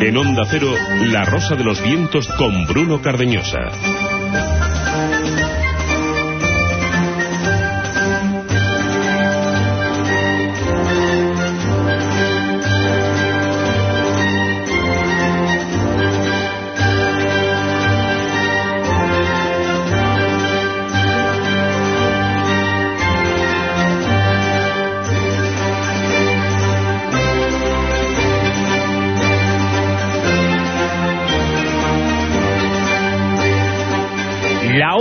En Onda Cero, La Rosa de los Vientos con Bruno Cardeñosa. La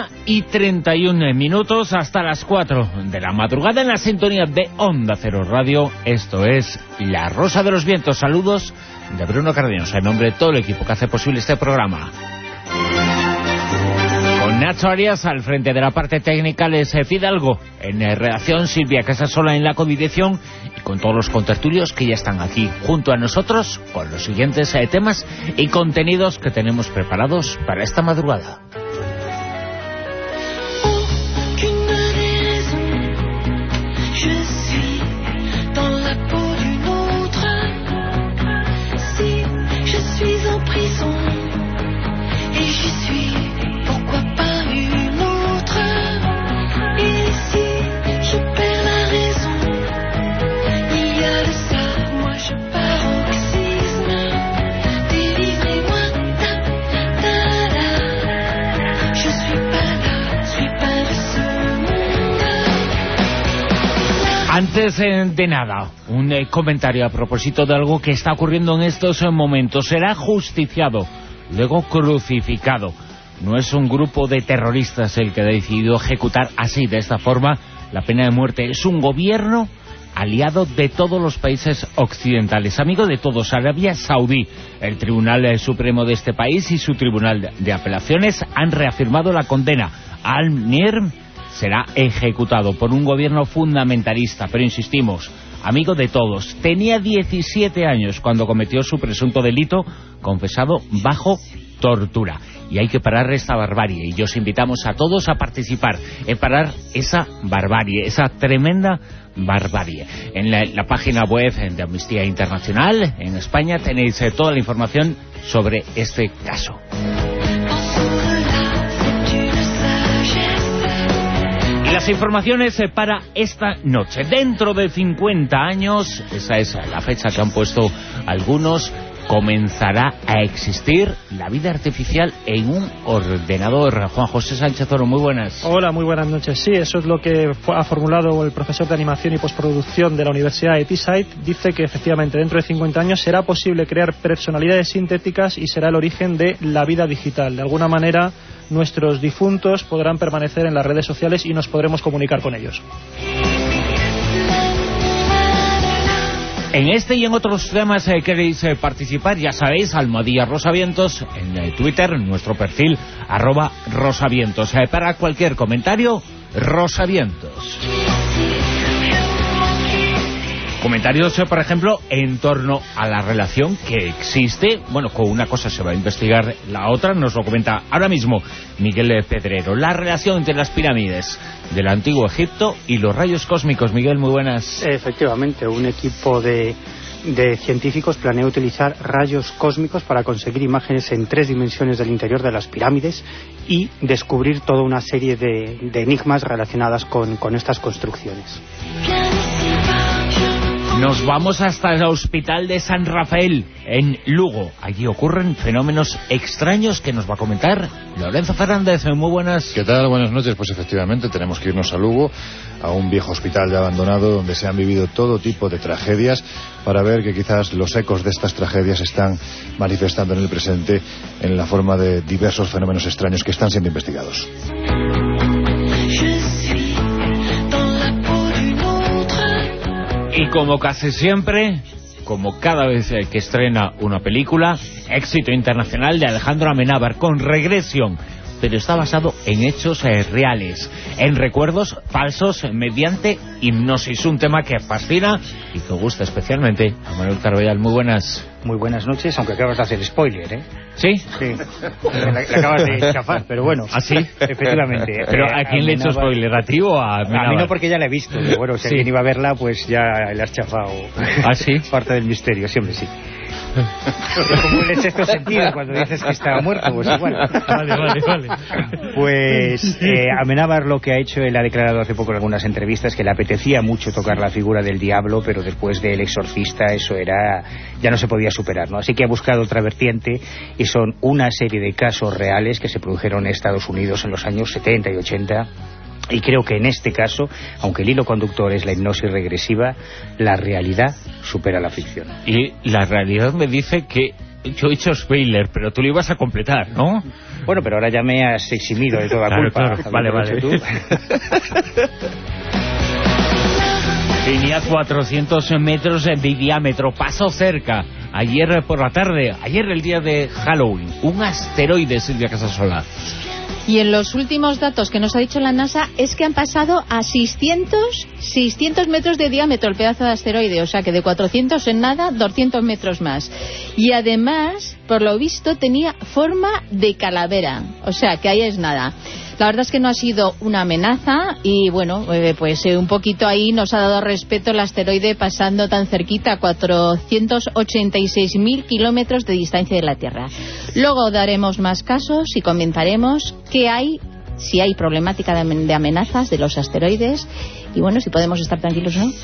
1:31 hasta las 4 de la madrugada en la sintonía de Onda Cero Radio. Esto es La Rosa de los Vientos. Saludos de Bruno Cardeñosa en nombre de todo el equipo que hace posible este programa. Con Nacho Arias al frente de la parte técnica, Les Fidalgo en redacción, Silvia Casasola en la codirección y con todos los contertulios que ya están aquí junto a nosotros con los siguientes temas y contenidos que tenemos preparados para esta madrugada. Antes de nada, un comentario a propósito de algo que está ocurriendo en estos momentos. Será ajusticiado, luego crucificado. No es un grupo de terroristas el que ha decidido ejecutar así, de esta forma, la pena de muerte. Es un gobierno aliado de todos los países occidentales, amigo de todos. Arabia Saudí, el Tribunal Supremo de este país y su Tribunal de Apelaciones han reafirmado la condena. Al-Nir será ejecutado por un gobierno fundamentalista, pero insistimos, amigo de todos. Tenía 17 años cuando cometió su presunto delito, confesado bajo tortura. Y hay que parar esta barbarie, y os invitamos a todos a participar en parar esa barbarie, esa tremenda barbarie. En la página web de Amnistía Internacional en España tenéis toda la información sobre este caso. Las informaciones para esta noche. Dentro de 50 años, esa es la fecha que han puesto algunos, comenzará a existir la vida artificial en un ordenador. Juan José Sánchez Oro, muy buenas. Hola, muy buenas noches. Sí, eso es lo que ha formulado el profesor de animación y postproducción de la Universidad de Teesside. Dice que efectivamente dentro de 50 años será posible crear personalidades sintéticas y será el origen de la vida digital. De alguna manera, nuestros difuntos podrán permanecer en las redes sociales y nos podremos comunicar con ellos. En este y en otros temas queréis participar, ya sabéis, @Rosavientos en Twitter, en nuestro perfil @Rosavientos. Para cualquier comentario, Rosavientos. Comentarios, por ejemplo, en torno a la relación que existe. Bueno, con una cosa se va a investigar la otra, nos lo comenta ahora mismo Miguel Pedrero. La relación entre las pirámides del Antiguo Egipto y los rayos cósmicos. Miguel, muy buenas. Efectivamente, un equipo de científicos planea utilizar rayos cósmicos para conseguir imágenes en 3 dimensiones del interior de las pirámides y descubrir toda una serie de enigmas relacionadas con estas construcciones. Nos vamos hasta el Hospital de San Rafael, en Lugo. Allí ocurren fenómenos extraños que nos va a comentar Lorenzo Fernández. Muy buenas. ¿Qué tal? Buenas noches. Pues efectivamente tenemos que irnos a Lugo, a un viejo hospital ya abandonado donde se han vivido todo tipo de tragedias, para ver que quizás los ecos de estas tragedias se están manifestando en el presente en la forma de diversos fenómenos extraños que están siendo investigados. Y como casi siempre, como cada vez que estrena una película, éxito internacional de Alejandro Amenábar con Regresión, pero está basado en hechos reales, en recuerdos falsos mediante hipnosis, un tema que fascina y que gusta especialmente a Manuel Carballal. Muy buenas. Muy buenas noches, aunque acabas de hacer spoiler, ¿eh? ¿Sí? Sí, la acabas de chafar, pero bueno. ¿Ah, sí? Efectivamente. ¿Pero a quién le he hecho spoiler? ¿A ti o a Amenábar? A mí no, porque ya la he visto, pero bueno, si alguien iba a verla, pues ya le has chafado. ¿Ah, sí? Parte del misterio, siempre sí. Como el sexto sentido cuando dices que estaba muerto, pues igual. Vale. Pues Amenábar lo que ha hecho, él ha declarado hace poco en algunas entrevistas que le apetecía mucho tocar la figura del diablo, pero después del Exorcista eso ya no se podía superar, ¿no? Así que ha buscado otra vertiente y son una serie de casos reales que se produjeron en Estados Unidos en los años 70 y 80. Y creo que en este caso, aunque el hilo conductor es la hipnosis regresiva, la realidad supera la ficción. Y la realidad me dice que yo he hecho spoiler, pero tú lo ibas a completar, ¿no? Bueno, pero ahora ya me has eximido de toda culpa. Claro. Vale. Tú. Tenía 400 metros de diámetro, pasó cerca. Ayer por la tarde, ayer el día de Halloween, un asteroide, Silvia Casasola. Y en los últimos datos que nos ha dicho la NASA es que han pasado a 600 metros de diámetro el pedazo de asteroide, o sea que de 400 en nada, 200 metros más. Y además, por lo visto, tenía forma de calavera, o sea que ahí es nada. La verdad es que no ha sido una amenaza y bueno, pues un poquito ahí nos ha dado respeto el asteroide pasando tan cerquita, 486.000 kilómetros de distancia de la Tierra. Luego daremos más casos y comentaremos qué hay, si hay problemática de amenazas de los asteroides y bueno, si podemos estar tranquilos o no.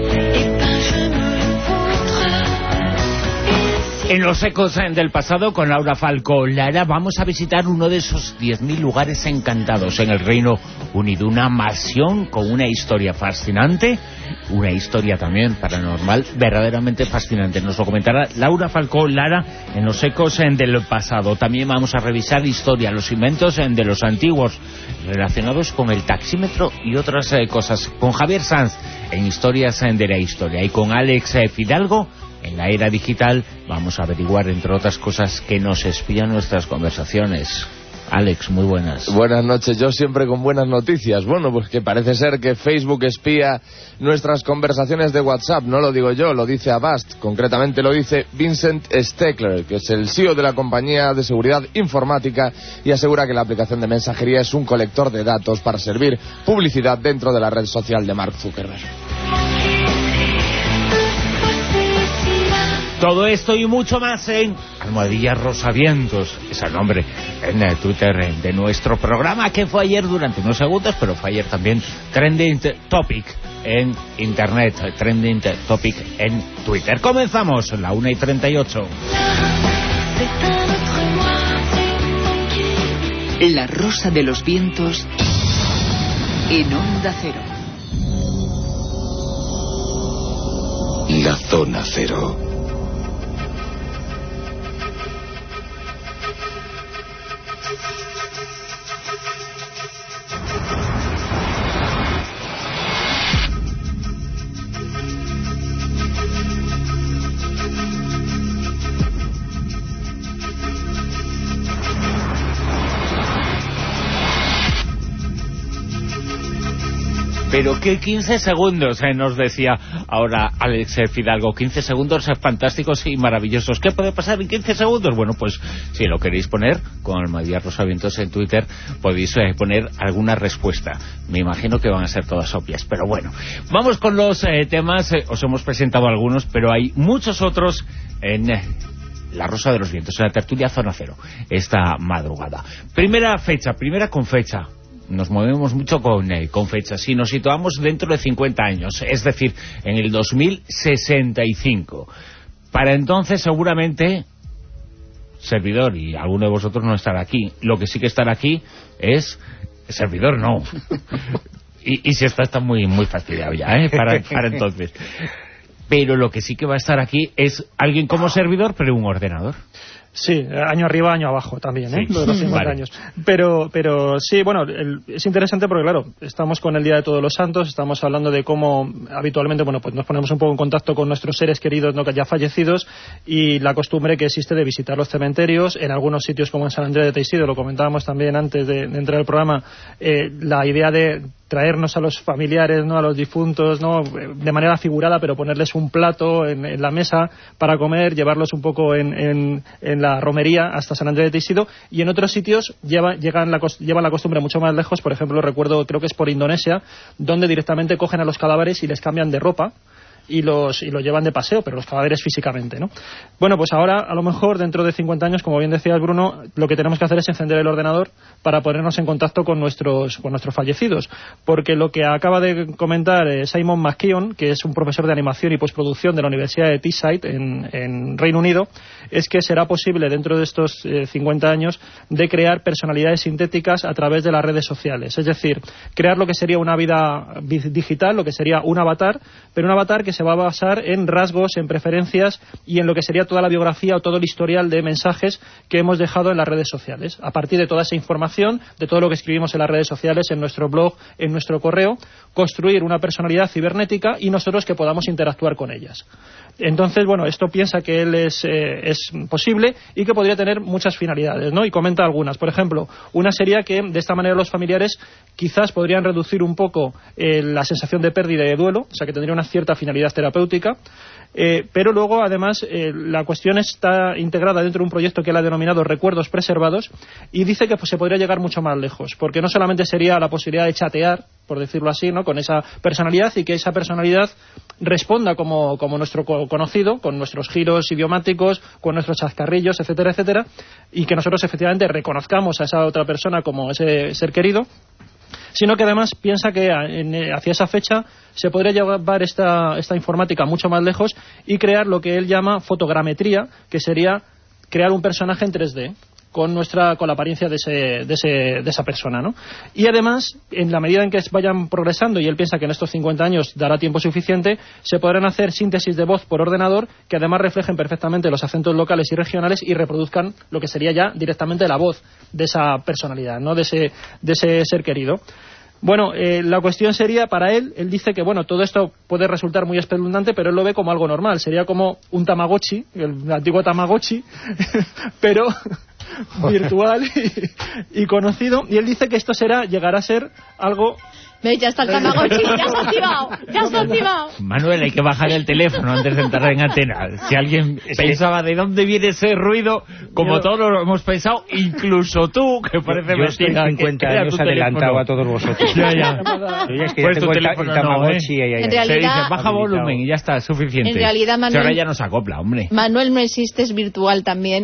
En los ecos del pasado, con Laura Falcó Lara, vamos a visitar uno de esos 10.000 lugares encantados en el Reino Unido. Una mansión con una historia fascinante, una historia también paranormal, verdaderamente fascinante. Nos lo comentará Laura Falcó Lara en los ecos del pasado. También vamos a revisar historia, los inventos de los antiguos, relacionados con el taxímetro y otras cosas. Con Javier Sanz en Historias de la Historia y con Alex Fidalgo en la era digital. Vamos a averiguar, entre otras cosas, que nos espían nuestras conversaciones. Alex, muy buenas. Buenas noches, yo siempre con buenas noticias. Bueno, pues que parece ser que Facebook espía nuestras conversaciones de WhatsApp. No lo digo yo, lo dice Avast. Concretamente lo dice Vincent Steckler, que es el CEO de la compañía de seguridad informática, y asegura que la aplicación de mensajería es un colector de datos para servir publicidad dentro de la red social de Mark Zuckerberg. Todo esto y mucho más en Almohadilla Rosavientos, es el nombre en el Twitter de nuestro programa, que fue ayer durante unos segundos, pero fue ayer también Trending Topic en Internet, Trending Topic en Twitter. Comenzamos, la 1:38. La Rosa de los Vientos en Onda Cero. La Zona Cero. Pero qué 15 segundos, nos decía ahora Alex Fidalgo. 15 segundos fantásticos y maravillosos. ¿Qué puede pasar en 15 segundos? Bueno, pues si lo queréis poner con Almohadilla Rosavientos en Twitter, podéis poner alguna respuesta. Me imagino que van a ser todas obvias, pero bueno. Vamos con los temas. Os hemos presentado algunos, pero hay muchos otros en La Rosa de los Vientos, en la tertulia Zona Cero, esta madrugada. Primera con fecha. Nos movemos mucho con fechas. Si nos situamos dentro de 50 años, es decir, en el 2065. Para entonces, seguramente, servidor y alguno de vosotros no estará aquí. Lo que sí que estará aquí es... servidor no. y si está muy fastidiado ya, para entonces. Pero lo que sí que va a estar aquí es alguien como servidor, pero un ordenador. Sí, año arriba, año abajo también, sí. Lo de los 50 vale. años. Pero sí, bueno, es interesante porque, claro, estamos con el Día de Todos los Santos, estamos hablando de cómo habitualmente, bueno, pues nos ponemos un poco en contacto con nuestros seres queridos, no, que ya fallecidos, y la costumbre que existe de visitar los cementerios, en algunos sitios como en San Andrés de Teixido, lo comentábamos también antes de entrar al programa, la idea de traernos a los familiares, ¿no?, a los difuntos, ¿no?, de manera figurada, pero ponerles un plato en la mesa para comer, llevarlos un poco en la romería hasta San Andrés de Teixido, y en otros sitios llevan la costumbre mucho más lejos. Por ejemplo, recuerdo, creo que es por Indonesia, donde directamente cogen a los cadáveres y les cambian de ropa y los llevan de paseo, pero los cadáveres físicamente, ¿no? Bueno, pues ahora, a lo mejor, dentro de 50 años, como bien decía Bruno, lo que tenemos que hacer es encender el ordenador para ponernos en contacto con nuestros fallecidos, porque lo que acaba de comentar Simon McKeon, que es un profesor de animación y postproducción de la Universidad de Teesside en Reino Unido, es que será posible dentro de estos 50 años de crear personalidades sintéticas a través de las redes sociales, es decir, crear lo que sería una vida digital, lo que sería un avatar, pero un avatar que se va a basar en rasgos, en preferencias y en lo que sería toda la biografía o todo el historial de mensajes que hemos dejado en las redes sociales. A partir de toda esa información, de todo lo que escribimos en las redes sociales, en nuestro blog, en nuestro correo, construir una personalidad cibernética y nosotros que podamos interactuar con ellas. Entonces, bueno, esto piensa que él es posible y que podría tener muchas finalidades, ¿no? Y comenta algunas. Por ejemplo, una sería que de esta manera los familiares quizás podrían reducir un poco la sensación de pérdida y de duelo, o sea que tendría una cierta finalidad terapéutica. Pero luego, además, la cuestión está integrada dentro de un proyecto que él ha denominado Recuerdos Preservados y dice que pues, se podría llegar mucho más lejos, porque no solamente sería la posibilidad de chatear, por decirlo así, ¿no?, con esa personalidad y que esa personalidad responda como nuestro conocido, con nuestros giros idiomáticos, con nuestros chascarrillos, etcétera, etcétera, y que nosotros efectivamente reconozcamos a esa otra persona como ese ser querido, sino que además piensa que hacia esa fecha se podría llevar esta informática mucho más lejos y crear lo que él llama fotogrametría, que sería crear un personaje en 3D con la apariencia de esa persona, ¿no? Y además, en la medida en que vayan progresando, y él piensa que en estos 50 años dará tiempo suficiente, se podrán hacer síntesis de voz por ordenador que además reflejen perfectamente los acentos locales y regionales y reproduzcan lo que sería ya directamente la voz de esa personalidad, ¿no?, de ese ser querido. Bueno, la cuestión sería, para él dice que, bueno, todo esto puede resultar muy espeluznante, pero él lo ve como algo normal. Sería como un Tamagotchi, el antiguo Tamagotchi, pero virtual y conocido. Y él dice que esto llegará a ser algo... ¿Veis? Ya está el Tamagotchi, ya está activado. Manuel, hay que bajar el teléfono antes de entrar en antena. Si alguien pensaba de dónde viene ese ruido, como todos lo hemos pensado, incluso tú, que parece yo estoy 50 años adelantado a todos vosotros. Ya. Yo ya es que pues ya tengo el Tamagotchi y en realidad, se dice, baja volumen y ya está, suficiente. En realidad, Manuel, ahora ya nos acopla, hombre. Manuel no existe, es virtual también.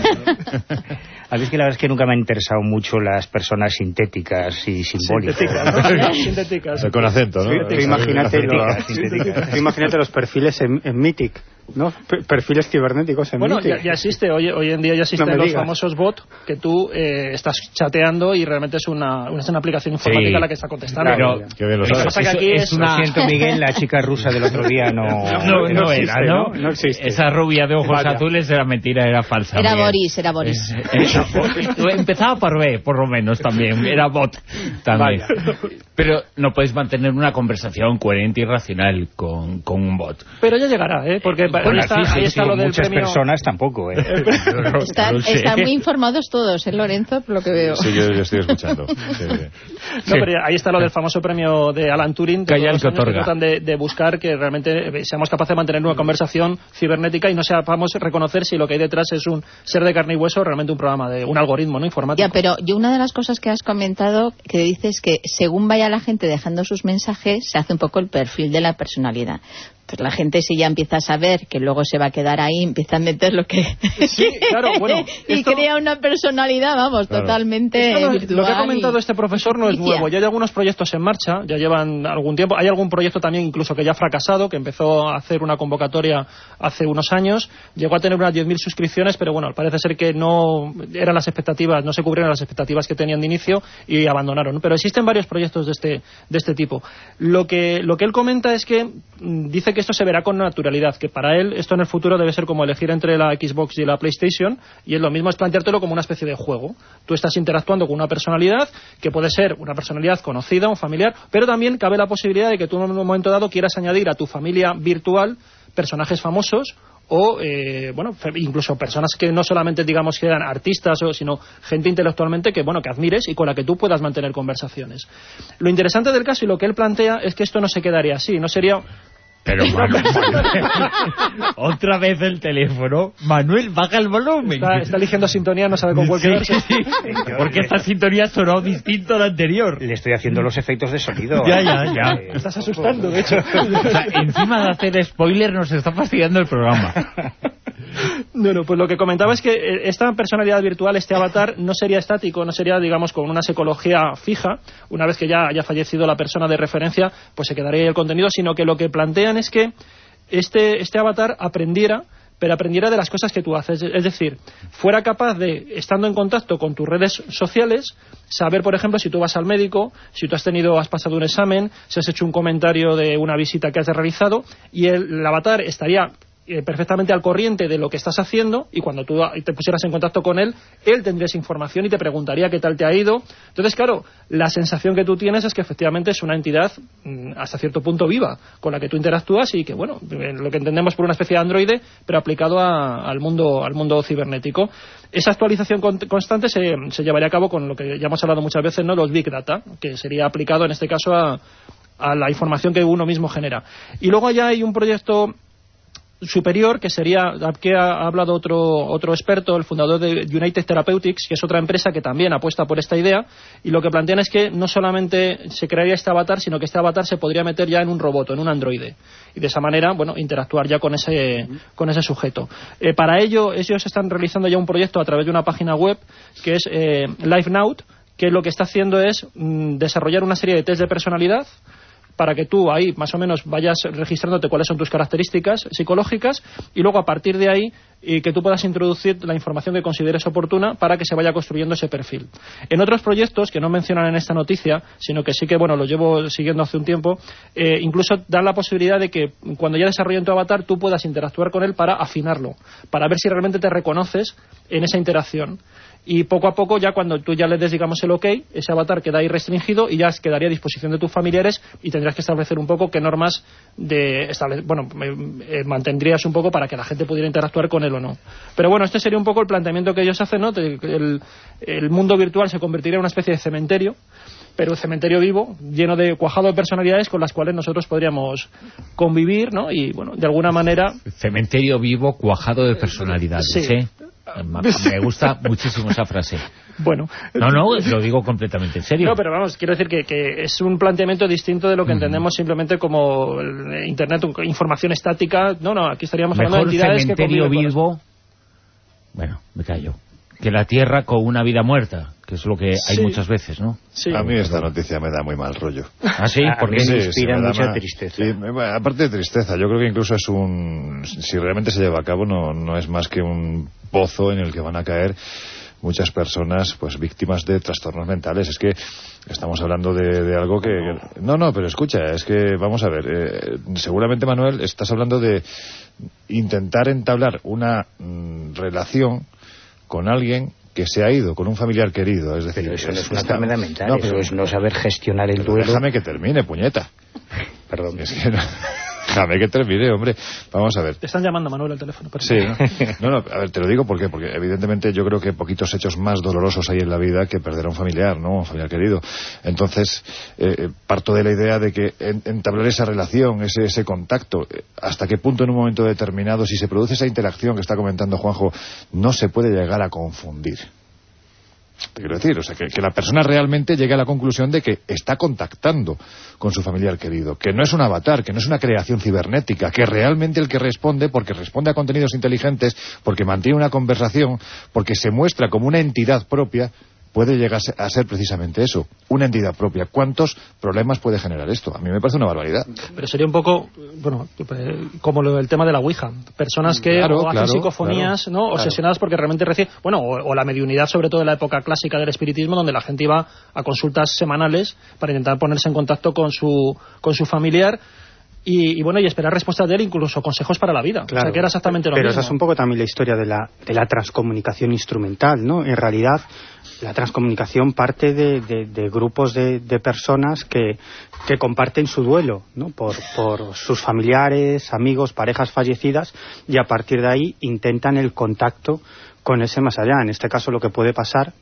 A mí es que la verdad es que nunca me han interesado mucho las personas sintéticas y simbólicas. Sintéticas. Con acento, ¿no? Imagínate los perfiles en Mythic, ¿no? Perfiles cibernéticos en Mythic. Bueno, ya existe, hoy en día ya existen los famosos bots que tú estás chateando y realmente es una aplicación informática la que está contestando. Pero, que bien lo sabes. Lo siento, Miguel, la chica rusa del otro día no existe, era, ¿no? No existe. Esa rubia de ojos azules era mentira, era falsa. Era Boris. Empezaba por B, por lo menos, también. Era bot también. Pero no puedes mantener una conversación coherente y racional con un bot. Pero ya llegará, porque ahí está lo del muchas premio. Personas tampoco, Están muy informados todos, Lorenzo, por lo que veo. Sí, yo estoy escuchando. Sí. No, pero ahí está lo del famoso premio de Alan Turing, que tratan de buscar que realmente seamos capaces de mantener una conversación cibernética y no sepamos reconocer si lo que hay detrás es un ser de carne y hueso o realmente un programa de un algoritmo, ¿no?, informático. Ya, pero una de las cosas que has comentado que dices que según vaya la gente dejando sus mensajes se hace un poco el perfil de la personalidad. Pues la gente, si ya empieza a saber que luego se va a quedar ahí, empieza a meter lo que sí, claro, bueno, y crea una personalidad, totalmente virtual. Lo que ha comentado este profesor no es nuevo, ya hay algunos proyectos en marcha, ya llevan algún tiempo. Hay algún proyecto también incluso que ya ha fracasado, que empezó a hacer una convocatoria hace unos años, llegó a tener unas 10.000 suscripciones, pero bueno, parece ser que no eran las expectativas, no se cubrieron las expectativas que tenían de inicio y abandonaron. Pero existen varios proyectos de este tipo. Lo que él comenta es que dice que esto se verá con naturalidad, que para él esto en el futuro debe ser como elegir entre la Xbox y la PlayStation, y es lo mismo, es planteártelo como una especie de juego. Tú estás interactuando con una personalidad que puede ser una personalidad conocida, un familiar, pero también cabe la posibilidad de que tú en un momento dado quieras añadir a tu familia virtual personajes famosos o incluso personas que no solamente digamos que eran artistas, sino gente intelectualmente que admires y con la que tú puedas mantener conversaciones. Lo interesante del caso y lo que él plantea es que esto no se quedaría así, no sería Pero Manuel, otra vez el teléfono. Manuel, baja el volumen. Está eligiendo sintonía, no sabe con cuál quedarse. Sí. Porque esta sintonía ha sonado distinto a la anterior. Le estoy haciendo los efectos de sonido. Ya. Me estás asustando, de hecho. O sea, encima de hacer spoiler nos está fastidiando el programa. No, pues lo que comentaba es que esta personalidad virtual, este avatar, no sería estático, no sería, digamos, con una psicología fija. Una vez que ya haya fallecido la persona de referencia, pues se quedaría ahí el contenido, sino que lo que plantean es que este avatar aprendiera, pero aprendiera de las cosas que tú haces. Es decir, fuera capaz de, estando en contacto con tus redes sociales, saber, por ejemplo, si tú vas al médico, si tú has pasado un examen, si has hecho un comentario de una visita que has realizado, y el avatar estaría perfectamente al corriente de lo que estás haciendo, y cuando tú te pusieras en contacto con él tendría esa información y te preguntaría qué tal te ha ido. Entonces, claro, la sensación que tú tienes es que efectivamente es una entidad hasta cierto punto viva, con la que tú interactúas y que, bueno, lo que entendemos por una especie de androide, pero aplicado al mundo cibernético. Esa actualización constante se llevaría a cabo con lo que ya hemos hablado muchas veces, ¿no?, los Big Data, que sería aplicado en este caso a la información que uno mismo genera. Y luego allá hay un proyecto superior, que sería, que ha hablado otro experto, el fundador de United Therapeutics, que es otra empresa que también apuesta por esta idea, y lo que plantean es que no solamente se crearía este avatar, sino que este avatar se podría meter ya en un robot, en un androide, y de esa manera, bueno, interactuar ya con ese sujeto. Para ello, ellos están realizando ya un proyecto a través de una página web que es LiveNote, que lo que está haciendo es desarrollar una serie de test de personalidad para que tú ahí más o menos vayas registrándote cuáles son tus características psicológicas, y luego a partir de ahí que tú puedas introducir la información que consideres oportuna para que se vaya construyendo ese perfil. En otros proyectos que no mencionan en esta noticia, sino que sí que, bueno, los llevo siguiendo hace un tiempo, incluso dan la posibilidad de que cuando ya desarrollen tu avatar tú puedas interactuar con él para afinarlo, para ver si realmente te reconoces en esa interacción. Y poco a poco, ya cuando tú ya le des, digamos, el OK, ese avatar queda ahí restringido y ya quedaría a disposición de tus familiares, y tendrías que establecer un poco qué normas mantendrías un poco para que la gente pudiera interactuar con él o no. Pero bueno, este sería un poco el planteamiento que ellos hacen, ¿no? El mundo virtual se convertiría en una especie de cementerio, pero un cementerio vivo, lleno de cuajado de personalidades con las cuales nosotros podríamos convivir, ¿no? Y bueno, de alguna manera... Cementerio vivo cuajado de personalidades, sí. ¿eh? Me gusta muchísimo esa frase. Bueno, no, lo digo completamente en serio. No, pero vamos, quiero decir que es un planteamiento distinto de lo que entendemos simplemente como Internet, información estática. No, aquí estaríamos hablando de entidades que conviven. Cementerio vivo, bueno, me callo, que la Tierra con una vida muerta, que es lo que hay muchas veces, ¿no? Sí. A mí esta noticia me da muy mal rollo. ¿Ah, sí? Porque me inspira mucha tristeza. Sí, aparte de tristeza, yo creo que incluso es si realmente se lleva a cabo, no es más que un pozo en el que van a caer muchas personas, pues, víctimas de trastornos mentales. Es que estamos hablando de algo que... No, pero escucha, es que, vamos a ver, seguramente, Manuel, estás hablando de intentar entablar una relación con alguien que se ha ido, con un familiar querido. Es decir, pero eso no es una enfermedad mental, eso es no saber gestionar el duelo. Déjame que termine, puñeta. Perdón. Es que déjame que termine, hombre. Vamos a ver. Te están llamando, Manuel, al teléfono. Sí, ¿no? A ver, te lo digo porque evidentemente yo creo que poquitos hechos más dolorosos hay en la vida que perder a un familiar, ¿no? Un familiar querido. Entonces, parto de la idea de que entablar esa relación, ese contacto, hasta qué punto en un momento determinado, si se produce esa interacción que está comentando Juanjo, no se puede llegar a confundir. Te quiero decir, o sea, que la persona realmente llegue a la conclusión de que está contactando con su familiar querido, que no es un avatar, que no es una creación cibernética, que realmente el que responde, porque responde a contenidos inteligentes, porque mantiene una conversación, porque se muestra como una entidad propia, puede llegar a ser precisamente eso, una entidad propia. ¿Cuántos problemas puede generar esto? A mí me parece una barbaridad. Pero sería un poco, bueno, como el tema de la Ouija. Personas que hacen psicofonías, ¿no? Obsesionadas porque realmente reciben... Bueno, o la mediunidad, sobre todo en la época clásica del espiritismo, donde la gente iba a consultas semanales para intentar ponerse en contacto con su familiar. Y bueno, y esperar respuestas de él, incluso consejos para la vida. Claro, o sea, que era exactamente lo mismo. Pero esa es un poco también la historia de la transcomunicación instrumental, ¿no? En realidad, la transcomunicación parte de grupos de personas que comparten su duelo, ¿no? Por sus familiares, amigos, parejas fallecidas, y a partir de ahí intentan el contacto con ese más allá. En este caso, lo que puede pasar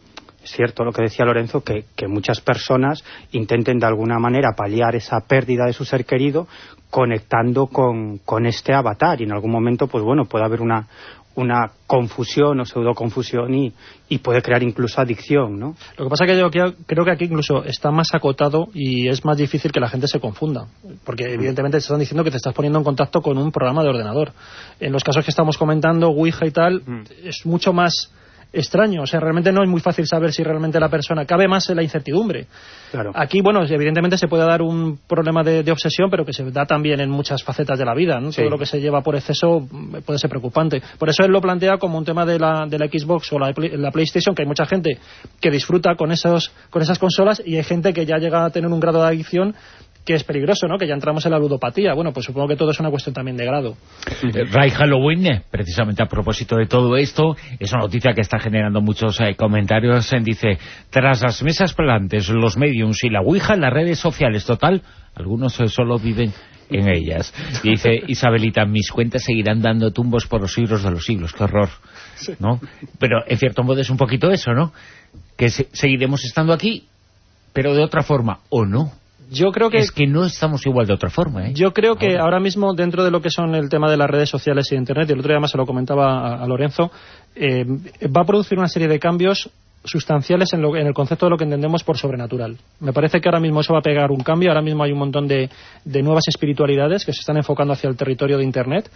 cierto lo que decía Lorenzo, que muchas personas intenten de alguna manera paliar esa pérdida de su ser querido conectando con este avatar, y en algún momento pues bueno, puede haber una confusión o pseudoconfusión y puede crear incluso adicción, ¿no? Lo que pasa es que yo creo que aquí incluso está más acotado y es más difícil que la gente se confunda, porque evidentemente te están diciendo que te estás poniendo en contacto con un programa de ordenador. En los casos que estamos comentando, Ouija y tal, es mucho más extraño, o sea, realmente no es muy fácil saber si realmente la persona, cabe más en la incertidumbre. Claro. Aquí, bueno, evidentemente se puede dar un problema de obsesión, pero que se da también en muchas facetas de la vida, ¿no? Sí. Todo lo que se lleva por exceso puede ser preocupante. Por eso él lo plantea como un tema de la Xbox o la PlayStation, que hay mucha gente que disfruta con esas consolas y hay gente que ya llega a tener un grado de adicción que es peligroso, ¿no? Que ya entramos en la ludopatía. Bueno, pues supongo que todo es una cuestión también de grado. Ray Halloween, precisamente a propósito de todo esto, es una noticia que está generando muchos comentarios. Dice, tras las mesas plantes, los mediums y la Ouija en las redes sociales, total, algunos solo viven en ellas. Dice Isabelita, mis cuentas seguirán dando tumbos por los siglos de los siglos. Qué horror, ¿no? Pero en cierto modo es un poquito eso, ¿no? Que seguiremos estando aquí, pero de otra forma, ¿o no? Yo creo que es que no estamos igual de otra forma, ¿eh? Yo creo que ahora mismo, dentro de lo que son el tema de las redes sociales y de Internet, y el otro día además se lo comentaba a Lorenzo, va a producir una serie de cambios sustanciales en el concepto de lo que entendemos por sobrenatural. Me parece que ahora mismo eso va a pegar un cambio. Ahora mismo hay un montón de nuevas espiritualidades que se están enfocando hacia el territorio de Internet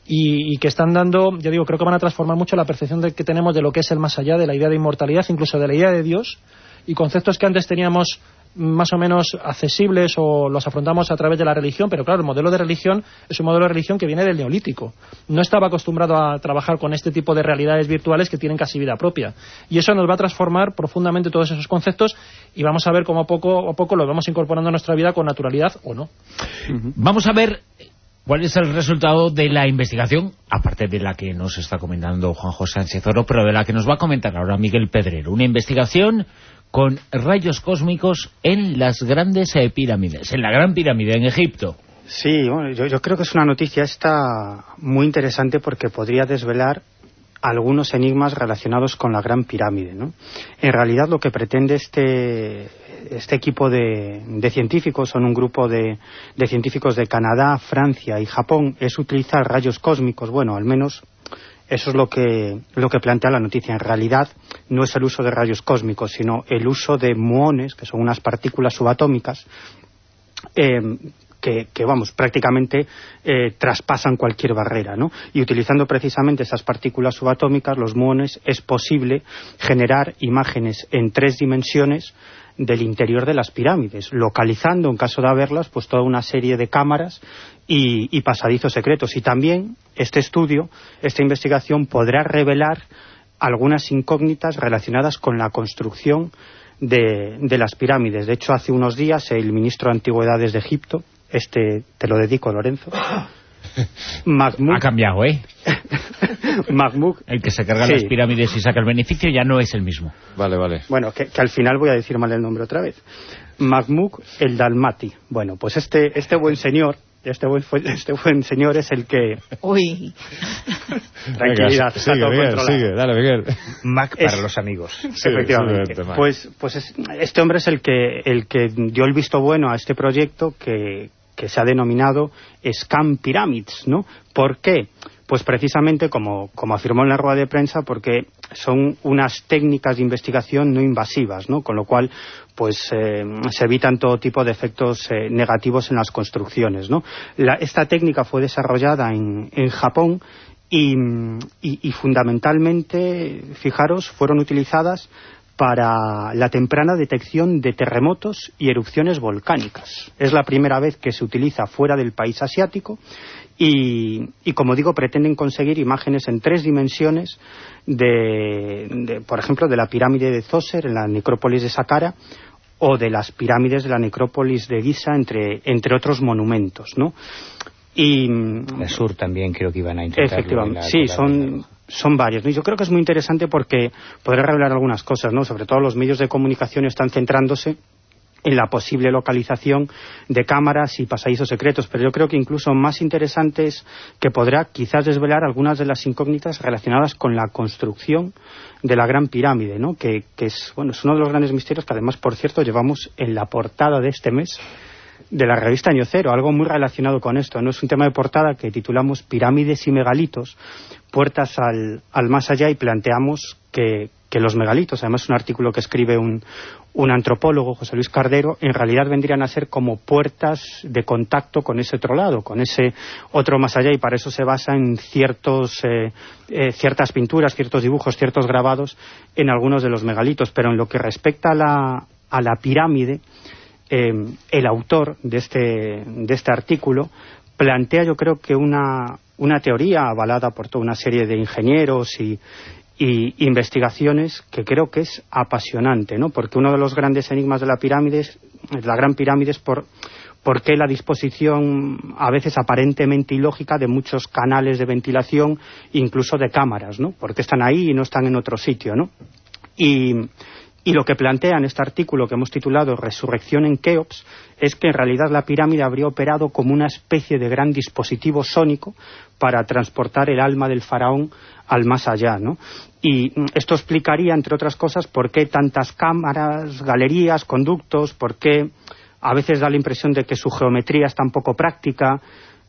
y que están dando, yo digo, creo que van a transformar mucho la percepción que tenemos de lo que es el más allá, de la idea de inmortalidad, incluso de la idea de Dios, y conceptos que antes teníamos más o menos accesibles o los afrontamos a través de la religión, pero claro, el modelo de religión es un modelo de religión que viene del Neolítico. No estaba acostumbrado a trabajar con este tipo de realidades virtuales que tienen casi vida propia. Y eso nos va a transformar profundamente todos esos conceptos y vamos a ver cómo poco a poco lo vamos incorporando a nuestra vida con naturalidad o no. Vamos a ver cuál es el resultado de la investigación, aparte de la que nos está comentando Juanjo Sánchez Oro, pero de la que nos va a comentar ahora Miguel Pedrero. Una investigación con rayos cósmicos en las grandes pirámides, en la Gran Pirámide en Egipto. Sí, bueno, yo creo que es una noticia esta muy interesante porque podría desvelar algunos enigmas relacionados con la Gran Pirámide, ¿no? En realidad lo que pretende este equipo de científicos, son un grupo de científicos de Canadá, Francia y Japón, es utilizar rayos cósmicos, bueno, al menos eso es lo que plantea la noticia. En realidad no es el uso de rayos cósmicos, sino el uso de muones, que son unas partículas subatómicas que vamos, prácticamente traspasan cualquier barrera, ¿no? Y utilizando precisamente esas partículas subatómicas, los muones, es posible generar imágenes en 3 dimensiones del interior de las pirámides, localizando, en caso de haberlas, pues toda una serie de cámaras y pasadizos secretos. Y también este estudio, esta investigación, podrá revelar algunas incógnitas relacionadas con la construcción de las pirámides. De hecho, hace unos días el ministro de Antigüedades de Egipto, te lo dedico, Lorenzo, Mahmoud, ha cambiado, ¿eh? Mahmoud, el que se carga las pirámides y saca el beneficio ya no es el mismo. Vale. Bueno, que al final voy a decir mal el nombre otra vez. Mahmoud el Dalmati. Bueno, pues este buen señor es el que... Uy. Tranquilidad, está todo controlado. Sigue, dale, Miguel. Mac para los amigos. Sí, efectivamente. Pues este hombre es el que dio el visto bueno a este proyecto que se ha denominado Scan Pyramids, ¿no? ¿Por qué? Pues precisamente, como afirmó en la rueda de prensa, porque son unas técnicas de investigación no invasivas, ¿no? Con lo cual, pues se evitan todo tipo de efectos negativos en las construcciones, ¿no? Esta técnica fue desarrollada en Japón y fundamentalmente, fijaros, fueron utilizadas para la temprana detección de terremotos y erupciones volcánicas. Es la primera vez que se utiliza fuera del país asiático y como digo, pretenden conseguir imágenes en 3 dimensiones por ejemplo, de la pirámide de Zoser en la necrópolis de Saqqara o de las pirámides de la necrópolis de Giza, entre otros monumentos, ¿no? Y el sur también creo que iban a intentar. Efectivamente, sí, son varios, ¿no? Y yo creo que es muy interesante porque podrá revelar algunas cosas, ¿no? Sobre todo los medios de comunicación están centrándose en la posible localización de cámaras y pasadizos secretos, pero yo creo que incluso más interesante es que podrá quizás desvelar algunas de las incógnitas relacionadas con la construcción de la Gran Pirámide, ¿no? Que es uno de los grandes misterios que además, por cierto, llevamos en la portada de este mes de la revista Año Cero, algo muy relacionado con esto, ¿no? Es un tema de portada que titulamos Pirámides y megalitos, puertas al más allá, y planteamos que los megalitos, además es un artículo que escribe un antropólogo, José Luis Cardero, en realidad vendrían a ser como puertas de contacto con ese otro lado, con ese otro más allá, y para eso se basa en ciertas pinturas, ciertos dibujos, ciertos grabados en algunos de los megalitos. Pero en lo que respecta a la pirámide, el autor de este artículo plantea, yo creo que una teoría avalada por toda una serie de ingenieros y investigaciones, que creo que es apasionante, ¿no? Porque uno de los grandes enigmas de la Gran Pirámide es por qué la disposición a veces aparentemente ilógica de muchos canales de ventilación, incluso de cámaras, ¿no? Porque están ahí y no están en otro sitio, ¿no? Y lo que plantea en este artículo que hemos titulado Resurrección en Keops es que en realidad la pirámide habría operado como una especie de gran dispositivo sónico para transportar el alma del faraón al más allá, ¿no? Y esto explicaría, entre otras cosas, por qué tantas cámaras, galerías, conductos, por qué a veces da la impresión de que su geometría es tan poco práctica,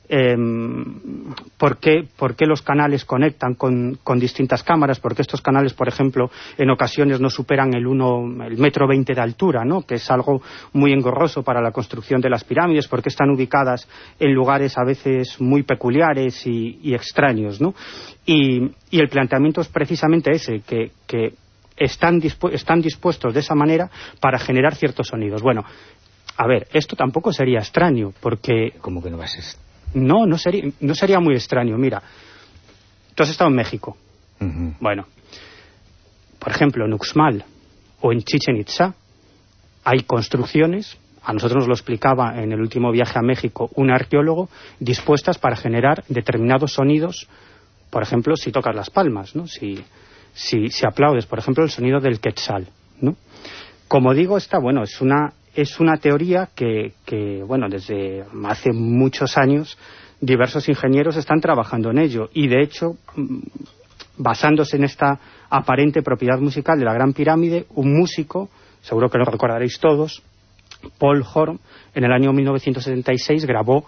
por qué los canales conectan con distintas cámaras, porque estos canales, por ejemplo, en ocasiones no superan el 1,20 m de altura, ¿no? Que es algo muy engorroso para la construcción de las pirámides, porque están ubicadas en lugares a veces muy peculiares y extraños, ¿no? Y el planteamiento es precisamente ese, que están dispuestos de esa manera para generar ciertos sonidos. Bueno, a ver, esto tampoco sería extraño, porque... ¿Cómo que no va a ser? No sería muy extraño. Mira, tú has estado en México. Uh-huh. Bueno, por ejemplo, en Uxmal o en Chichén Itzá hay construcciones, a nosotros nos lo explicaba en el último viaje a México un arqueólogo, dispuestas para generar determinados sonidos, por ejemplo, si tocas las palmas, ¿no? Si aplaudes, por ejemplo, el sonido del quetzal, ¿no? Como digo, es una teoría que desde hace muchos años diversos ingenieros están trabajando en ello, y de hecho, basándose en esta aparente propiedad musical de la Gran Pirámide, un músico, seguro que lo recordaréis todos, Paul Horn, en el año 1976 grabó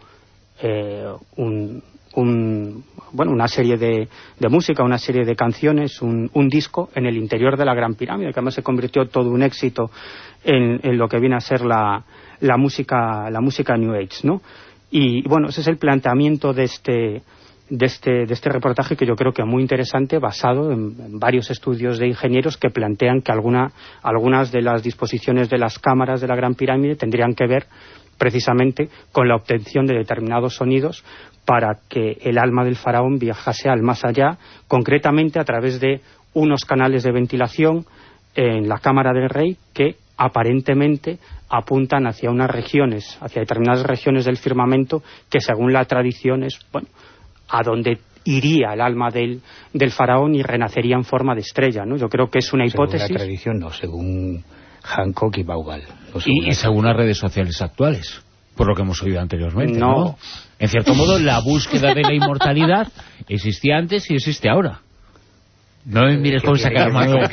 una serie de música, una serie de canciones, un disco en el interior de la Gran Pirámide, que además se convirtió todo un éxito en lo que viene a ser la música New Age, ¿no? Y bueno, ese es el planteamiento de este reportaje, que yo creo que es muy interesante, basado en varios estudios de ingenieros que plantean que algunas de las disposiciones de las cámaras de la Gran Pirámide tendrían que ver precisamente con la obtención de determinados sonidos para que el alma del faraón viajase al más allá, concretamente a través de unos canales de ventilación en la cámara del rey que aparentemente apuntan hacia determinadas regiones del firmamento que, según la tradición, es a donde iría el alma del faraón y renacería en forma de estrella, ¿no? Yo creo que es una hipótesis. Según la tradición, no, según Hancock y Vaughan. Y según las redes sociales actuales, por lo que hemos oído anteriormente, ¿no? En cierto modo, la búsqueda de la inmortalidad existía antes y existe ahora. No me mires con esa cara, Manuel.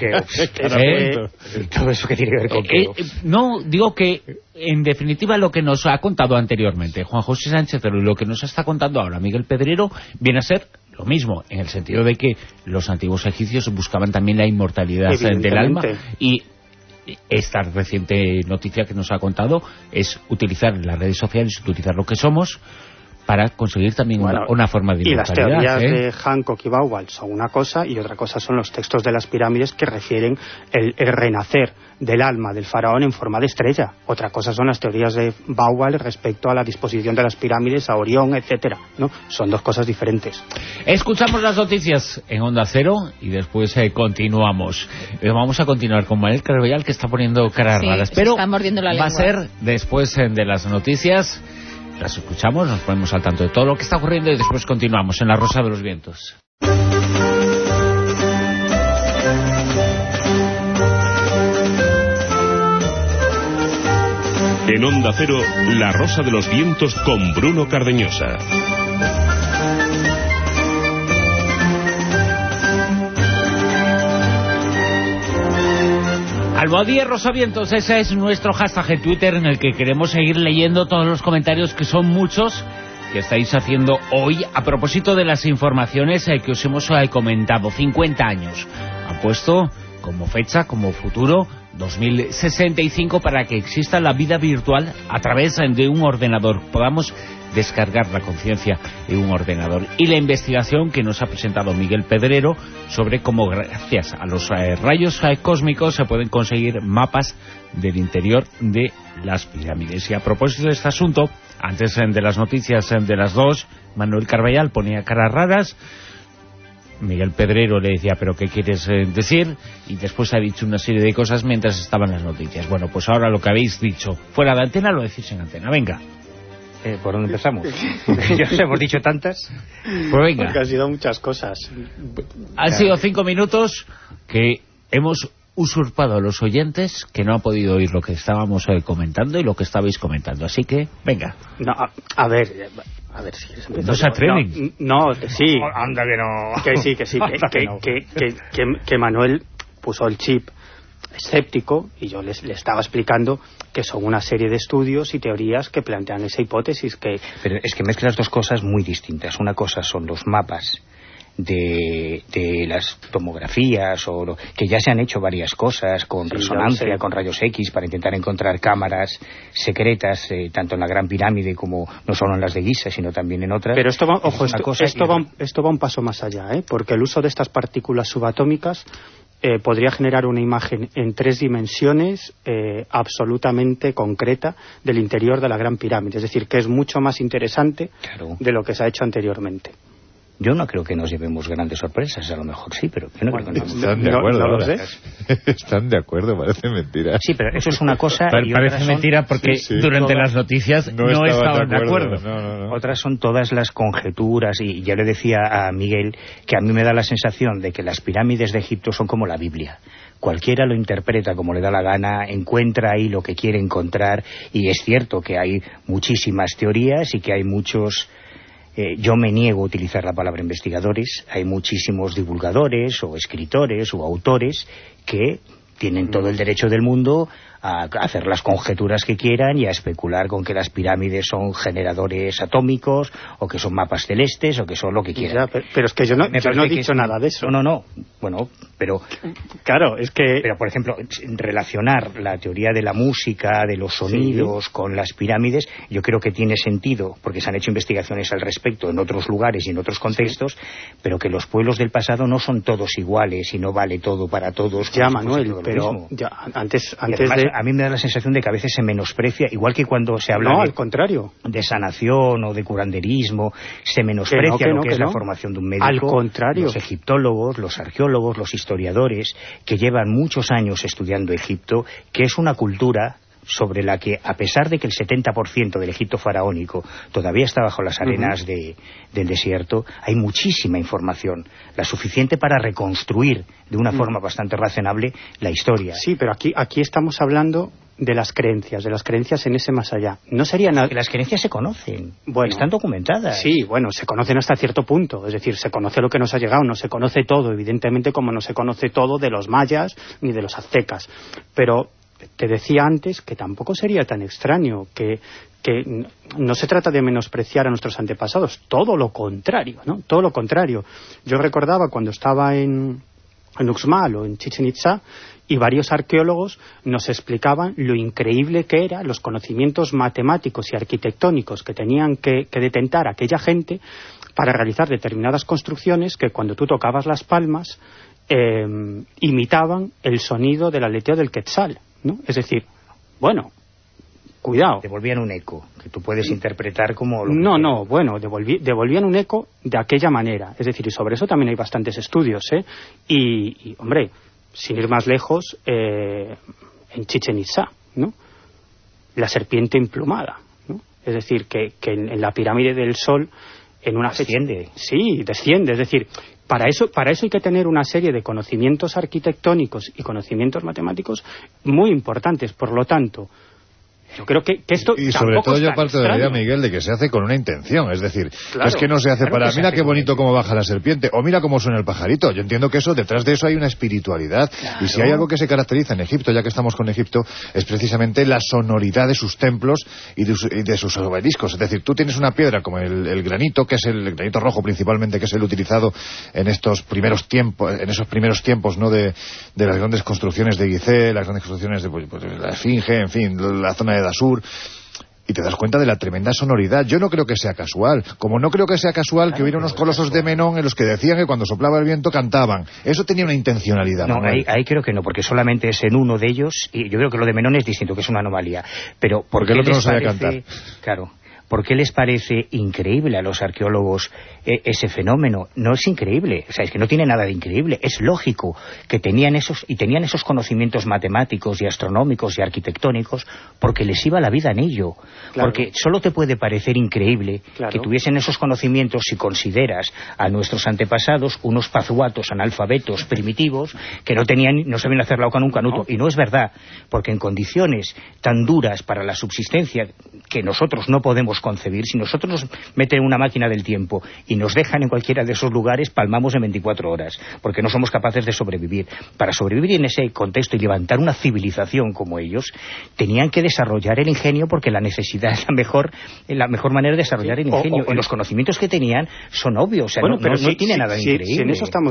Todo eso que tiene que ver con no, digo que, en definitiva, lo que nos ha contado anteriormente Juan José Sánchez y lo que nos está contando ahora Miguel Pedrero viene a ser lo mismo, en el sentido de que los antiguos egipcios buscaban también la inmortalidad del alma, y esta reciente noticia que nos ha contado es utilizar las redes sociales, utilizar lo que somos para conseguir también una forma de inmortalidad. Y las teorías de Hancock y Vaughan son una cosa, y otra cosa son los textos de las pirámides que refieren el renacer del alma del faraón en forma de estrella. Otra cosa son las teorías de Vaughan respecto a la disposición de las pirámides, a Orión, etcétera, ¿no? Son dos cosas diferentes. Escuchamos las noticias en Onda Cero y después continuamos. Vamos a continuar con Manuel Carvallal, que está poniendo caras raras, pero está mordiendo la lengua. Va a ser después de las noticias. Las escuchamos, nos ponemos al tanto de todo lo que está ocurriendo y después continuamos en La Rosa de los Vientos. En Onda Cero, La Rosa de los Vientos con Bruno Cardeñosa. Almohadilla Rosavientos, ese es nuestro hashtag en Twitter, en el que queremos seguir leyendo todos los comentarios, que son muchos, que estáis haciendo hoy a propósito de las informaciones que os hemos comentado. 50 años ha puesto como fecha, como futuro, 2065, para que exista la vida virtual a través de un ordenador. Podamos descargar la conciencia en un ordenador. Y la investigación que nos ha presentado Miguel Pedrero sobre cómo, gracias a los rayos cósmicos, se pueden conseguir mapas del interior de las pirámides. Y a propósito de este asunto, antes de las noticias de las 2, Manuel Carballal ponía caras raras. Miguel Pedrero le decía, ¿pero qué quieres decir? Y después ha dicho una serie de cosas mientras estaban las noticias. Bueno, pues ahora lo que habéis dicho fuera de antena lo decís en antena. Venga. ¿Por dónde empezamos? Ya os hemos dicho tantas. Pues venga. Porque han sido muchas cosas. Han sido 5 minutos que hemos usurpado a los oyentes, que no han podido oír lo que estábamos comentando y lo que estabais comentando. Así que, venga. No, a ver si quieres empezar. No se atreven. No, sí. Anda que no. Que sí. Que Manuel puso el chip escéptico y yo le estaba explicando que son una serie de estudios y teorías que plantean esa hipótesis que... Pero es que mezclas dos cosas muy distintas. Una cosa son los mapas de las tomografías que ya se han hecho varias cosas con resonancia, con rayos X, para intentar encontrar cámaras secretas, tanto en la Gran Pirámide como no solo en las de Giza, sino también en otras. Pero esto va un paso más allá, porque el uso de estas partículas subatómicas podría generar una imagen en 3 dimensiones absolutamente concreta del interior de la Gran Pirámide. Es decir, que es mucho más interesante de lo que se ha hecho anteriormente. Yo no creo que nos llevemos grandes sorpresas, a lo mejor sí, pero yo no creo que están de acuerdo. No lo sé. Están de acuerdo, parece mentira. Sí, pero eso es una cosa. Parece mentira porque durante las noticias no estaban de acuerdo. No. Otras son todas las conjeturas, y ya le decía a Miguel que a mí me da la sensación de que las pirámides de Egipto son como la Biblia. Cualquiera lo interpreta como le da la gana, encuentra ahí lo que quiere encontrar, y es cierto que hay muchísimas teorías y que hay muchos... yo me niego a utilizar la palabra investigadores. Hay muchísimos divulgadores o escritores o autores que tienen todo el derecho del mundo a hacer las conjeturas que quieran y a especular con que las pirámides son generadores atómicos o que son mapas celestes o que son lo que quieran. Ya, pero es que yo no he dicho nada de eso. No. Bueno, pero... Claro, es que... Pero, por ejemplo, relacionar la teoría de la música, de los sonidos, con las pirámides, yo creo que tiene sentido, porque se han hecho investigaciones al respecto en otros lugares y en otros contextos, pero que los pueblos del pasado no son todos iguales y no vale todo para todos. Ya, Manuel, pero ya, antes además, de... A mí me da la sensación de que a veces se menosprecia, igual que cuando se habla al contrario, de sanación o de curanderismo, se menosprecia lo que es la formación de un médico. Al contrario. Los egiptólogos, los arqueólogos, los historiadores, que llevan muchos años estudiando Egipto, que es una cultura sobre la que, a pesar de que el 70% del Egipto faraónico todavía está bajo las arenas del desierto, hay muchísima información, la suficiente para reconstruir de una forma bastante razonable la historia. Sí, pero aquí estamos hablando de las creencias en ese más allá. No sería nada... Las creencias se conocen, están documentadas. Sí, bueno, se conocen hasta cierto punto, es decir, se conoce lo que nos ha llegado, no se conoce todo, evidentemente, como no se conoce todo de los mayas ni de los aztecas, pero... Te decía antes que tampoco sería tan extraño, que no se trata de menospreciar a nuestros antepasados, todo lo contrario, ¿no? Todo lo contrario. Yo recordaba cuando estaba en Uxmal o en Chichén Itzá, y varios arqueólogos nos explicaban lo increíble que eran los conocimientos matemáticos y arquitectónicos que tenían que detentar aquella gente para realizar determinadas construcciones que cuando tú tocabas las palmas imitaban el sonido del aleteo del quetzal, ¿no? Es decir, bueno, cuidado. Devolvían un eco, que tú puedes interpretar como... Devolvían un eco de aquella manera. Es decir, y sobre eso también hay bastantes estudios, Y hombre, sin ir más lejos, en Chichén Itzá, ¿no? La serpiente emplumada, ¿no? Es decir, que en la pirámide del Sol, en una... Desciende. Sí, desciende, es decir... Para eso hay que tener una serie de conocimientos arquitectónicos y conocimientos matemáticos muy importantes. Por lo tanto, Yo creo que esto y sobre todo yo parto de la idea, Miguel, de que se hace con una intención, es decir, claro, es que no se hace para mira qué bonito cómo baja la serpiente o mira cómo suena el pajarito. Yo entiendo que eso, detrás de eso hay una espiritualidad, claro. Y si hay algo que se caracteriza en Egipto, ya que estamos con Egipto, es precisamente la sonoridad de sus templos y de sus obeliscos. Es decir, tú tienes una piedra como el granito, que es el granito rojo principalmente, que es el utilizado en esos primeros tiempos, ¿no?, de las grandes construcciones de Gizeh, las grandes construcciones de la Esfinge, en fin, la zona de Dasur, y te das cuenta de la tremenda sonoridad. Yo no creo que sea casual, como no creo que sea casual que hubiera unos colosos de Menón en los que decían que cuando soplaba el viento cantaban. Eso tenía una intencionalidad. No, ahí creo que no, porque solamente es en uno de ellos, y yo creo que lo de Menón es distinto, que es una anomalía. Pero porque el otro no sabe cantar. Claro. ¿Por qué les parece increíble a los arqueólogos ese fenómeno? No es increíble, o sea, es que no tiene nada de increíble. Es lógico que tenían esos conocimientos matemáticos y astronómicos y arquitectónicos porque les iba la vida en ello. Claro. Porque solo te puede parecer increíble, claro, que tuviesen esos conocimientos si consideras a nuestros antepasados unos pazuatos analfabetos primitivos que no sabían hacer la oca en un canuto. Y no es verdad, porque en condiciones tan duras para la subsistencia que nosotros no podemos concebir, si nosotros nos meten en una máquina del tiempo y nos dejan en cualquiera de esos lugares, palmamos en 24 horas, porque no somos capaces de sobrevivir. Para sobrevivir en ese contexto y levantar una civilización como ellos, tenían que desarrollar el ingenio, porque la necesidad es la mejor manera de desarrollar el ingenio. Y los conocimientos que tenían son obvios, o sea, no tiene nada de increíble. Si en eso estamos...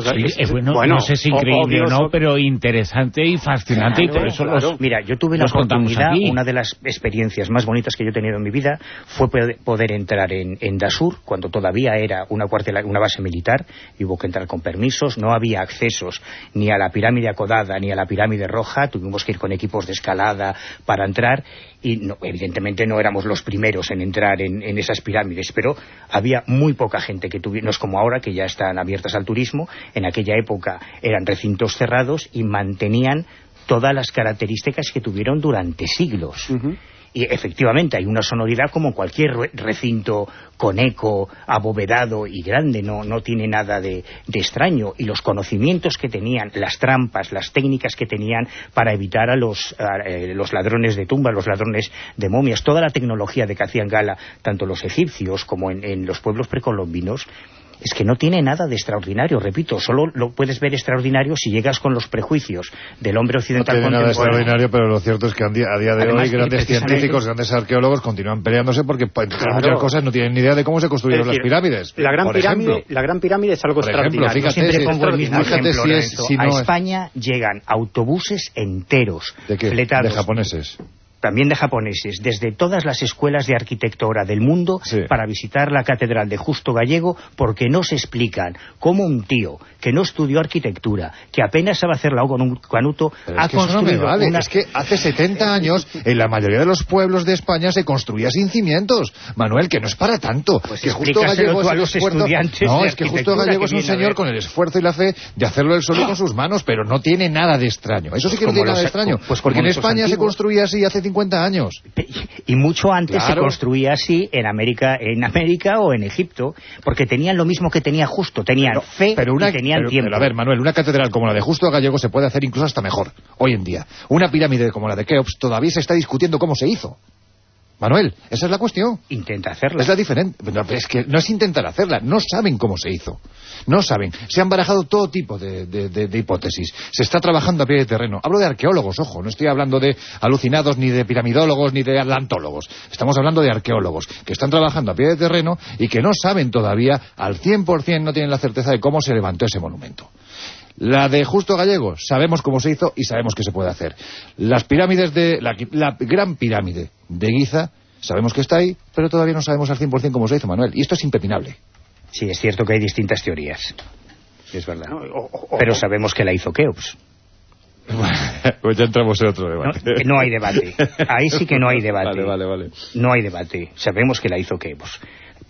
no sé si increíble o no, pero interesante y fascinante, claro, y por eso claro. Mira, yo tuve la oportunidad, una de las experiencias más bonitas que yo he tenido en mi vida fue poder entrar en Dasur, cuando todavía era una base militar, y hubo que entrar con permisos. No había accesos ni a la pirámide acodada ni a la pirámide roja, tuvimos que ir con equipos de escalada para entrar, y no, evidentemente no éramos los primeros en entrar en esas pirámides, pero había muy poca gente que tuviera, no es como ahora que ya están abiertas al turismo. En aquella época eran recintos cerrados y mantenían todas las características que tuvieron durante siglos. Y efectivamente hay una sonoridad como cualquier recinto con eco, abovedado y grande, no tiene nada de extraño. Y los conocimientos que tenían, las trampas, las técnicas que tenían para evitar a los ladrones de tumbas, los ladrones de momias, toda la tecnología de que hacían gala tanto los egipcios como en los pueblos precolombinos, es que no tiene nada de extraordinario. Repito, solo lo puedes ver extraordinario si llegas con los prejuicios del hombre occidental contemporáneo. No tiene nada extraordinario, pero lo cierto es que a día de hoy grandes científicos, grandes arqueólogos continúan peleándose porque, entre muchas cosas, no tienen ni idea de cómo se construyeron las pirámides. La Gran Pirámide es algo extraordinario. Fíjate, siempre pongo el mismo ejemplo, a España llegan autobuses enteros fletados. ¿De japoneses? También de japoneses, desde todas las escuelas de arquitectura del mundo, sí, para visitar la catedral de Justo Gallego, porque no se explican cómo un tío que no estudió arquitectura, que apenas sabe hacer la O con un canuto, ha construido Es que hace 70 años en la mayoría de los pueblos de España se construía sin cimientos. Manuel, que no es para tanto. Pues que Justo Gallego es a los estudiantes. No, es que Justo Gallego es un señor con el esfuerzo y la fe de hacerlo él solo con sus manos, pero no tiene nada de extraño. Eso sí que no tiene nada de extraño. Pues porque en España se construía así hace 50 años. Y mucho antes se construía así en América o en Egipto, porque tenían lo mismo que tenía Justo, tenían fe y tenían tiempo. Pero a ver, Manuel, una catedral como la de Justo Gallego se puede hacer incluso hasta mejor hoy en día. Una pirámide como la de Keops todavía se está discutiendo cómo se hizo. Manuel, esa es la cuestión. Intenta hacerla. Es la diferente. No, es que no es intentar hacerla, no saben cómo se hizo. No saben. Se han barajado todo tipo de hipótesis. Se está trabajando a pie de terreno. Hablo de arqueólogos, ojo, no estoy hablando de alucinados, ni de piramidólogos, ni de atlantólogos. Estamos hablando de arqueólogos que están trabajando a pie de terreno y que no saben todavía, al 100%, no tienen la certeza de cómo se levantó ese monumento. La de Justo Gallego, sabemos cómo se hizo y sabemos que se puede hacer. Las pirámides la Gran Pirámide de Giza, sabemos que está ahí, pero todavía no sabemos al 100% cómo se hizo, Manuel. Y esto es impepinable. Sí, es cierto que hay distintas teorías. Es verdad. Pero sabemos que la hizo Keops. Pues ya entramos en otro debate. No hay debate. Ahí sí que no hay debate. Vale. No hay debate. Sabemos que la hizo Keops.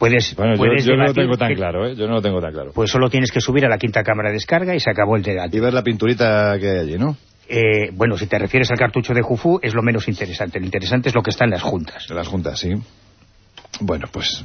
Yo no lo tengo tan claro, Yo no lo tengo tan claro. Pues solo tienes que subir a la quinta cámara de descarga y se acabó el debate. Y ver la pinturita que hay allí, ¿no? Bueno, si te refieres al cartucho de Jufu, es lo menos interesante. Lo interesante es lo que está en las juntas. En las juntas, sí. Bueno, pues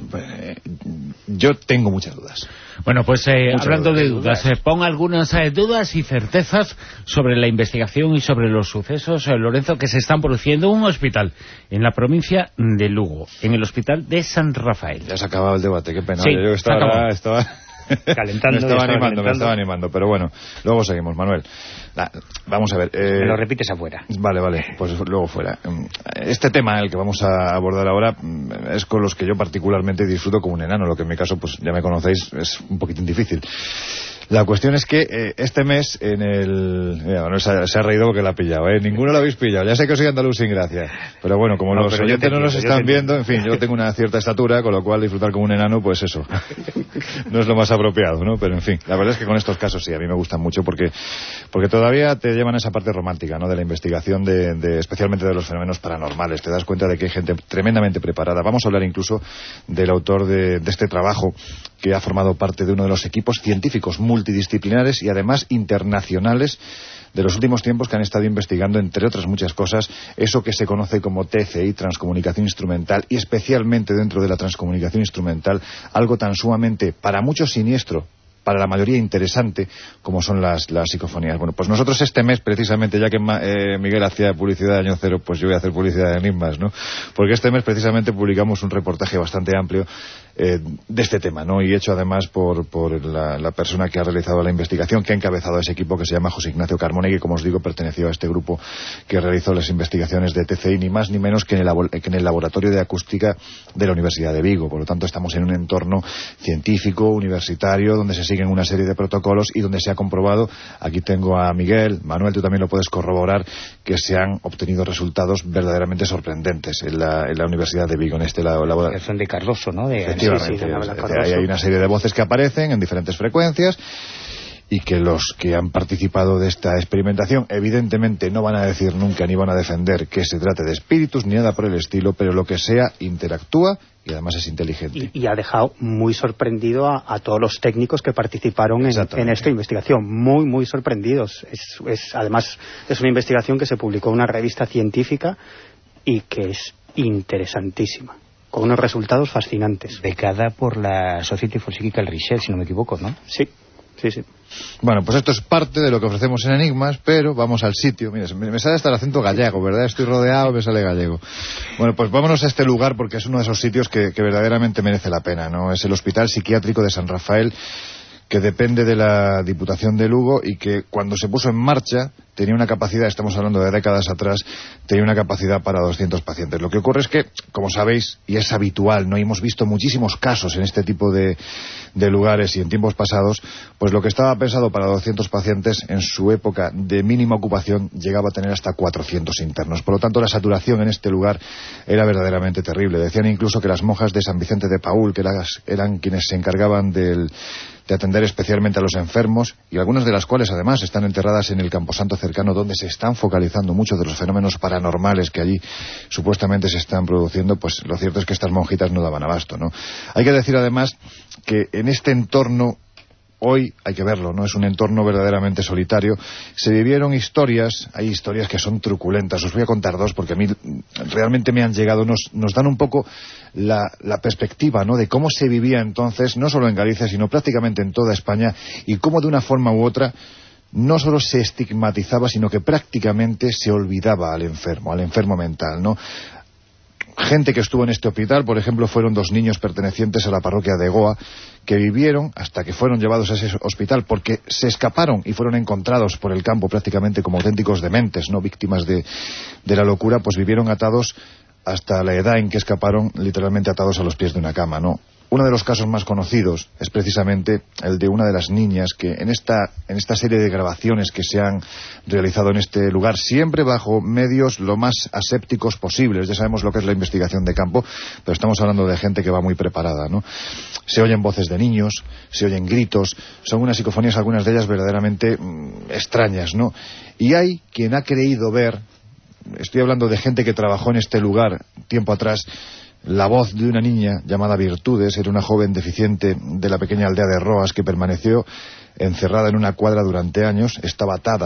yo tengo muchas dudas. Bueno, pues hablando de dudas, pon algunas dudas y certezas sobre la investigación y sobre los sucesos, Lorenzo, que se están produciendo en un hospital en la provincia de Lugo, en el hospital de San Rafael. Ya se ha acabado el debate, qué pena. Sí, yo estaba calentando, me estaba animando, pero bueno, luego seguimos, Manuel. Vamos a ver. Me lo repites afuera. Vale, pues luego fuera. Este tema, el que vamos a abordar ahora, es con los que yo particularmente disfruto como un enano, lo que en mi caso, pues ya me conocéis, es un poquitín difícil. La cuestión es que este mes en el... Mira, bueno, se ha reído porque la ha pillado, ¿eh? Ninguno lo habéis pillado. Ya sé que soy andaluz sin gracia. Pero bueno, como los oyentes no nos están viendo, en fin, yo tengo una cierta estatura, con lo cual disfrutar como un enano, pues eso. No es lo más apropiado, ¿no? Pero en fin, la verdad es que con estos casos sí, a mí me gustan mucho porque todavía te llevan a esa parte romántica, ¿no? De la investigación, especialmente de los fenómenos paranormales. Te das cuenta de que hay gente tremendamente preparada. Vamos a hablar incluso del autor de este trabajo, que ha formado parte de uno de los equipos científicos multidisciplinares y además internacionales de los últimos tiempos, que han estado investigando, entre otras muchas cosas, eso que se conoce como TCI, transcomunicación instrumental, y especialmente dentro de la transcomunicación instrumental, algo tan sumamente, para muchos siniestro, para la mayoría interesante, como son las psicofonías. Bueno, pues nosotros este mes, precisamente, ya que Miguel hacía publicidad de Año Cero, pues yo voy a hacer publicidad de Enigmas, ¿no? Porque este mes precisamente publicamos un reportaje bastante amplio de este tema, ¿no? Y hecho además por la persona que ha realizado la investigación, que ha encabezado ese equipo, que se llama José Ignacio Carmona, y que, como os digo, perteneció a este grupo que realizó las investigaciones de TCI, ni más ni menos que en el laboratorio de acústica de la Universidad de Vigo. Por lo tanto, estamos en un entorno científico, universitario, donde se siguen una serie de protocolos y donde se ha comprobado, aquí tengo a Miguel, Manuel, tú también lo puedes corroborar, que se han obtenido resultados verdaderamente sorprendentes en la Universidad de Vigo, en este laboratorio. Son de Cardoso, ¿no? Efectivamente, hay una serie de voces que aparecen en diferentes frecuencias, y que los que han participado de esta experimentación evidentemente no van a decir nunca ni van a defender que se trate de espíritus ni nada por el estilo, pero lo que sea interactúa y además es inteligente. Y ha dejado muy sorprendido a todos los técnicos que participaron en esta investigación, muy sorprendidos. Además es una investigación que se publicó en una revista científica y que es interesantísima, con unos resultados fascinantes. Becada por la Society for Psychical Research, si no me equivoco, ¿no? Sí. Bueno, pues esto es parte de lo que ofrecemos en Enigmas, pero vamos al sitio. Mira, me sale hasta el acento gallego, ¿verdad? Estoy rodeado, me sale gallego. Bueno, pues vámonos a este lugar, porque es uno de esos sitios que verdaderamente merece la pena, ¿no? Es el Hospital Psiquiátrico de San Rafael, que depende de la Diputación de Lugo, y que cuando se puso en marcha tenía una capacidad, estamos hablando de décadas atrás, tenía una capacidad para 200 pacientes. Lo que ocurre es que, como sabéis, y es habitual, ¿no? Y hemos visto muchísimos casos en este tipo de lugares y en tiempos pasados, pues lo que estaba pensado para 200 pacientes, en su época de mínima ocupación, llegaba a tener hasta 400 internos. Por lo tanto, la saturación en este lugar era verdaderamente terrible. Decían incluso que las monjas de San Vicente de Paúl, que eran quienes se encargaban de atender especialmente a los enfermos, y algunas de las cuales además están enterradas en el Camposanto cercano, donde se están focalizando muchos de los fenómenos paranormales que allí supuestamente se están produciendo, pues lo cierto es que estas monjitas no daban abasto, ¿no? Hay que decir además que en este entorno, hoy hay que verlo, ¿no? Es un entorno verdaderamente solitario. Se vivieron historias, hay historias que son truculentas. Os voy a contar dos porque a mí realmente me han llegado, nos dan un poco la perspectiva, ¿no? De cómo se vivía entonces, no solo en Galicia, sino prácticamente en toda España, y cómo de una forma u otra no solo se estigmatizaba, sino que prácticamente se olvidaba al enfermo mental, ¿no? Gente que estuvo en este hospital, por ejemplo, fueron 2 niños pertenecientes a la parroquia de Goa, que vivieron hasta que fueron llevados a ese hospital, porque se escaparon y fueron encontrados por el campo prácticamente como auténticos dementes, ¿no? Víctimas de la locura, pues vivieron atados hasta la edad en que escaparon, literalmente atados a los pies de una cama, ¿no? Uno de los casos más conocidos es precisamente el de una de las niñas que en esta serie de grabaciones que se han realizado en este lugar, siempre bajo medios lo más asépticos posibles. Ya sabemos lo que es la investigación de campo, pero estamos hablando de gente que va muy preparada, ¿no? Se oyen voces de niños, se oyen gritos, son unas psicofonías, algunas de ellas verdaderamente extrañas, ¿no? Y hay quien ha creído ver, estoy hablando de gente que trabajó en este lugar tiempo atrás, la voz de una niña llamada Virtudes. Era una joven deficiente de la pequeña aldea de Roas que permaneció encerrada en una cuadra durante años, estaba atada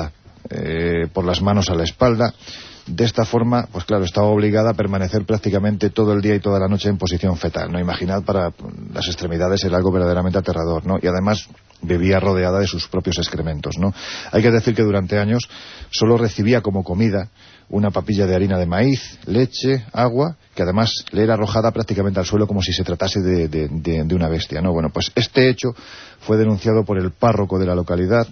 por las manos a la espalda. De esta forma, pues claro, estaba obligada a permanecer prácticamente todo el día y toda la noche en posición fetal, ¿no? Imaginad, para las extremidades era algo verdaderamente aterrador, ¿no? Y además vivía rodeada de sus propios excrementos, ¿no? Hay que decir que durante años solo recibía como comida una papilla de harina de maíz, leche, agua, que además le era arrojada prácticamente al suelo como si se tratase de una bestia, ¿no? Bueno, pues este hecho fue denunciado por el párroco de la localidad.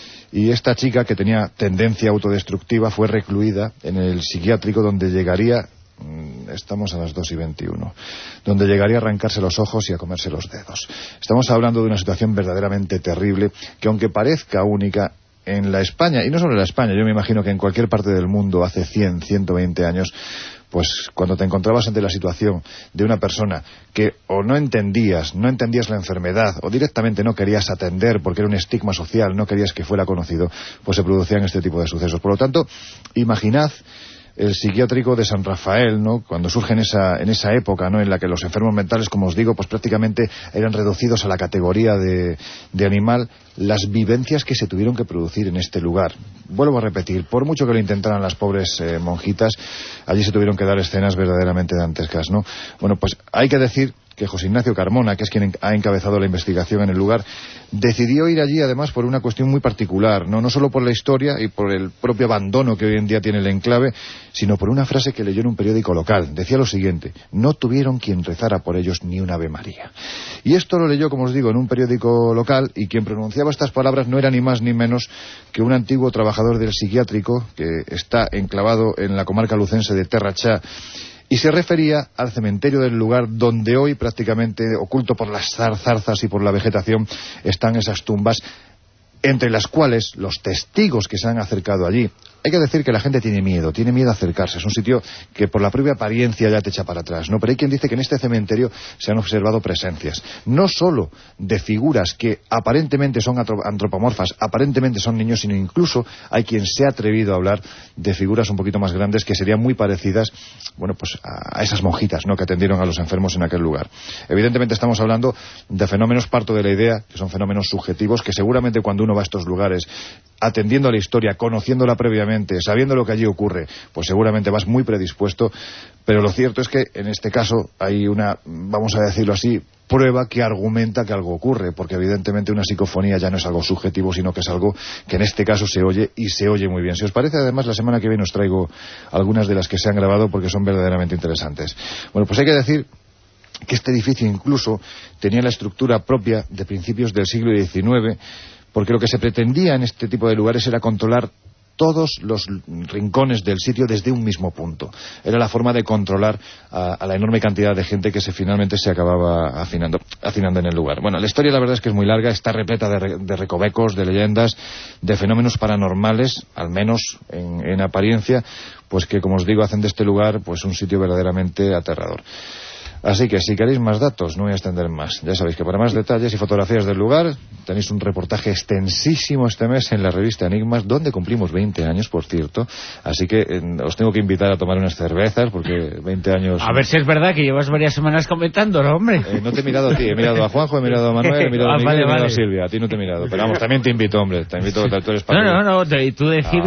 Y esta chica, que tenía tendencia autodestructiva, fue recluida en el psiquiátrico, donde llegaría, estamos a las 2:21, donde llegaría a arrancarse los ojos y a comerse los dedos. Estamos hablando de una situación verdaderamente terrible, que aunque parezca única en la España, y no solo en la España, yo me imagino que en cualquier parte del mundo hace 100, 120 años, pues cuando te encontrabas ante la situación de una persona que o no entendías la enfermedad, o directamente no querías atender porque era un estigma social, no querías que fuera conocido, pues se producían este tipo de sucesos. Por lo tanto, imaginad el psiquiátrico de San Rafael, ¿no? Cuando surge en esa época, ¿no? En la que los enfermos mentales, como os digo, pues prácticamente eran reducidos a la categoría de animal, las vivencias que se tuvieron que producir en este lugar. Vuelvo a repetir, por mucho que lo intentaran las pobres monjitas, allí se tuvieron que dar escenas verdaderamente dantescas, ¿no? Bueno, pues hay que decir que José Ignacio Carmona, que es quien ha encabezado la investigación en el lugar, decidió ir allí además por una cuestión muy particular, no solo por la historia y por el propio abandono que hoy en día tiene el enclave, sino por una frase que leyó en un periódico local. Decía lo siguiente: no tuvieron quien rezara por ellos ni un Ave María. Y esto lo leyó, como os digo, en un periódico local, y quien pronunciaba estas palabras no era ni más ni menos que un antiguo trabajador del psiquiátrico que está enclavado en la comarca lucense de Terrachá, y se refería al cementerio del lugar donde hoy, prácticamente oculto por las zarzas y por la vegetación, están esas tumbas, entre las cuales los testigos que se han acercado allí. Hay que decir que la gente tiene miedo a acercarse. Es un sitio que por la propia apariencia ya te echa para atrás, ¿no? Pero hay quien dice que en este cementerio se han observado presencias, no solo de figuras que aparentemente son antropomorfas, aparentemente son niños, sino incluso hay quien se ha atrevido a hablar de figuras un poquito más grandes que serían muy parecidas, bueno, pues a esas monjitas, ¿no?, que atendieron a los enfermos en aquel lugar. Evidentemente estamos hablando de fenómenos, parto de la idea, que son fenómenos subjetivos, que seguramente cuando uno va a estos lugares, atendiendo a la historia, conociéndola previamente, sabiendo lo que allí ocurre, pues seguramente vas muy predispuesto, pero lo cierto es que en este caso hay una, vamos a decirlo así, prueba que argumenta que algo ocurre, porque evidentemente una psicofonía ya no es algo subjetivo, sino que es algo que en este caso se oye, y se oye muy bien. Si os parece, además, la semana que viene os traigo algunas de las que se han grabado porque son verdaderamente interesantes. Bueno, pues hay que decir que este edificio incluso tenía la estructura propia de principios del siglo XIX, porque lo que se pretendía en este tipo de lugares era controlar todos los rincones del sitio desde un mismo punto. Era la forma de controlar a la enorme cantidad de gente que finalmente se acababa hacinando en el lugar. Bueno, la historia la verdad es que es muy larga, está repleta de recovecos, de leyendas, de fenómenos paranormales, al menos en apariencia, pues que, como os digo, hacen de este lugar pues un sitio verdaderamente aterrador. Así que si queréis más datos, no voy a extender más. Ya sabéis que para más detalles y fotografías del lugar tenéis un reportaje extensísimo este mes en la revista Enigmas, donde cumplimos 20 años, por cierto. Así que os tengo que invitar a tomar unas cervezas, porque 20 años... A ver si es verdad que llevas varias semanas comentándolo, hombre. No te he mirado a ti, he mirado a Juanjo, he mirado a Manuel, he mirado a Miguel, he mirado a Silvia. A ti no te he mirado. Pero vamos, también te invito, hombre. Te invito, tú eres parte No, tú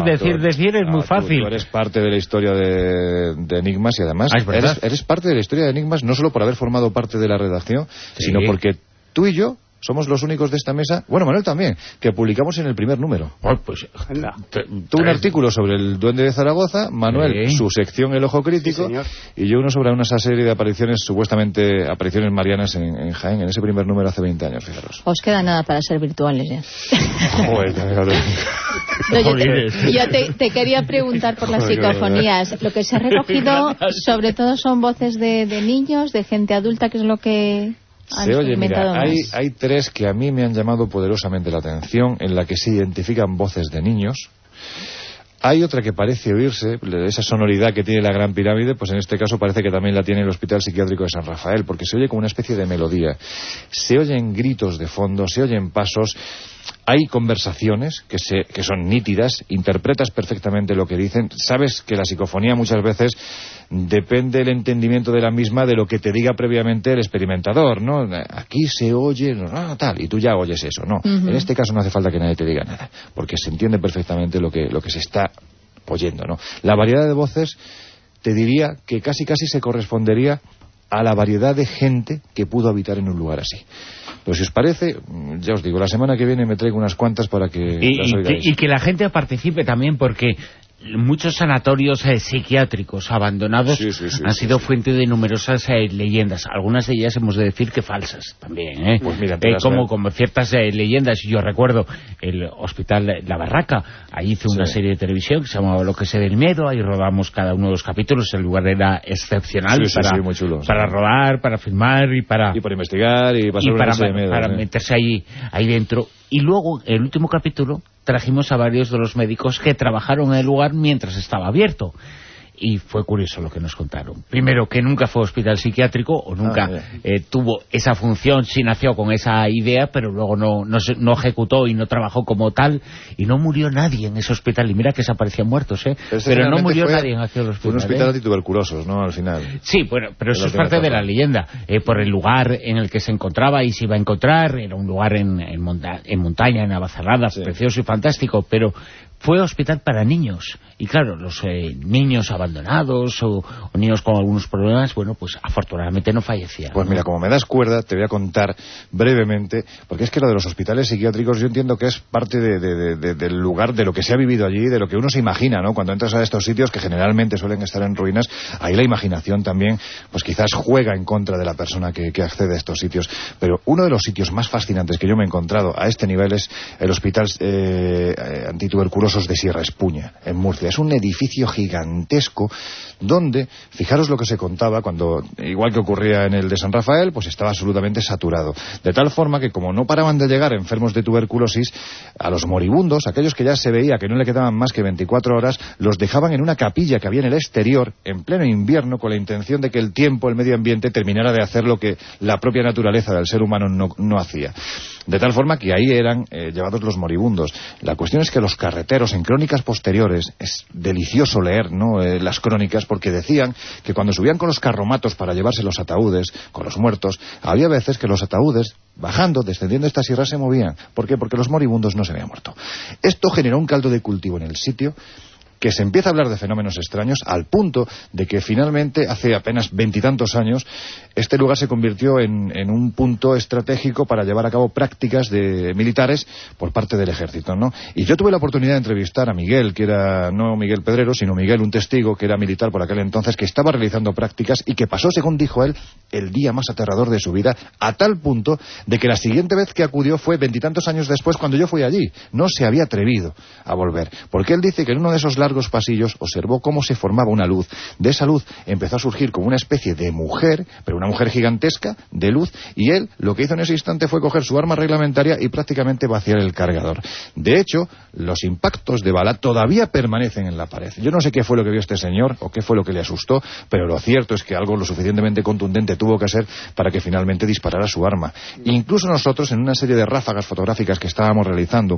decir es muy fácil. Tú eres parte de la historia de Enigmas, y además eres parte de la historia de Enigmas, no solo por haber formado parte de la redacción, sino porque tú y yo somos los únicos de esta mesa, bueno, Manuel también, que publicamos en el primer número. Tú un artículo sobre el Duende de Zaragoza, Manuel su sección El Ojo Crítico, y yo uno sobre una serie de apariciones, supuestamente apariciones marianas en Jaén, en ese primer número hace 20 años, fijaros. Os queda nada para ser virtuales ya. Yo te quería preguntar por las psicofonías. Lo que se ha recogido sobre todo son voces de niños, de gente adulta, que es lo que... Se oye, mira, hay tres que a mí me han llamado poderosamente la atención, en la que se identifican voces de niños. Hay otra que parece oírse, esa sonoridad que tiene la Gran Pirámide, pues en este caso parece que también la tiene el Hospital Psiquiátrico de San Rafael, porque se oye como una especie de melodía. Se oyen gritos de fondo, se oyen pasos. Hay conversaciones que son nítidas, interpretas perfectamente lo que dicen, sabes que la psicofonía muchas veces depende el entendimiento de la misma de lo que te diga previamente el experimentador, ¿no? Aquí se oye, tal, y tú ya oyes eso, ¿no? En este caso no hace falta que nadie te diga nada, porque se entiende perfectamente lo que se está oyendo, ¿no? La variedad de voces, te diría que casi se correspondería a la variedad de gente que pudo habitar en un lugar así. Pues si os parece, ya os digo, la semana que viene me traigo unas cuantas para que las oigáis. Y que la gente participe también, porque muchos sanatorios psiquiátricos abandonados han sido fuente de numerosas leyendas. Algunas de ellas hemos de decir que falsas también, Pues mira, como ciertas leyendas. Yo recuerdo el Hospital La Barraca, ahí hice una serie de televisión que se llamaba Lo que sé del miedo, ahí rodamos cada uno de los capítulos, el lugar era excepcional muy chulo, para rodar, para filmar y para investigar y para meterse ahí dentro. Y luego, el último capítulo, trajimos a varios de los médicos que trabajaron en el lugar mientras estaba abierto. Y fue curioso lo que nos contaron. Primero, que nunca fue hospital psiquiátrico, o nunca tuvo esa función, sí nació con esa idea, pero luego no ejecutó y no trabajó como tal, y no murió nadie en ese hospital. Y mira que se aparecían muertos, pero no murió nadie en aquel hospital. Fue un hospital antituberculosos, ¿no?, al final. Sí, bueno, pero eso es parte de la leyenda. Por el lugar en el que se encontraba y se iba a encontrar, era un lugar en montaña, en Navacerrada, precioso y fantástico, pero fue hospital para niños. Y claro, los niños abandonados o niños con algunos problemas, bueno, pues afortunadamente no fallecían. Pues mira, como me das cuerda, te voy a contar brevemente, porque es que lo de los hospitales psiquiátricos yo entiendo que es parte del lugar, de lo que se ha vivido allí, de lo que uno se imagina, ¿no? Cuando entras a estos sitios que generalmente suelen estar en ruinas, ahí la imaginación también, pues quizás juega en contra de la persona que accede a estos sitios. Pero uno de los sitios más fascinantes que yo me he encontrado a este nivel es el Hospital Antituberculosos de Sierra Espuña, en Murcia. Es un edificio gigantesco donde, fijaros lo que se contaba cuando, igual que ocurría en el de San Rafael, pues estaba absolutamente saturado. De tal forma que, como no paraban de llegar enfermos de tuberculosis, a los moribundos, aquellos que ya se veía que no le quedaban más que 24 horas, los dejaban en una capilla que había en el exterior, en pleno invierno, con la intención de que el tiempo, el medio ambiente, terminara de hacer lo que la propia naturaleza del ser humano no hacía. De tal forma que ahí eran llevados los moribundos. La cuestión es que los carreteros, en crónicas posteriores, es delicioso leer, ¿no?, las crónicas, porque decían que cuando subían con los carromatos para llevarse los ataúdes, con los muertos, había veces que los ataúdes, bajando, descendiendo esta sierra, se movían. ¿Por qué? Porque los moribundos no se habían muerto. Esto generó un caldo de cultivo en el sitio, que se empieza a hablar de fenómenos extraños, al punto de que finalmente, hace apenas 20 y tantos años, este lugar se convirtió en un punto estratégico para llevar a cabo prácticas militares por parte del ejército, ¿no? Y yo tuve la oportunidad de entrevistar a Miguel, que era, no Miguel Pedrero, sino Miguel, un testigo que era militar por aquel entonces, que estaba realizando prácticas y que pasó, según dijo él, el día más aterrador de su vida, a tal punto de que la siguiente vez que acudió fue 20 y tantos años después, cuando yo fui allí. No se había atrevido a volver, porque él dice que en uno de esos largos pasillos observó cómo se formaba una luz. De esa luz empezó a surgir como una especie de mujer, pero una mujer gigantesca, de luz, y él lo que hizo en ese instante fue coger su arma reglamentaria y prácticamente vaciar el cargador. De hecho, los impactos de bala todavía permanecen en la pared. Yo no sé qué fue lo que vio este señor o qué fue lo que le asustó, pero lo cierto es que algo lo suficientemente contundente tuvo que ser para que finalmente disparara su arma. Incluso nosotros, en una serie de ráfagas fotográficas que estábamos realizando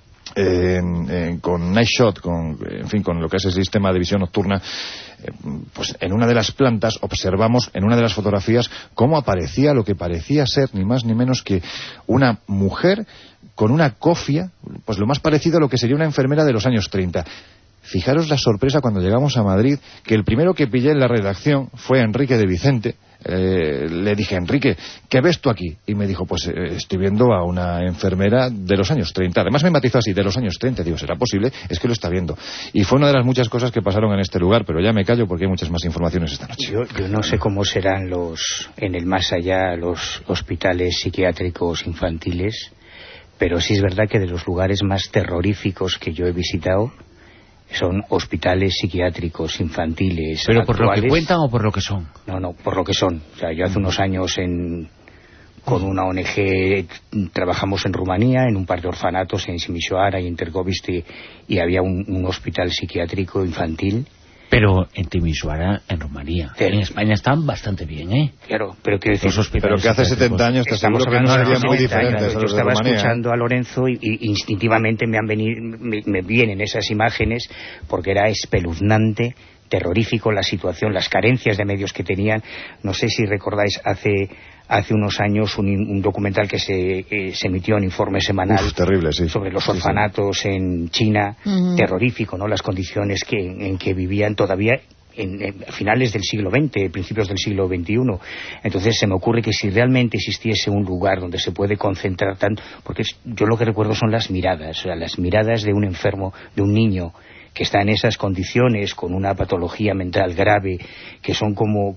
con Night Shot, con lo que es el sistema de visión nocturna, pues en una de las plantas observamos en una de las fotografías cómo aparecía lo que parecía ser ni más ni menos que una mujer con una cofia, pues lo más parecido a lo que sería una enfermera de los años 30. Fijaros la sorpresa cuando llegamos a Madrid, que el primero que pillé en la redacción fue Enrique de Vicente. Le dije: Enrique, ¿qué ves tú aquí? Y me dijo: pues estoy viendo a una enfermera de los años 30. Además me matizó así: de los años 30. Digo, ¿será posible? Es que lo está viendo. Y fue una de las muchas cosas que pasaron en este lugar, pero ya me callo porque hay muchas más informaciones esta noche. Yo no sé cómo serán en el más allá los hospitales psiquiátricos infantiles, pero sí es verdad que de los lugares más terroríficos que yo he visitado son hospitales psiquiátricos infantiles. ¿Pero actuales. por lo que cuentan o por lo que son? No, por lo que son. O sea, yo hace unos años con una ONG trabajamos en Rumanía, en un par de orfanatos en Simisoara y en Târgoviște, y había un hospital psiquiátrico infantil Pero en Timișoara, en Rumanía, en España están bastante bien, ¿eh? Claro, pero quiero decir... Pero que hace 70 años te aseguro que no serían muy diferentes. Yo estaba escuchando a Lorenzo y instintivamente me vienen esas imágenes porque era espeluznante, terrorífico la situación, las carencias de medios que tenían. No sé si recordáis hace unos años un documental que se emitió en Informe Semanal terrible, sí, sobre los orfanatos en China, terrorífico, ¿no? Las condiciones en que vivían todavía en finales del siglo XX, principios del siglo XXI. Entonces se me ocurre que si realmente existiese un lugar donde se puede concentrar tanto, porque yo lo que recuerdo son las miradas, o sea, las miradas de un enfermo, de un niño que está en esas condiciones con una patología mental grave, que son como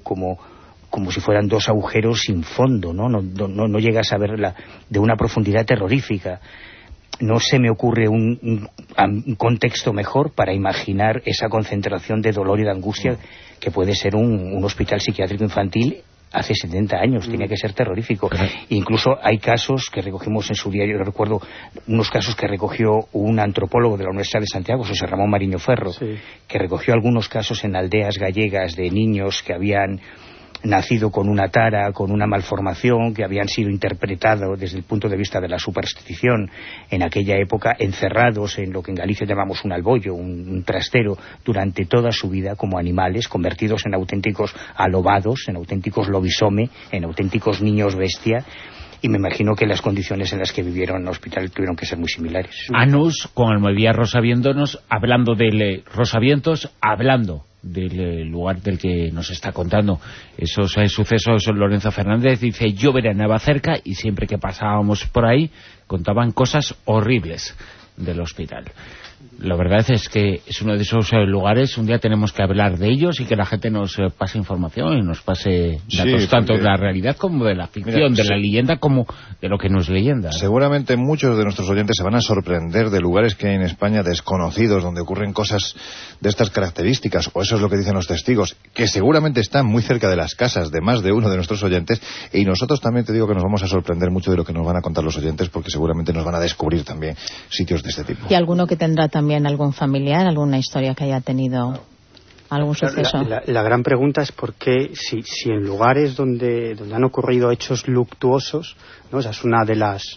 si fueran dos agujeros sin fondo, ¿no? No llegas a verla de una profundidad terrorífica. No se me ocurre un contexto mejor para imaginar esa concentración de dolor y de angustia que puede ser un hospital psiquiátrico infantil hace 70 años. Tenía que ser terrorífico. Incluso hay casos que recogimos en su día, yo recuerdo unos casos que recogió un antropólogo de la Universidad de Santiago, José Ramón Mariño Ferro, que recogió algunos casos en aldeas gallegas de niños que habían nacido con una tara, con una malformación, que habían sido interpretados desde el punto de vista de la superstición en aquella época, encerrados en lo que en Galicia llamamos un albollo, un trastero, durante toda su vida como animales, convertidos en auténticos alobados, en auténticos lobisome, en auténticos niños bestia. Y me imagino que las condiciones en las que vivieron en el hospital tuvieron que ser muy similares. Anus, con Almodía Rosavientos, hablando del Rosavientos, hablando del lugar del que nos está contando esos sucesos. Lorenzo Fernández dice: yo veranaba cerca y siempre que pasábamos por ahí contaban cosas horribles del hospital. La verdad es que es uno de esos lugares, un día tenemos que hablar de ellos y que la gente nos pase información y nos pase datos, tanto de la realidad como de la ficción, de la leyenda como de lo que no es leyenda. Seguramente muchos de nuestros oyentes se van a sorprender de lugares que hay en España desconocidos, donde ocurren cosas de estas características, o eso es lo que dicen los testigos, que seguramente están muy cerca de las casas de más de uno de nuestros oyentes, y nosotros también te digo que nos vamos a sorprender mucho de lo que nos van a contar los oyentes, porque seguramente nos van a descubrir también sitios de este tipo. Y alguno que tendrá también algún familiar, alguna historia que haya tenido algún suceso. La gran pregunta es por qué, si en lugares donde han ocurrido hechos luctuosos, ¿no? Esa es una de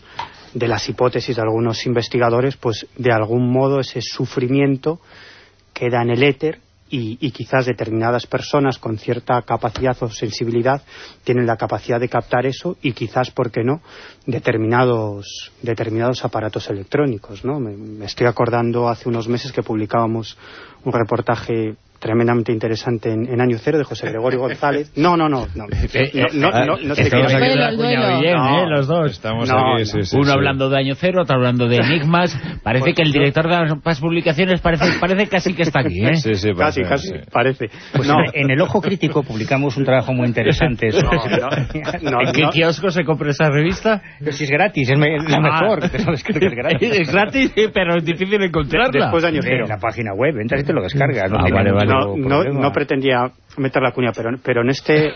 las hipótesis de algunos investigadores, pues de algún modo ese sufrimiento queda en el éter y quizás determinadas personas con cierta capacidad o sensibilidad tienen la capacidad de captar eso, y quizás, ¿por qué no?, determinados aparatos electrónicos, ¿no? Me estoy acordando hace unos meses que publicábamos un reportaje tremendamente interesante en Año Cero de José Gregorio González. No te estamos aquí bien, los dos. Estamos aquí, sí, uno hablando de Año Cero, otro hablando de enigmas. Parece que el director de las publicaciones parece casi que está aquí, ¿eh? Sí, casi, parece. Pues en El Ojo Crítico publicamos un trabajo muy interesante. ¿En qué kiosco se compra esa revista? Si es gratis, es la mejor. ¿Sabes que es gratis? Es gratis, pero es difícil encontrarla. Después de Año Cero. En la página web, entras y te lo descargas. Vale. No pretendía meter la cuña, pero en este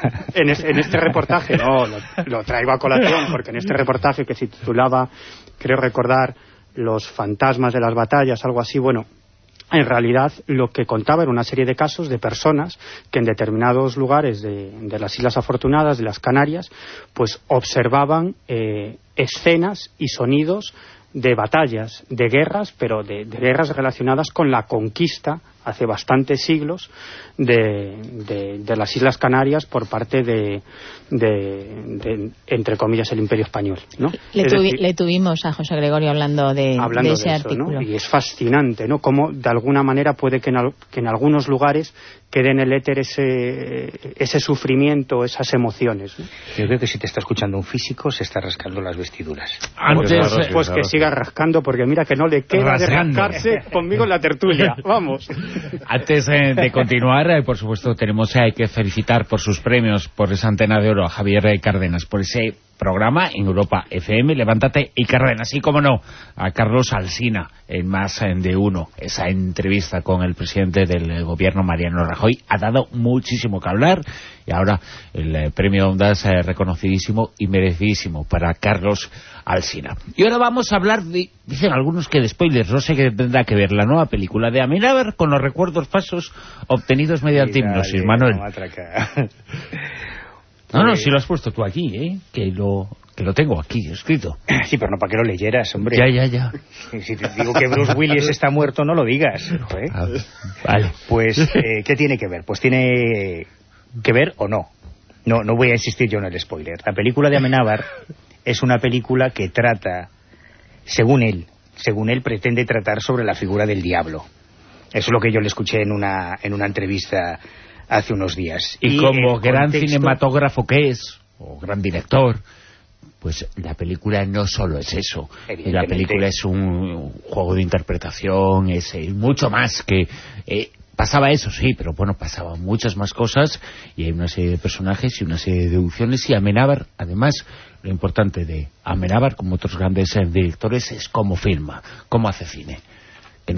reportaje lo traigo a colación, porque en este reportaje que se titulaba, creo recordar, Los fantasmas de las batallas, algo así, bueno, en realidad lo que contaba era una serie de casos de personas que en determinados lugares de las Islas Afortunadas, de las Canarias, pues observaban escenas y sonidos de batallas, de guerras, pero de guerras relacionadas con la conquista hace bastantes siglos de las Islas Canarias por parte de entre comillas, el Imperio Español, ¿no? Le tuvimos a José Gregorio hablando de ese artículo, ¿no? Y es fascinante, ¿no?, cómo de alguna manera puede que en algunos lugares quede en el éter ese sufrimiento, esas emociones, ¿no? Yo creo que si te está escuchando un físico se está rascando las vestiduras. Antes, pues que siga rascando, porque mira que no le queda de rascarse conmigo en la tertulia. Vamos. Antes de continuar, por supuesto, tenemos que felicitar por sus premios, por esa Antena de Oro, a Javier Cárdenas, por ese programa en Europa FM, Levántate y Carden, así como no, a Carlos Alsina en Más de Uno. Esa entrevista con el presidente del gobierno, Mariano Rajoy, ha dado muchísimo que hablar, y ahora el premio Ondas reconocidísimo y merecidísimo para Carlos Alsina. Y ahora vamos a hablar de, dicen algunos que de spoilers, no sé qué tendrá que ver la nueva película de Amenábar con los recuerdos falsos obtenidos mediante hipnosis, Manuel. No, si lo has puesto tú aquí, que lo tengo aquí escrito. Sí, pero no para que lo leyeras, hombre. Ya. Si te digo que Bruce Willis está muerto, no lo digas. Vale. Pues, ¿qué tiene que ver? Pues tiene que ver o no. No voy a insistir yo en el spoiler. La película de Amenábar es una película que trata, según él pretende tratar sobre la figura del diablo. Eso es lo que yo le escuché en una entrevista hace unos días. Y como gran cinematógrafo que es, o gran director, pues la película no solo es eso. La película es un juego de interpretación, es mucho más que... pasaba eso, sí, pero bueno, pasaban muchas más cosas, y hay una serie de personajes y una serie de deducciones, y Amenábar, además, lo importante de Amenábar, como otros grandes directores, es cómo filma, cómo hace cine. Que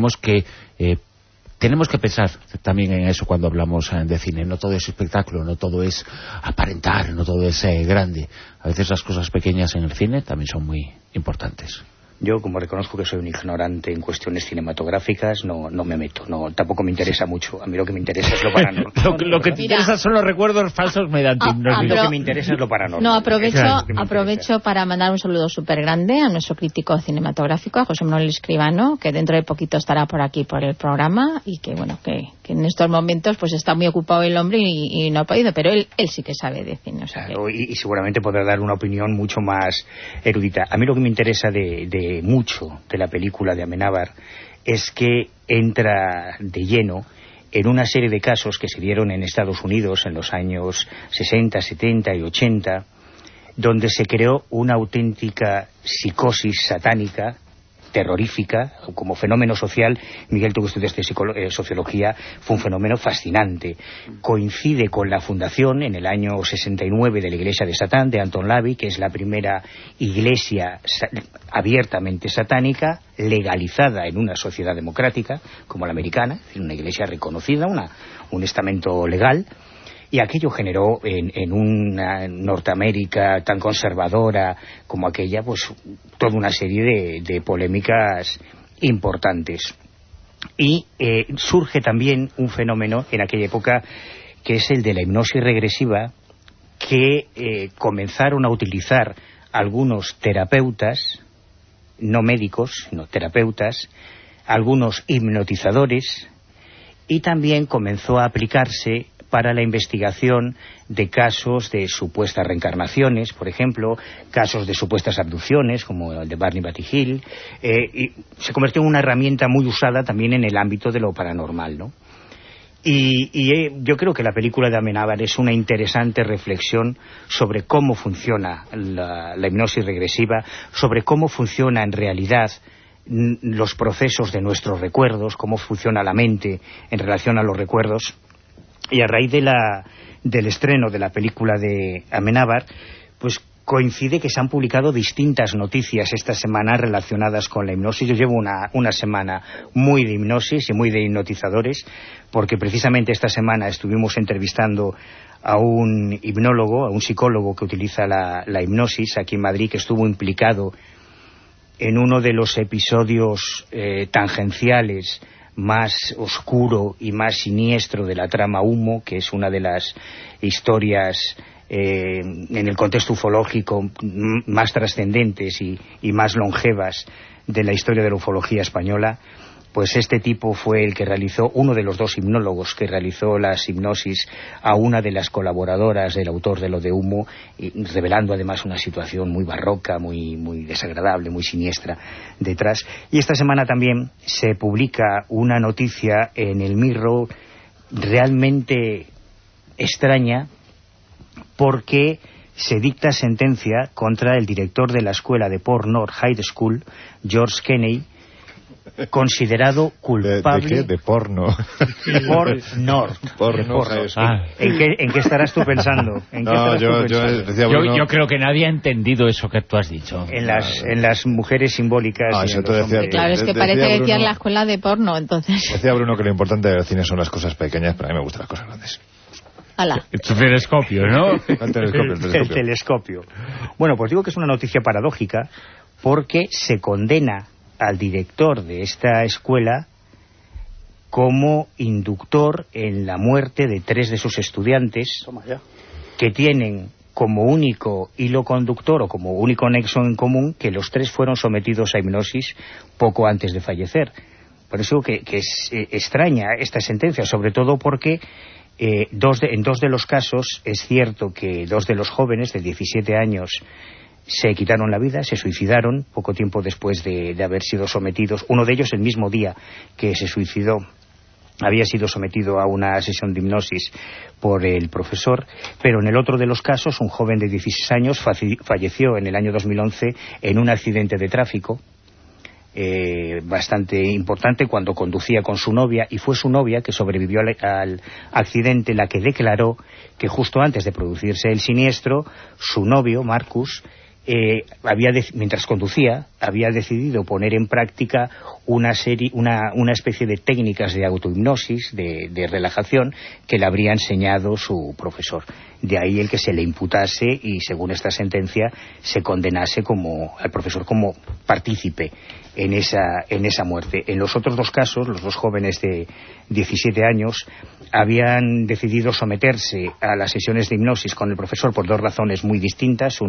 tenemos que pensar también en eso cuando hablamos de cine. No todo es espectáculo, no todo es aparentar, no todo es grande. A veces las cosas pequeñas en el cine también son muy importantes. Yo, como reconozco que soy un ignorante en cuestiones cinematográficas, no me meto. Tampoco me interesa mucho. A mí lo que me interesa es lo paranormal. lo que te interesa son los recuerdos falsos mediante hipnosis. Lo que me interesa es lo paranormal. No, aprovecho para mandar un saludo súper grande a nuestro crítico cinematográfico, a José Manuel Escribano, que dentro de poquito estará por aquí por el programa, y que bueno, que en estos momentos pues está muy ocupado el hombre y no ha podido, pero él sí que sabe de cine. O sea, claro, y seguramente podrá dar una opinión mucho más erudita. A mí lo que me interesa de mucho de la película de Amenábar es que entra de lleno en una serie de casos que se dieron en Estados Unidos en los años 60, 70 y 80, donde se creó una auténtica psicosis satánica, terrorífica, como fenómeno social. Miguel, tú que estudiaste sociología, fue un fenómeno fascinante. Coincide con la fundación en el año 69 de la Iglesia de Satán, de Anton LaVey, que es la primera iglesia abiertamente satánica, legalizada en una sociedad democrática, como la americana, es decir, una iglesia reconocida, un estamento legal. Y aquello generó en una Norteamérica tan conservadora como aquella, pues toda una serie de polémicas importantes. Y surge también un fenómeno en aquella época que es el de la hipnosis regresiva, que comenzaron a utilizar algunos terapeutas, no médicos, sino terapeutas, algunos hipnotizadores, y también comenzó a aplicarse para la investigación de casos de supuestas reencarnaciones, por ejemplo, casos de supuestas abducciones, como el de Barney Batty Hill, y se convirtió en una herramienta muy usada también en el ámbito de lo paranormal, ¿no? Y yo creo que la película de Amenábar es una interesante reflexión sobre cómo funciona la hipnosis regresiva, sobre cómo funciona en realidad los procesos de nuestros recuerdos, cómo funciona la mente en relación a los recuerdos. Y a raíz del estreno de la película de Amenábar, pues coincide que se han publicado distintas noticias esta semana relacionadas con la hipnosis. Yo llevo una semana muy de hipnosis y muy de hipnotizadores, porque precisamente esta semana estuvimos entrevistando a un hipnólogo, a un psicólogo que utiliza la hipnosis aquí en Madrid, que estuvo implicado en uno de los episodios tangenciales más oscuro y más siniestro de la trama Humo, que es una de las historias en el contexto ufológico más trascendentes y más longevas de la historia de la ufología española. Pues este tipo fue el que realizó, uno de los dos hipnólogos que realizó las hipnosis a una de las colaboradoras del autor de lo de Humo, revelando además una situación muy barroca, muy desagradable, muy siniestra detrás. Y esta semana también se publica una noticia en el Mirror realmente extraña, porque se dicta sentencia contra el director de la escuela de Port North High School, George Kenney, considerado culpable... ¿De qué? De porno. Porno. ¿En qué estarás tú pensando? Yo creo que nadie ha entendido eso que tú has dicho. En las mujeres simbólicas. Claro, es que parece que decía en la escuela de porno, entonces. Decía Bruno que lo importante del cine son las cosas pequeñas, pero a mí me gustan las cosas grandes. El telescopio, ¿no? El telescopio. Bueno, pues digo que es una noticia paradójica porque se condena al director de esta escuela como inductor en la muerte de 3 de sus estudiantes que tienen como único hilo conductor o como único nexo en común que los 3 fueron sometidos a hipnosis poco antes de fallecer. Por eso que es extraña esta sentencia, sobre todo porque en 2 de los casos es cierto que 2 de los jóvenes de 17 años se quitaron la vida, se suicidaron poco tiempo después de haber sido sometidos. Uno de ellos, el mismo día que se suicidó, había sido sometido a una sesión de hipnosis por el profesor, pero en el otro de los casos, un joven de 16 años falleció en el año 2011 en un accidente de tráfico bastante importante cuando conducía con su novia, y fue su novia que sobrevivió al accidente la que declaró que justo antes de producirse el siniestro, su novio, Marcus, mientras conducía, había decidido poner en práctica una especie de técnicas de autohipnosis, de relajación, que le habría enseñado su profesor. De ahí el que se le imputase y, según esta sentencia, se condenase al profesor como partícipe en esa muerte. En los otros 2 casos, los 2 jóvenes de 17 años habían decidido someterse a las sesiones de hipnosis con el profesor por 2 razones muy distintas.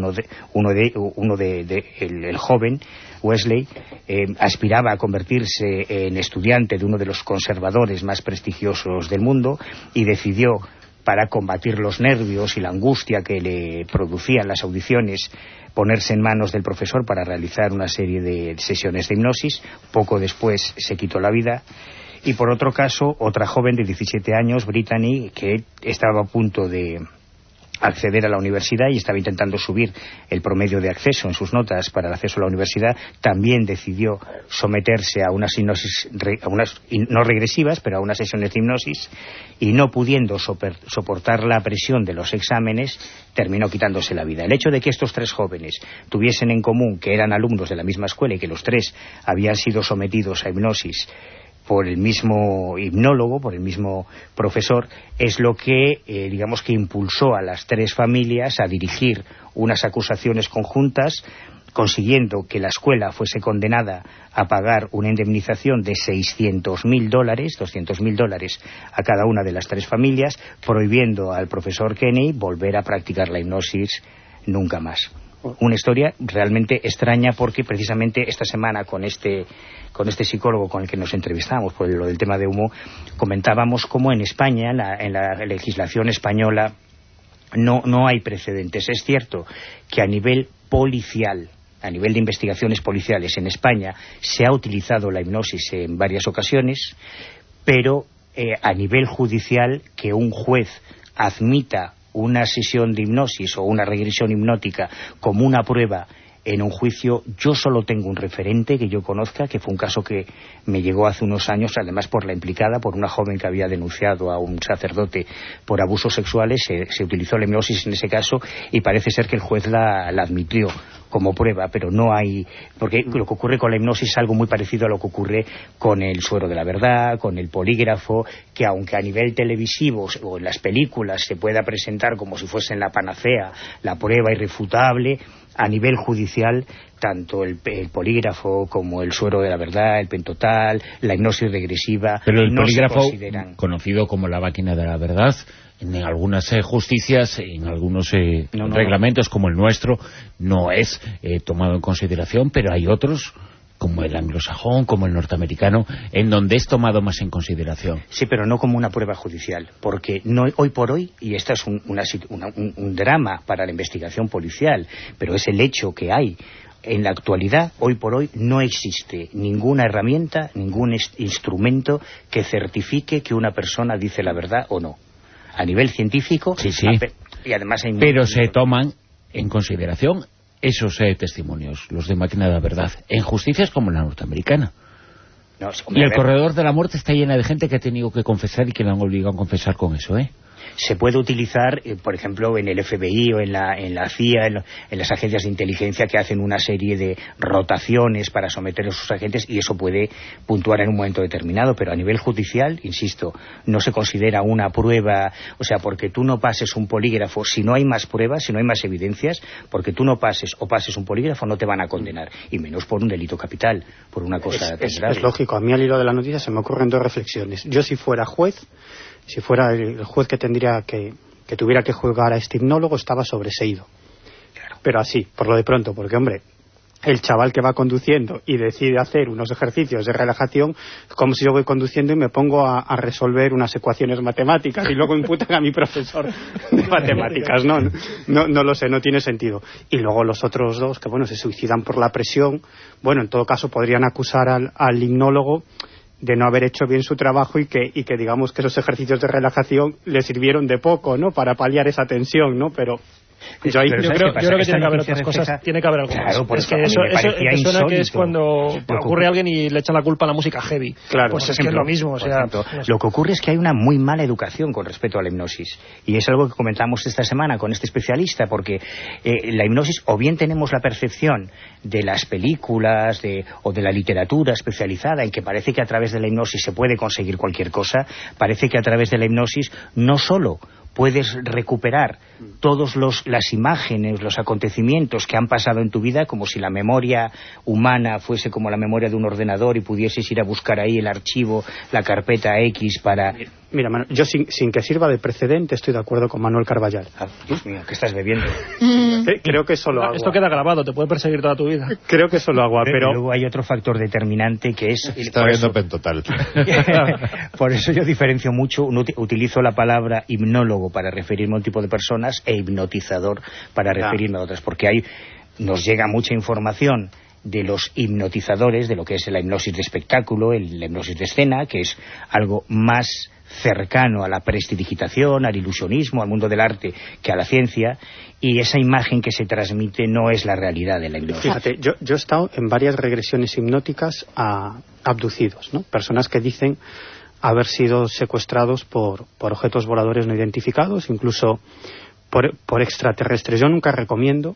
El joven, Wesley, aspiraba a convertirse en estudiante de uno de los conservadores más prestigiosos del mundo y decidió, para combatir los nervios y la angustia que le producían las audiciones, ponerse en manos del profesor para realizar una serie de sesiones de hipnosis. Poco después se quitó la vida. Y por otro caso, otra joven de 17 años, Brittany, que estaba a punto de acceder a la universidad y estaba intentando subir el promedio de acceso en sus notas para el acceso a la universidad, también decidió someterse a unas hipnosis, no regresivas, pero a unas sesiones de hipnosis, y no pudiendo soportar la presión de los exámenes, terminó quitándose la vida. El hecho de que estos 3 jóvenes tuviesen en común que eran alumnos de la misma escuela y que los 3 habían sido sometidos a hipnosis por el mismo hipnólogo, por el mismo profesor, es lo que, digamos, que impulsó a las 3 familias a dirigir unas acusaciones conjuntas, consiguiendo que la escuela fuese condenada a pagar una indemnización de $600.000, $200.000 a cada una de las 3 familias, prohibiendo al profesor Kenny volver a practicar la hipnosis nunca más. Una historia realmente extraña porque precisamente esta semana con este psicólogo con el que nos entrevistamos por lo del tema de humo, comentábamos cómo en España, en la legislación española, no hay precedentes. Es cierto que a nivel policial, a nivel de investigaciones policiales en España, se ha utilizado la hipnosis en varias ocasiones, pero a nivel judicial, que un juez admita una sesión de hipnosis o una regresión hipnótica como una prueba en un juicio, yo solo tengo un referente que yo conozca, que fue un caso que me llegó hace unos años, además por la implicada, por una joven que había denunciado a un sacerdote por abusos sexuales. Se utilizó la hipnosis en ese caso y parece ser que el juez la admitió como prueba, pero no hay... Porque lo que ocurre con la hipnosis es algo muy parecido a lo que ocurre con el suero de la verdad, con el polígrafo, que aunque a nivel televisivo o en las películas se pueda presentar como si fuesen la panacea, la prueba irrefutable, a nivel judicial, tanto el polígrafo como el suero de la verdad, el pentotal, la hipnosis regresiva... Pero el no polígrafo, se consideran... conocido como la máquina de la verdad, en algunas justicias, en algunos reglamentos como el nuestro, no es tomado en consideración, pero hay otros, como el anglosajón, como el norteamericano, en donde es tomado más en consideración. Sí, pero no como una prueba judicial, porque no, hoy por hoy, y esta es un drama para la investigación policial, pero es el hecho que hay. En la actualidad, hoy por hoy, no existe ninguna herramienta, ningún instrumento que certifique que una persona dice la verdad o no. A nivel científico, sí. Y además hay... Pero se toman en consideración esos testimonios, los de máquina de la verdad, en justicias como la norteamericana. No, y el corredor de la muerte está llena de gente que ha tenido que confesar y que le han obligado a confesar con eso, ¿eh? Se puede utilizar, por ejemplo, en el FBI o en la CIA, en las agencias de inteligencia, que hacen una serie de rotaciones para someter a sus agentes, y eso puede puntuar en un momento determinado, pero a nivel judicial, insisto, no se considera una prueba. O sea, porque tú no pases un polígrafo, si no hay más pruebas, si no hay más evidencias, porque tú no pases un polígrafo, no te van a condenar, y menos por un delito capital, por una cosa tan grave. Es lógico. A mí al hilo de la noticia se me ocurren dos reflexiones. Yo, si fuera juez, si fuera el juez que tuviera que juzgar a este hipnólogo, estaba sobreseído. Claro. Pero así, por lo de pronto, porque, hombre, el chaval que va conduciendo y decide hacer unos ejercicios de relajación, es como si yo voy conduciendo y me pongo a resolver unas ecuaciones matemáticas y luego imputan a mi profesor de matemáticas. No lo sé, no tiene sentido. Y luego los otros dos, que bueno, se suicidan por la presión, bueno, en todo caso podrían acusar al hipnólogo de no haber hecho bien su trabajo y que digamos que esos ejercicios de relajación le sirvieron de poco, ¿no?, para paliar esa tensión, ¿no? Pero yo creo que tiene que haber otras cosas, tiene que haber algo más. Por es que eso me suena que es cuando ocurre alguien y le echan la culpa a la música heavy. Claro, pues es que es lo mismo. O sea, lo que ocurre es que hay una muy mala educación con respecto a la hipnosis, y es algo que comentamos esta semana con este especialista, porque la hipnosis, o bien tenemos la percepción de las películas o de la literatura especializada en que parece que a través de la hipnosis se puede conseguir cualquier cosa. Parece que a través de la hipnosis no solo puedes recuperar todas las imágenes, los acontecimientos que han pasado en tu vida, como si la memoria humana fuese como la memoria de un ordenador y pudieses ir a buscar ahí el archivo, la carpeta X para... Mira, yo sin que sirva de precedente estoy de acuerdo con Manuel Carballal. Dios mío, ¿qué estás bebiendo? Creo que solo agua. Esto queda grabado, te puede perseguir toda tu vida. Creo que solo agua, pero... Luego hay otro factor determinante que es... Está viendo Pentotal. Por eso yo diferencio mucho, utilizo la palabra hipnólogo para referirme a un tipo de personas e hipnotizador para referirme a otras, porque nos llega mucha información de los hipnotizadores, de lo que es la hipnosis de espectáculo, la hipnosis de escena, que es algo más cercano a la prestidigitación, al ilusionismo, al mundo del arte, que a la ciencia, y esa imagen que se transmite no es la realidad de la hipnosis. Fíjate, yo he estado en varias regresiones hipnóticas a abducidos, ¿no? Personas que dicen haber sido secuestrados por objetos voladores no identificados, incluso por extraterrestres. Yo nunca recomiendo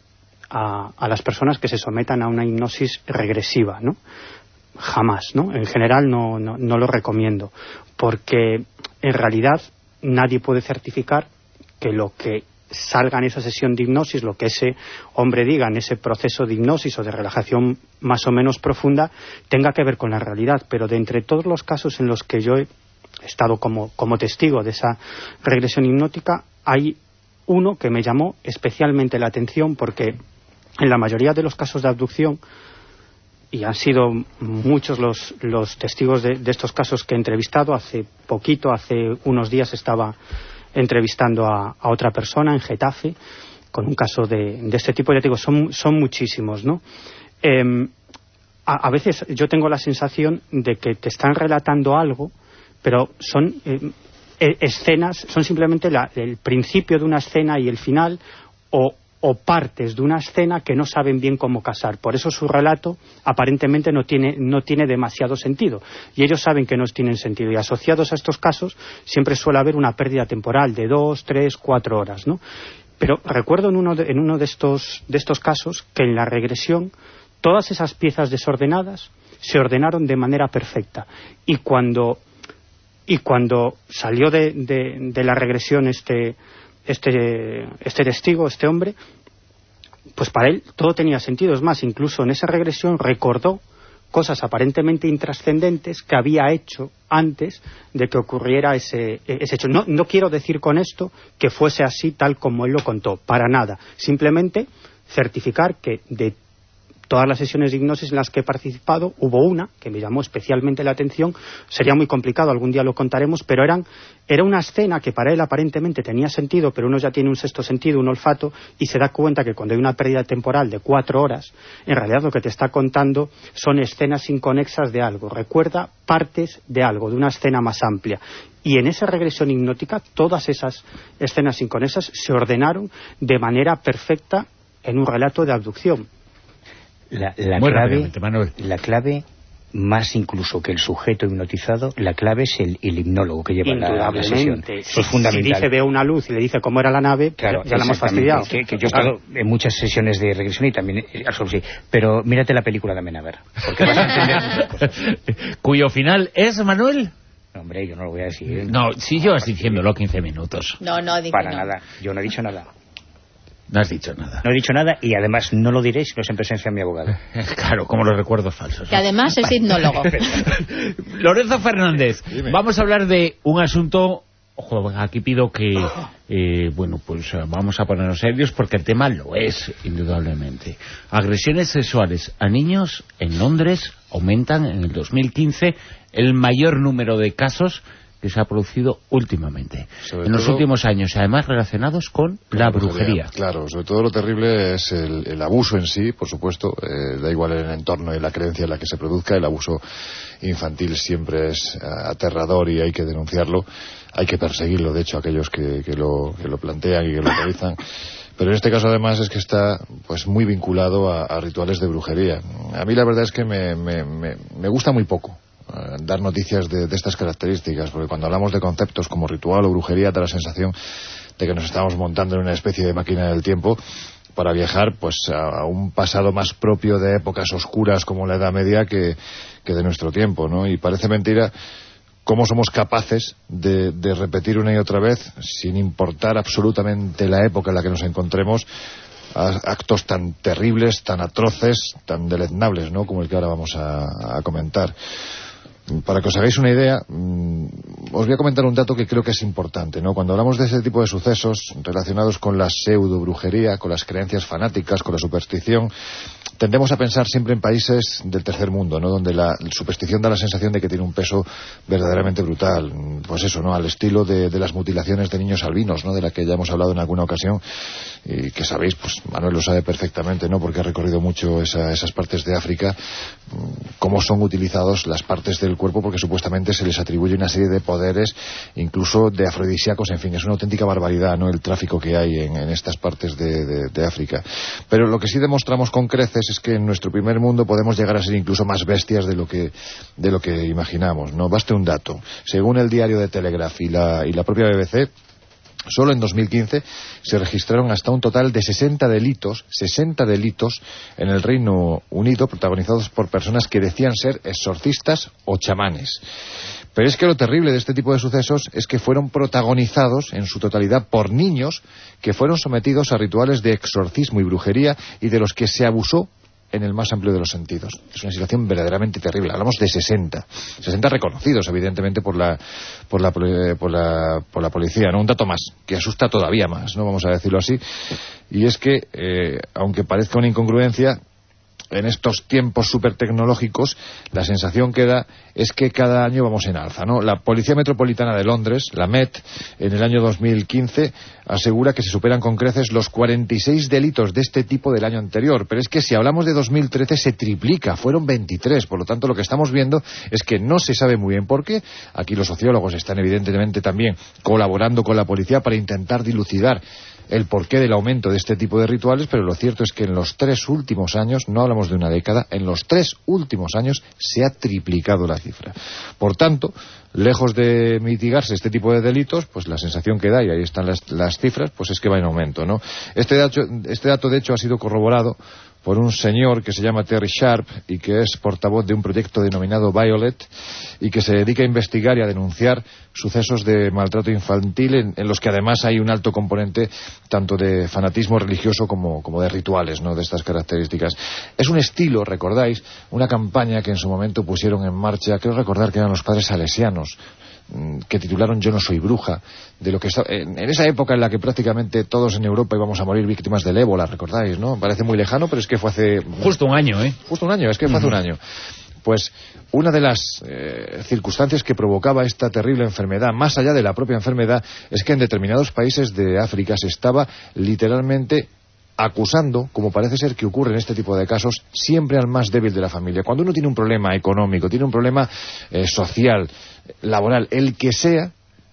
a las personas que se sometan a una hipnosis regresiva, ¿no? Jamás, ¿no? En general no lo recomiendo, porque en realidad nadie puede certificar que lo que salga en esa sesión de hipnosis, lo que ese hombre diga en ese proceso de hipnosis o de relajación más o menos profunda, tenga que ver con la realidad. Pero de entre todos los casos en los que yo he estado como testigo de esa regresión hipnótica, hay uno que me llamó especialmente la atención, porque en la mayoría de los casos de abducción, y han sido muchos los testigos de estos casos que he entrevistado, hace unos días estaba entrevistando a otra persona en Getafe con un caso de este tipo, ya te digo, son muchísimos, ¿no? A veces yo tengo la sensación de que te están relatando algo, pero son escenas, son simplemente el principio de una escena y el final, o partes de una escena que no saben bien cómo casar. Por eso su relato aparentemente no tiene demasiado sentido. Y ellos saben que no tienen sentido. Y asociados a estos casos siempre suele haber una pérdida temporal de 2, 3, 4 horas, ¿no? Pero recuerdo en uno de estos casos que en la regresión todas esas piezas desordenadas se ordenaron de manera perfecta. Y cuando salió de la regresión este testigo, este hombre, pues para él todo tenía sentido. Es más, incluso en esa regresión recordó cosas aparentemente intrascendentes que había hecho antes de que ocurriera ese hecho. No quiero decir con esto que fuese así tal como él lo contó, para nada. Simplemente certificar que de todas las sesiones de hipnosis en las que he participado, hubo una que me llamó especialmente la atención. Sería muy complicado, algún día lo contaremos, pero era una escena que para él aparentemente tenía sentido, pero uno ya tiene un sexto sentido, un olfato, y se da cuenta que cuando hay una pérdida temporal de 4 horas, en realidad lo que te está contando son escenas inconexas de algo. Recuerda partes de algo, de una escena más amplia. Y en esa regresión hipnótica, todas esas escenas inconexas se ordenaron de manera perfecta en un relato de abducción. La clave más incluso que el sujeto hipnotizado, la clave es el hipnólogo que lleva la sesión. Eso es fundamental. Si dice veo una luz y le dice cómo era la nave, claro, ya la hemos fastidiado. Que yo he estado en muchas sesiones de regresión y también sí. Pero mírate la película también, a ver, porque vas a entender muchas cosas. ¿Cuyo final es, Manuel? No, hombre, yo no lo voy a decir. No, si llevas diciéndolo 15 minutos. No, dije para no. nada, yo no he dicho nada. No has dicho nada. No he dicho nada y además no lo diré si no es en presencia de mi abogado. Claro, como los recuerdos falsos. Que además es hipnólogo. Lorenzo Fernández, vamos a hablar de un asunto. Ojo, aquí pido que, vamos a ponernos serios porque el tema lo es, indudablemente. Agresiones sexuales a niños en Londres aumentan en el 2015 el mayor número de casos que se ha producido últimamente, en los últimos años, además relacionados con la brujería. Claro, sobre todo lo terrible es el abuso en sí, por supuesto, da igual el entorno y la creencia en la que se produzca, el abuso infantil siempre es aterrador y hay que denunciarlo, hay que perseguirlo, de hecho, aquellos que lo plantean y que lo realizan. Pero en este caso además es que está pues muy vinculado a rituales de brujería. A mí la verdad es que me gusta muy poco dar noticias de estas características, porque cuando hablamos de conceptos como ritual o brujería da la sensación de que nos estamos montando en una especie de máquina del tiempo para viajar pues a un pasado más propio de épocas oscuras como la Edad Media que de nuestro tiempo, ¿no? Y parece mentira cómo somos capaces de repetir una y otra vez, sin importar absolutamente la época en la que nos encontremos, actos tan terribles, tan atroces, tan deleznables, ¿no?, como el que ahora vamos a comentar. Para que os hagáis una idea, os voy a comentar un dato que creo que es importante, ¿no? Cuando hablamos de ese tipo de sucesos relacionados con la pseudo-brujería, con las creencias fanáticas, con la superstición, tendemos a pensar siempre en países del tercer mundo, ¿no?, donde la superstición da la sensación de que tiene un peso verdaderamente brutal. Pues eso, ¿no?, al estilo de las mutilaciones de niños albinos, ¿no?, de la que ya hemos hablado en alguna ocasión, y que sabéis, pues Manuel lo sabe perfectamente, ¿no?, porque ha recorrido mucho esas partes de África, cómo son utilizados las partes del cuerpo, porque supuestamente se les atribuye una serie de poderes, incluso de afrodisíacos, en fin, es una auténtica barbaridad, ¿no?, el tráfico que hay en estas partes de África. Pero lo que sí demostramos con creces es que en nuestro primer mundo podemos llegar a ser incluso más bestias de lo que imaginamos, ¿no? Baste un dato. Según el diario de Telegraph y la propia BBC, solo en 2015 se registraron hasta un total de 60 delitos en el Reino Unido, protagonizados por personas que decían ser exorcistas o chamanes. Pero es que lo terrible de este tipo de sucesos es que fueron protagonizados en su totalidad por niños que fueron sometidos a rituales de exorcismo y brujería y de los que se abusó en el más amplio de los sentidos. Es una situación verdaderamente terrible. Hablamos de 60 reconocidos, evidentemente, por la policía, ¿no? Un dato más, que asusta todavía más, ¿no?, vamos a decirlo así. Y es que, aunque parezca una incongruencia, en estos tiempos súper tecnológicos, la sensación que da es que cada año vamos en alza, ¿no? La Policía Metropolitana de Londres, la Met, en el año 2015, asegura que se superan con creces los 46 delitos de este tipo del año anterior. Pero es que si hablamos de 2013 se triplica, fueron 23. Por lo tanto, lo que estamos viendo es que no se sabe muy bien por qué. Aquí los sociólogos están evidentemente también colaborando con la policía para intentar dilucidar el porqué del aumento de este tipo de rituales, pero lo cierto es que en los 3 últimos años, no hablamos de una década, en los 3 últimos años se ha triplicado la cifra. Por tanto, lejos de mitigarse este tipo de delitos, pues la sensación que da, y ahí están las cifras, pues es que va en aumento, ¿no? Este dato de hecho ha sido corroborado por un señor que se llama Terry Sharp y que es portavoz de un proyecto denominado Violet y que se dedica a investigar y a denunciar sucesos de maltrato infantil en los que además hay un alto componente tanto de fanatismo religioso como de rituales, ¿no?, de estas características. Es un estilo, recordáis, una campaña que en su momento pusieron en marcha, creo recordar que eran los padres salesianos, que titularon Yo no soy bruja, de lo que está, en esa época en la que prácticamente todos en Europa íbamos a morir víctimas del ébola, recordáis, ¿no? Parece muy lejano, pero es que fue hace... Justo un año, ¿eh? Justo un año, es que fue hace un año. Pues una de las circunstancias que provocaba esta terrible enfermedad, más allá de la propia enfermedad, es que en determinados países de África se estaba literalmente acusando, como parece ser que ocurre en este tipo de casos, siempre al más débil de la familia. Cuando uno tiene un problema económico, tiene un problema social, laboral, el que sea,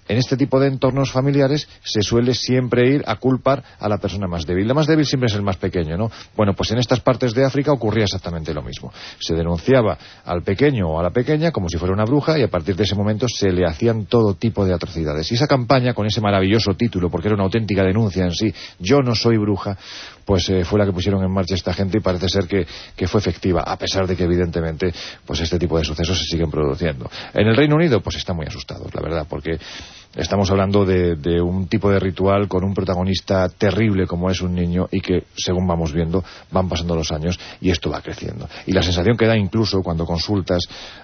en este tipo de entornos familiares se suele siempre ir a culpar a la persona más débil. La más débil siempre es el más pequeño, ¿no? Bueno, pues en estas partes de África ocurría exactamente lo mismo. Se denunciaba al pequeño o a la pequeña como si fuera una bruja y a partir de ese momento se le hacían todo tipo de atrocidades. Y esa campaña, con ese maravilloso título, porque era una auténtica denuncia en sí, Yo no soy bruja, pues fue la que pusieron en marcha esta gente y parece ser que fue efectiva, a pesar de que evidentemente pues este tipo de sucesos se siguen produciendo. En el Reino Unido pues están muy asustados, la verdad, porque estamos hablando de un tipo de ritual con un protagonista terrible como es un niño y que, según vamos viendo, van pasando los años y esto va creciendo. Y la sensación que da incluso cuando consultas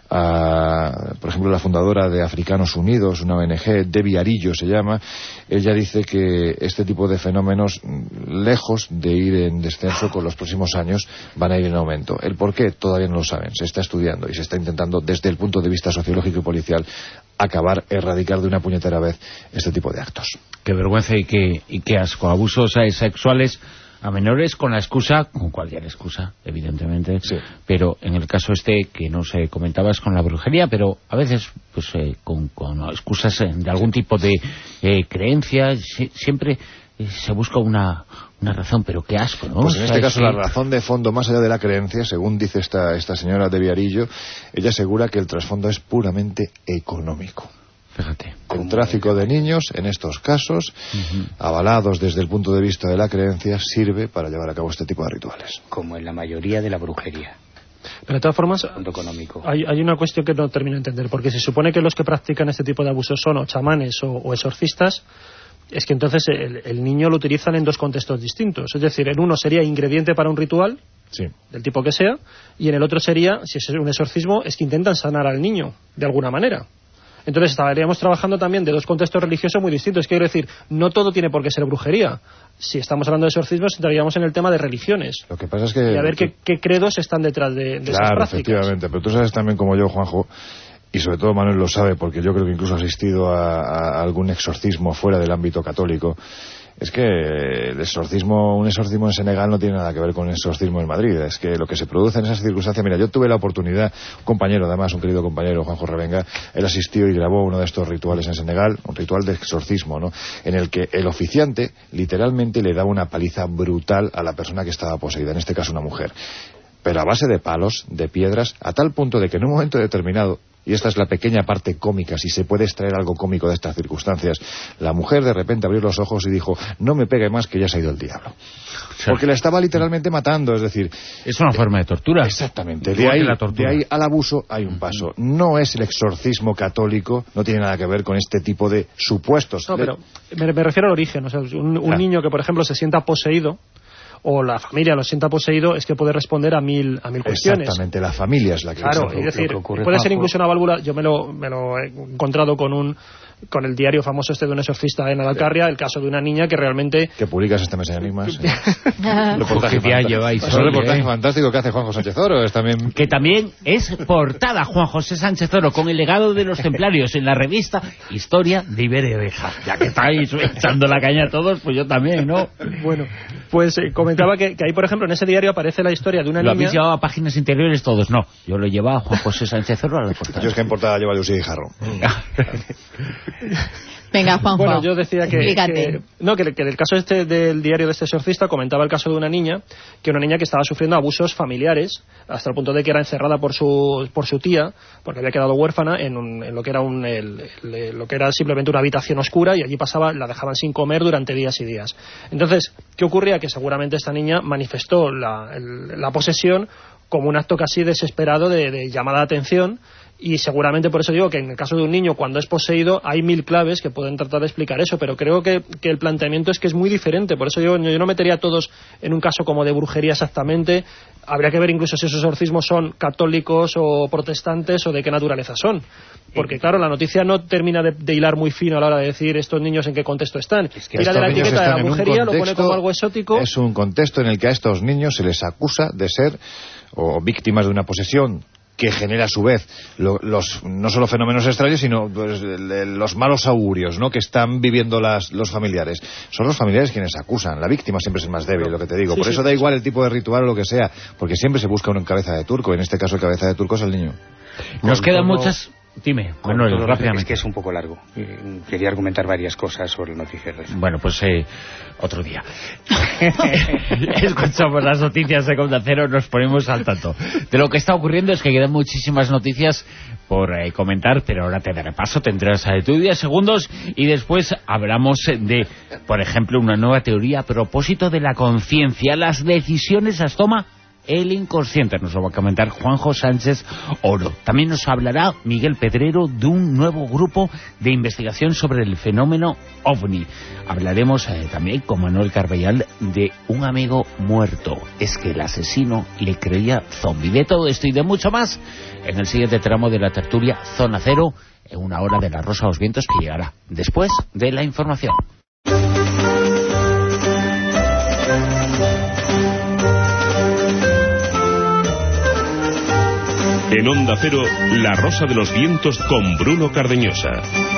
a, por ejemplo, la fundadora de Africanos Unidos, una ONG, Debbie Arillo se llama, ella dice que este tipo de fenómenos, lejos de ir en descenso con los próximos años, van a ir en aumento. El por qué todavía no lo saben, se está estudiando y se está intentando desde el punto de vista sociológico y policial acabar, erradicar de una puñetera vez este tipo de actos. Qué vergüenza y qué asco. Abusos sexuales a menores con la excusa, con cualquier excusa, evidentemente, sí. Pero en el caso que nos comentabas con la brujería, pero a veces pues con excusas de algún tipo de creencia, siempre se busca una razón, pero qué asco, ¿no? Pues en este caso la razón de fondo, más allá de la creencia, según dice esta señora de Viarillo, ella asegura que el trasfondo es puramente económico. Fíjate. El tráfico de niños, en estos casos, avalados desde el punto de vista de la creencia, sirve para llevar a cabo este tipo de rituales. Como en la mayoría de la brujería. Pero de todas formas, económico. Hay una cuestión que no termino de entender, porque se supone que los que practican este tipo de abusos son o chamanes o exorcistas. Es que entonces el niño lo utilizan en dos contextos distintos. Es decir, en uno sería ingrediente para un ritual, sí, del tipo que sea, y en el otro sería, si es un exorcismo, es que intentan sanar al niño, de alguna manera. Entonces estaríamos trabajando también de dos contextos religiosos muy distintos. Quiero decir, no todo tiene por qué ser brujería. Si estamos hablando de exorcismos, entraríamos en el tema de religiones. Lo que pasa es que... Y a ver qué credos están detrás de esas prácticas. Claro, efectivamente. Pero tú sabes también como yo, Juanjo, y sobre todo Manuel lo sabe, porque yo creo que incluso ha asistido a algún exorcismo fuera del ámbito católico. Es que un exorcismo en Senegal no tiene nada que ver con el exorcismo en Madrid. Es que lo que se produce en esas circunstancias... Mira, yo tuve la oportunidad, un compañero, además, un querido compañero, Juanjo Revenga, él asistió y grabó uno de estos rituales en Senegal, un ritual de exorcismo, ¿no?, en el que el oficiante literalmente le daba una paliza brutal a la persona que estaba poseída, en este caso una mujer. Pero a base de palos, de piedras, a tal punto de que en un momento determinado, y esta es la pequeña parte cómica, si se puede extraer algo cómico de estas circunstancias, la mujer de repente abrió los ojos y dijo: no me pegue más, que ya se ha ido el diablo. Porque la estaba literalmente matando, es decir... Es una forma de tortura. Exactamente. De ahí al abuso hay un paso. No es el exorcismo católico, no tiene nada que ver con este tipo de supuestos. No, pero me refiero al origen. O sea, un niño que, por ejemplo, se sienta poseído, o la familia lo sienta poseído, es que puede responder a mil cuestiones. Exactamente, la familia es la que... Claro, es decir, puede ser incluso una válvula. Yo me lo he encontrado con el diario famoso de un exorcista en Alcarria, el caso de una niña que realmente... Que publicas este mes en Enigmas. Un reportaje fantástico que hace Juan José Sánchez Oro. Que también es portada Juan José Sánchez Oro con el legado de los templarios en la revista Historia de Iberia Oveja. Ya que estáis echando la caña a todos, pues yo también, ¿no? Bueno, pues comentaba que ahí, por ejemplo, en ese diario aparece la historia de una niña... ¿Lo habéis llevado a páginas interiores todos? No, yo lo llevaba a Juan José Sánchez Oro a la portada. Yo es que en portada lleva Lucía y Jarro. Venga, Juanjo. Bueno, yo decía que en el caso del diario de este exorcista comentaba el caso de una niña que estaba sufriendo abusos familiares hasta el punto de que era encerrada por su tía, porque había quedado huérfana en lo que era lo que era simplemente una habitación oscura, y allí la dejaban sin comer durante días y días. Entonces, ¿qué ocurría? Que seguramente esta niña manifestó la posesión como un acto casi desesperado de llamada de atención. Y seguramente por eso digo que en el caso de un niño, cuando es poseído, hay 1000 claves que pueden tratar de explicar eso, pero creo que el planteamiento es que es muy diferente. Por eso yo no metería a todos en un caso como de brujería exactamente. Habría que ver incluso si esos exorcismos son católicos o protestantes o de qué naturaleza son. Porque claro, la noticia no termina de hilar muy fino a la hora de decir estos niños en qué contexto están. Tira de la etiqueta de la brujería, lo pone como algo exótico. Es un contexto en el que a estos niños se les acusa de ser o víctimas de una posesión que genera a su vez no solo fenómenos extraños, sino pues, los malos augurios, ¿no?, que están viviendo los familiares. Son los familiares quienes acusan. La víctima siempre es el más débil, lo que te digo. Sí, por eso da igual el tipo de ritual o lo que sea, porque siempre se busca uno en cabeza de turco. En este caso el cabeza de turco es el niño. Nos quedan muchas... Dime, Manuel, rápidamente. Es que es un poco largo. Quería argumentar varias cosas sobre la noticia. Bueno, pues otro día. Escuchamos las noticias de Onda Cero, nos ponemos al tanto. De lo que está ocurriendo es que quedan muchísimas noticias por comentar, pero ahora te daré paso, tendrás tú 10 segundos y después hablamos de, por ejemplo, una nueva teoría a propósito de la conciencia. Las decisiones las toma el inconsciente, nos lo va a comentar Juanjo Sánchez Oro. También nos hablará Miguel Pedrero de un nuevo grupo de investigación sobre el fenómeno OVNI. Hablaremos también con Manuel Carballal de un amigo muerto. Es que el asesino le creía zombie. De todo esto y de mucho más en el siguiente tramo de la tertulia Zona Cero, en una hora de La Rosa de los Vientos que llegará después de la información. En Onda Cero, La Rosa de los Vientos con Bruno Cardeñosa.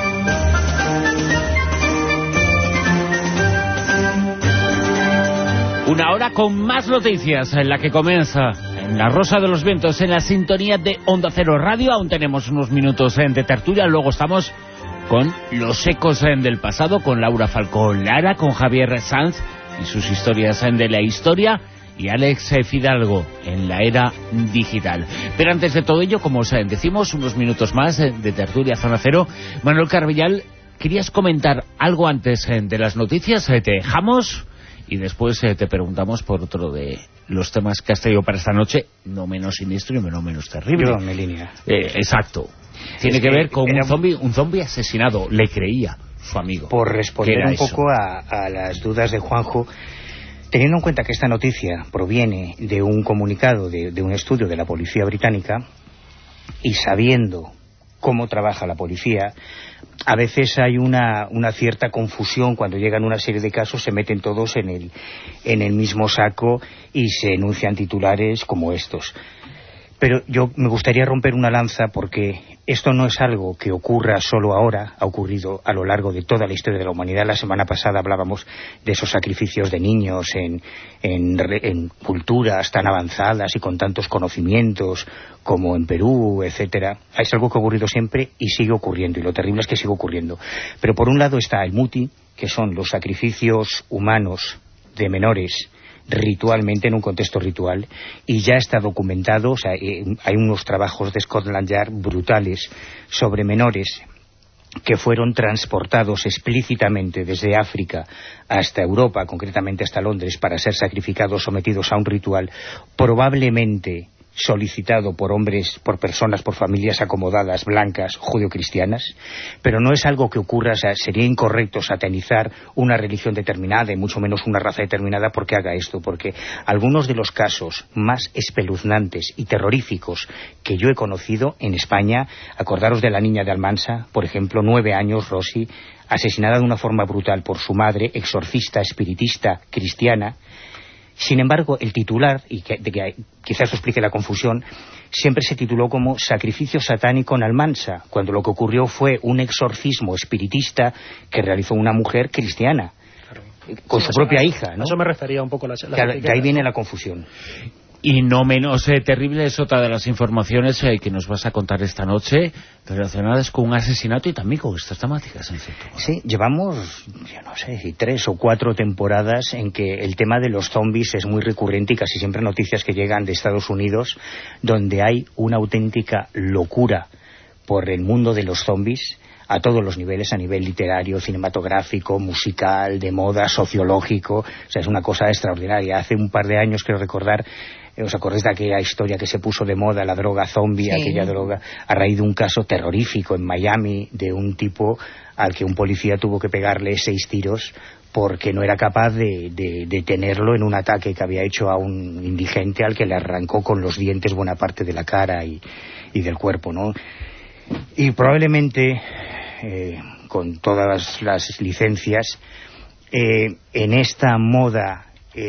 Una hora con más noticias en la que comienza en La Rosa de los Vientos, en la sintonía de Onda Cero Radio. Aún tenemos unos minutos de tertulia, luego estamos con los ecos del pasado, con Laura Falcón Lara, con Javier Sanz y sus historias de la historia, y Alex Fidalgo en la era digital. Pero antes de todo ello, como os decimos, unos minutos más de tertulia Zona Cero. Manuel Carballal, ¿querías comentar algo antes de las noticias? Te dejamos y después te preguntamos por otro de los temas que has traído para esta noche, no menos siniestro y no menos terrible. Yo me línea. Exacto. Tiene que ver con un zombie asesinado, le creía su amigo. Por responder un poco a las dudas de Juanjo, teniendo en cuenta que esta noticia proviene de un comunicado, de un estudio de la policía británica, y sabiendo cómo trabaja la policía, a veces hay una cierta confusión cuando llegan una serie de casos, se meten todos en el mismo saco y se enuncian titulares como estos. Pero yo me gustaría romper una lanza porque esto no es algo que ocurra solo ahora, ha ocurrido a lo largo de toda la historia de la humanidad. La semana pasada hablábamos de esos sacrificios de niños en culturas tan avanzadas y con tantos conocimientos como en Perú, etcétera. Es algo que ha ocurrido siempre y sigue ocurriendo, y lo terrible es que sigue ocurriendo. Pero por un lado está el muti, que son los sacrificios humanos de menores ritualmente, en un contexto ritual, y ya está documentado. O sea, hay unos trabajos de Scotland Yard brutales sobre menores que fueron transportados explícitamente desde África hasta Europa, concretamente hasta Londres, para ser sacrificados, sometidos a un ritual probablemente solicitado por hombres, por personas, por familias acomodadas, blancas, judeocristianas, pero no es algo que ocurra. O sea, sería incorrecto satanizar una religión determinada y mucho menos una raza determinada porque haga esto, porque algunos de los casos más espeluznantes y terroríficos que yo he conocido en España, acordaros de la niña de Almansa, por ejemplo, 9 años, Rosy, asesinada de una forma brutal por su madre, exorcista, espiritista, cristiana. Sin embargo, el titular, y que quizás esto explique la confusión, siempre se tituló como Sacrificio satánico en Almansa, cuando lo que ocurrió fue un exorcismo espiritista que realizó una mujer cristiana, con su propia hija, ¿no? Eso me refería un poco a de ahí viene la confusión. Y no menos terrible es otra de las informaciones que nos vas a contar esta noche, relacionadas con un asesinato y también con estas temáticas, en cierto modo. Sí, llevamos, yo no sé, 3 o 4 temporadas en que el tema de los zombies es muy recurrente, y casi siempre noticias que llegan de Estados Unidos, donde hay una auténtica locura por el mundo de los zombies, a todos los niveles, a nivel literario, cinematográfico, musical, de moda, sociológico. O sea, es una cosa extraordinaria. Hace un par de años, creo recordar, ¿os acordáis de aquella historia que se puso de moda, la droga zombie? Sí. Aquella droga, a raíz de un caso terrorífico en Miami, de un tipo al que un policía tuvo que pegarle 6 tiros porque no era capaz de detenerlo en un ataque que había hecho a un indigente al que le arrancó con los dientes buena parte de la cara y del cuerpo, ¿no? Y probablemente, con todas las licencias, en esta moda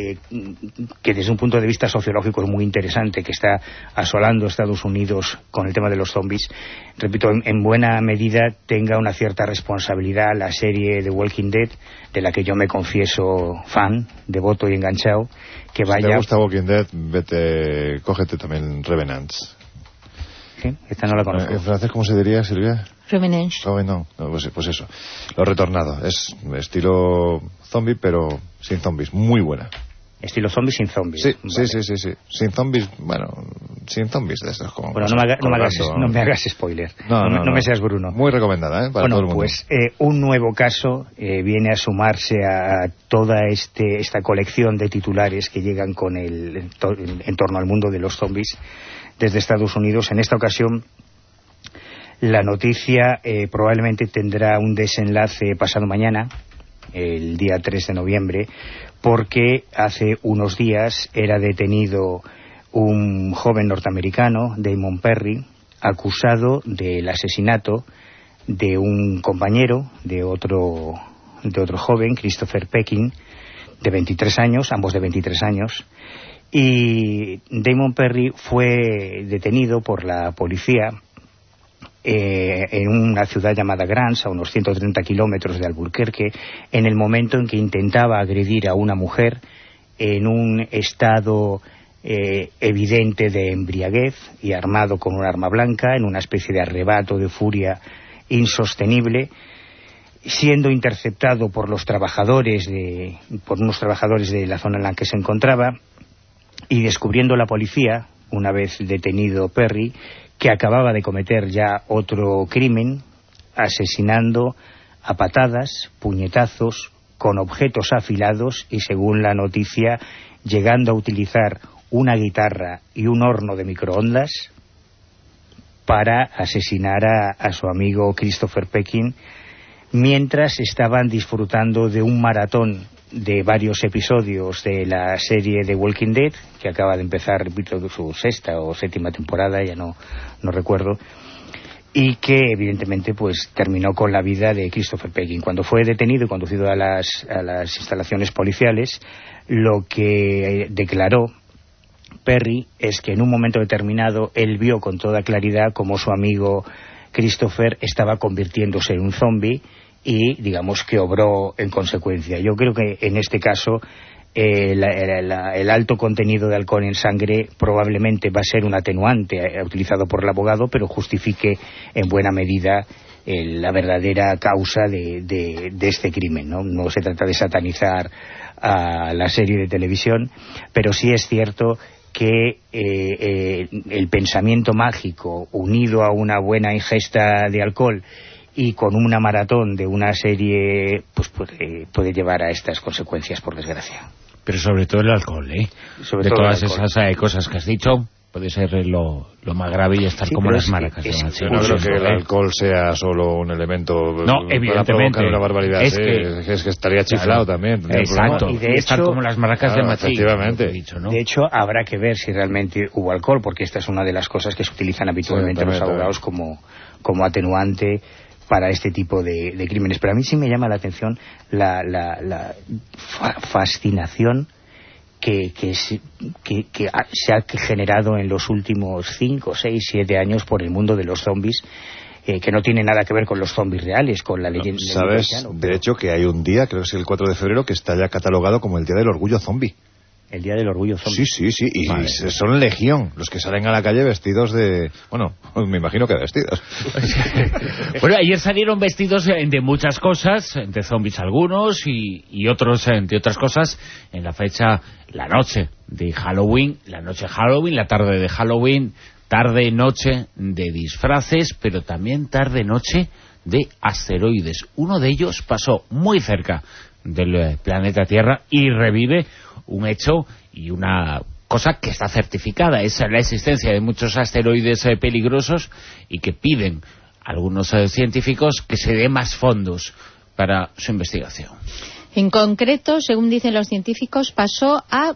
que desde un punto de vista sociológico es muy interesante, que está asolando Estados Unidos con el tema de los zombies, repito, en buena medida tenga una cierta responsabilidad la serie The Walking Dead, de la que yo me confieso fan, devoto y enganchado. Que vaya... Si te gusta Walking Dead, cógete también Revenants. Sí, esta no la conozco. ¿En francés cómo se diría, Silvia? Revenant. No, pues eso. Lo retornado. Es estilo zombie, pero sin zombies. Muy buena. Estilo zombie sin zombies. Sí, vale. sí. Sin zombies, sin zombies de estos. Bueno, no me hagas spoiler. No me seas Bruno. Muy recomendada, para todo el mundo. Pues un nuevo caso viene a sumarse a toda esta colección de titulares que llegan con en torno al mundo de los zombies desde Estados Unidos. En esta ocasión, la noticia probablemente tendrá un desenlace pasado mañana, el día 3 de noviembre, porque hace unos días era detenido un joven norteamericano, Damon Perry, acusado del asesinato de un compañero, de otro joven, Christopher Pekin, de 23 años, ambos de 23 años, y Damon Perry fue detenido por la policía en una ciudad llamada Grants, a unos 130 kilómetros de Albuquerque, en el momento en que intentaba agredir a una mujer en un estado evidente de embriaguez y armado con un arma blanca, en una especie de arrebato de furia insostenible, siendo interceptado por unos trabajadores de la zona en la que se encontraba, y descubriendo la policía, una vez detenido Perry, que acababa de cometer ya otro crimen, asesinando a patadas, puñetazos, con objetos afilados y, según la noticia, llegando a utilizar una guitarra y un horno de microondas para asesinar a su amigo Christopher Pekin, mientras estaban disfrutando de un maratón de varios episodios de la serie The Walking Dead, que acaba de empezar, repito, su sexta o séptima temporada, ya no recuerdo, y que evidentemente pues terminó con la vida de Christopher Pekin. Cuando fue detenido y conducido a las instalaciones policiales, lo que declaró Perry es que en un momento determinado él vio con toda claridad cómo su amigo Christopher estaba convirtiéndose en un zombie y, digamos, que obró en consecuencia. Yo creo que en este caso el alto contenido de alcohol en sangre probablemente va a ser un atenuante utilizado por el abogado, pero justifique en buena medida la verdadera causa de este crimen, ¿no? No se trata de satanizar a la serie de televisión, pero sí es cierto que el pensamiento mágico unido a una buena ingesta de alcohol y con una maratón de una serie pues puede llevar a estas consecuencias, por desgracia. Pero sobre todo el alcohol, ¿eh? De todas esas cosas que has dicho, puede ser lo más grave y estar como las maracas. Yo no creo que el alcohol sea solo un elemento para provocar una barbaridad. Es que estaría chiflado también. Exacto, y de hecho, estar como las maracas de Machín. Efectivamente. Dicho, ¿no? De hecho, habrá que ver si realmente hubo alcohol, porque esta es una de las cosas que se utilizan habitualmente los abogados como atenuante para este tipo de crímenes. Pero a mí sí me llama la atención la fascinación que se ha generado en los últimos 5, 6, 7 años por el mundo de los zombies, que no tiene nada que ver con los zombies reales, con la leyenda. ¿Sabes? De hecho, que hay un día, creo que es el 4 de febrero, que está ya catalogado como el Día del Orgullo Zombie. El Día del Orgullo Zombie. Sí, y vale. Son legión los que salen a la calle vestidos de... Bueno, me imagino que vestidos. Bueno, ayer salieron vestidos de muchas cosas, de zombies algunos y otros de otras cosas, en la fecha, la noche de Halloween, la tarde de Halloween, tarde-noche de disfraces, pero también tarde-noche de asteroides. Uno de ellos pasó muy cerca del planeta Tierra y revive un hecho y una cosa que está certificada. Es la existencia de muchos asteroides peligrosos y que piden algunos científicos que se dé más fondos para su investigación. En concreto, según dicen los científicos, pasó a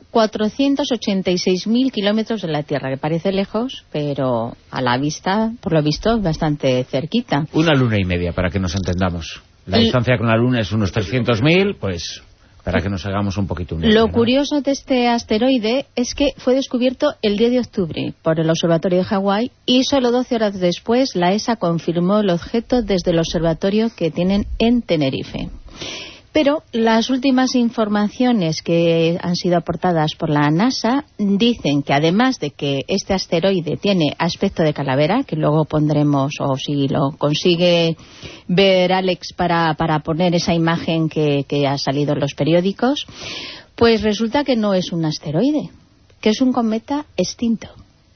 486.000 kilómetros de la Tierra, que parece lejos, pero a la vista, por lo visto, bastante cerquita. Una luna y media, para que nos entendamos. La distancia con la Luna es unos 300.000, pues para que nos hagamos un poquito una idea, Lo curioso de este asteroide es que fue descubierto el 10 de octubre por el Observatorio de Hawái y solo 12 horas después la ESA confirmó el objeto desde el observatorio que tienen en Tenerife. Pero las últimas informaciones que han sido aportadas por la NASA dicen que además de que este asteroide tiene aspecto de calavera, que luego pondremos, o si lo consigue ver Alex para poner esa imagen que ha salido en los periódicos, pues resulta que no es un asteroide, que es un cometa extinto.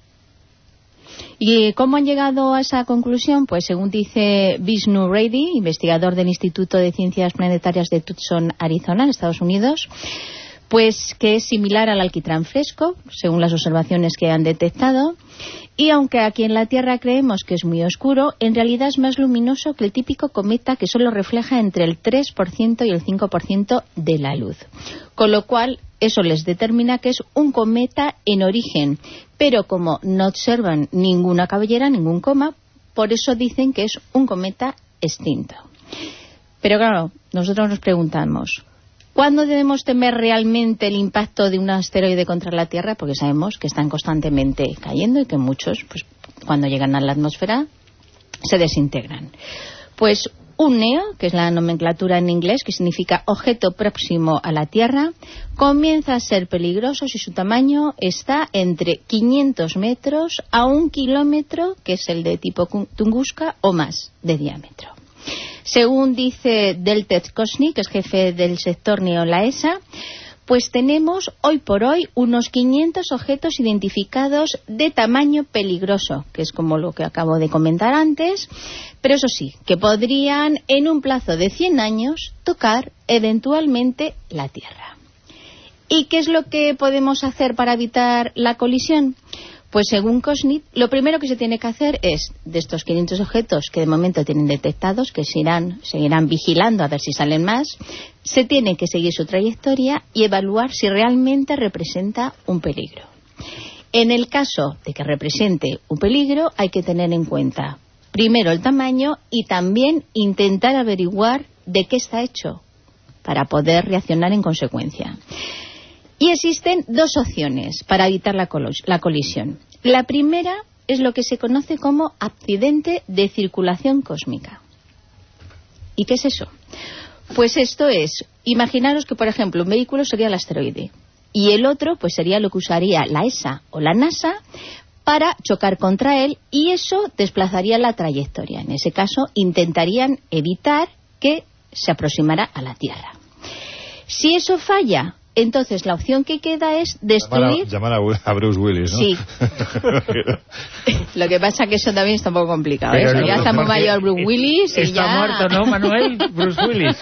¿Y cómo han llegado a esa conclusión? Pues según dice Vishnu Reddy, investigador del Instituto de Ciencias Planetarias de Tucson, Arizona, en Estados Unidos, pues que es similar al alquitrán fresco, según las observaciones que han detectado, y aunque aquí en la Tierra creemos que es muy oscuro, en realidad es más luminoso que el típico cometa que solo refleja entre el 3% y el 5% de la luz. Con lo cual, eso les determina que es un cometa en origen, pero como no observan ninguna cabellera, ningún coma, por eso dicen que es un cometa extinto. Pero claro, nosotros nos preguntamos, ¿cuándo debemos temer realmente el impacto de un asteroide contra la Tierra? Porque sabemos que están constantemente cayendo y que muchos, pues, cuando llegan a la atmósfera, se desintegran. Pues un NEO, que es la nomenclatura en inglés, que significa objeto próximo a la Tierra, comienza a ser peligroso si su tamaño está entre 500 metros a 1 kilómetro, que es el de tipo Tunguska, o más de diámetro. Según dice Deltet Kosny, que es jefe del sector NEO en la ESA, pues tenemos hoy por hoy unos 500 objetos identificados de tamaño peligroso, que es como lo que acabo de comentar antes, pero eso sí, que podrían en un plazo de 100 años tocar eventualmente la Tierra. ¿Y qué es lo que podemos hacer para evitar la colisión? Pues según Kosny, lo primero que se tiene que hacer es, de estos 500 objetos que de momento tienen detectados, que seguirán vigilando a ver si salen más, se tiene que seguir su trayectoria y evaluar si realmente representa un peligro. En el caso de que represente un peligro, hay que tener en cuenta primero el tamaño y también intentar averiguar de qué está hecho para poder reaccionar en consecuencia. Y existen dos opciones para evitar la colisión. La primera es lo que se conoce como accidente de circulación cósmica. ¿Y qué es eso? Pues esto es, imaginaros que, por ejemplo, un vehículo sería el asteroide y el otro pues sería lo que usaría la ESA o la NASA para chocar contra él, y eso desplazaría la trayectoria. En ese caso, intentarían evitar que se aproximara a la Tierra. Si eso falla, entonces la opción que queda es destruir... Llamar a Bruce Willis, ¿no? Sí. Lo que pasa es que eso también está un poco complicado, ¿eh? Ya está muy mayor Bruce Willis y está ya... muerto, ¿no, Manuel? Bruce Willis.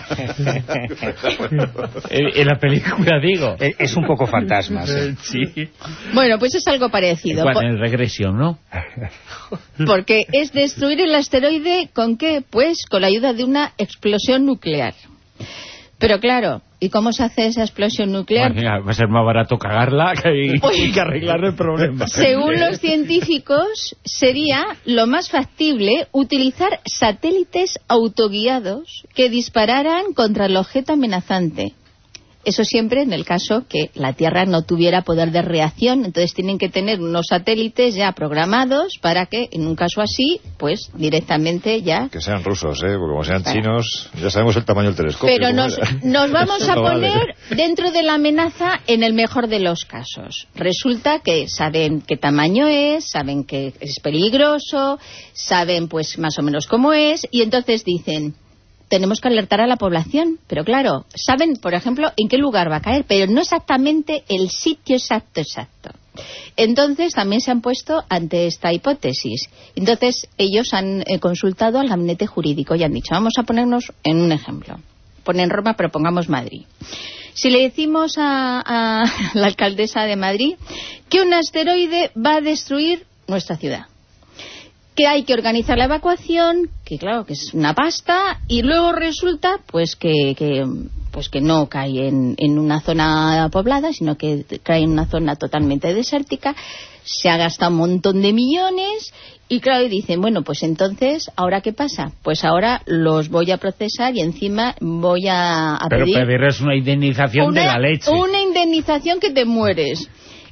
En la película, digo. Es un poco fantasma, sí. Bueno, pues es algo parecido. En regresión, ¿no? Porque es destruir el asteroide, ¿con qué? Pues con la ayuda de una explosión nuclear. Pero claro, ¿y cómo se hace esa explosión nuclear? Bueno, va a ser más barato cagarla que arreglar el problema. Según los científicos, sería lo más factible utilizar satélites autoguiados que dispararan contra el objeto amenazante. Eso siempre en el caso que la Tierra no tuviera poder de reacción, entonces tienen que tener unos satélites ya programados para que, en un caso así, pues directamente ya... Que sean rusos, porque como sean chinos, ya sabemos el tamaño del telescopio. Pero nos vamos a poner dentro de la amenaza en el mejor de los casos. Resulta que saben qué tamaño es, saben que es peligroso, saben pues más o menos cómo es, y entonces dicen... Tenemos que alertar a la población, pero claro, saben, por ejemplo, en qué lugar va a caer, pero no exactamente el sitio exacto. Entonces, también se han puesto ante esta hipótesis. Entonces, ellos han consultado al gabinete jurídico y han dicho, vamos a ponernos en un ejemplo. Ponen Roma, pero pongamos Madrid. Si le decimos a la alcaldesa de Madrid que un asteroide va a destruir nuestra ciudad, que hay que organizar la evacuación, que claro, que es una pasta, y luego resulta pues que no cae en una zona poblada, sino que cae en una zona totalmente desértica, se ha gastado un montón de millones, y claro, y dicen, bueno, pues entonces, ¿ahora qué pasa? Pues ahora los voy a procesar y encima voy a pedir... Pero pedirles una indemnización de la leche. Una indemnización que te mueres.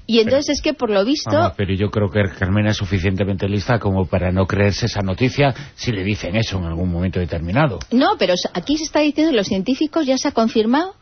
Y entonces es que por lo visto... pero yo creo que Carmena es suficientemente lista como para no creerse esa noticia si le dicen eso en algún momento determinado. No, pero aquí se está diciendo, los científicos ya se ha confirmado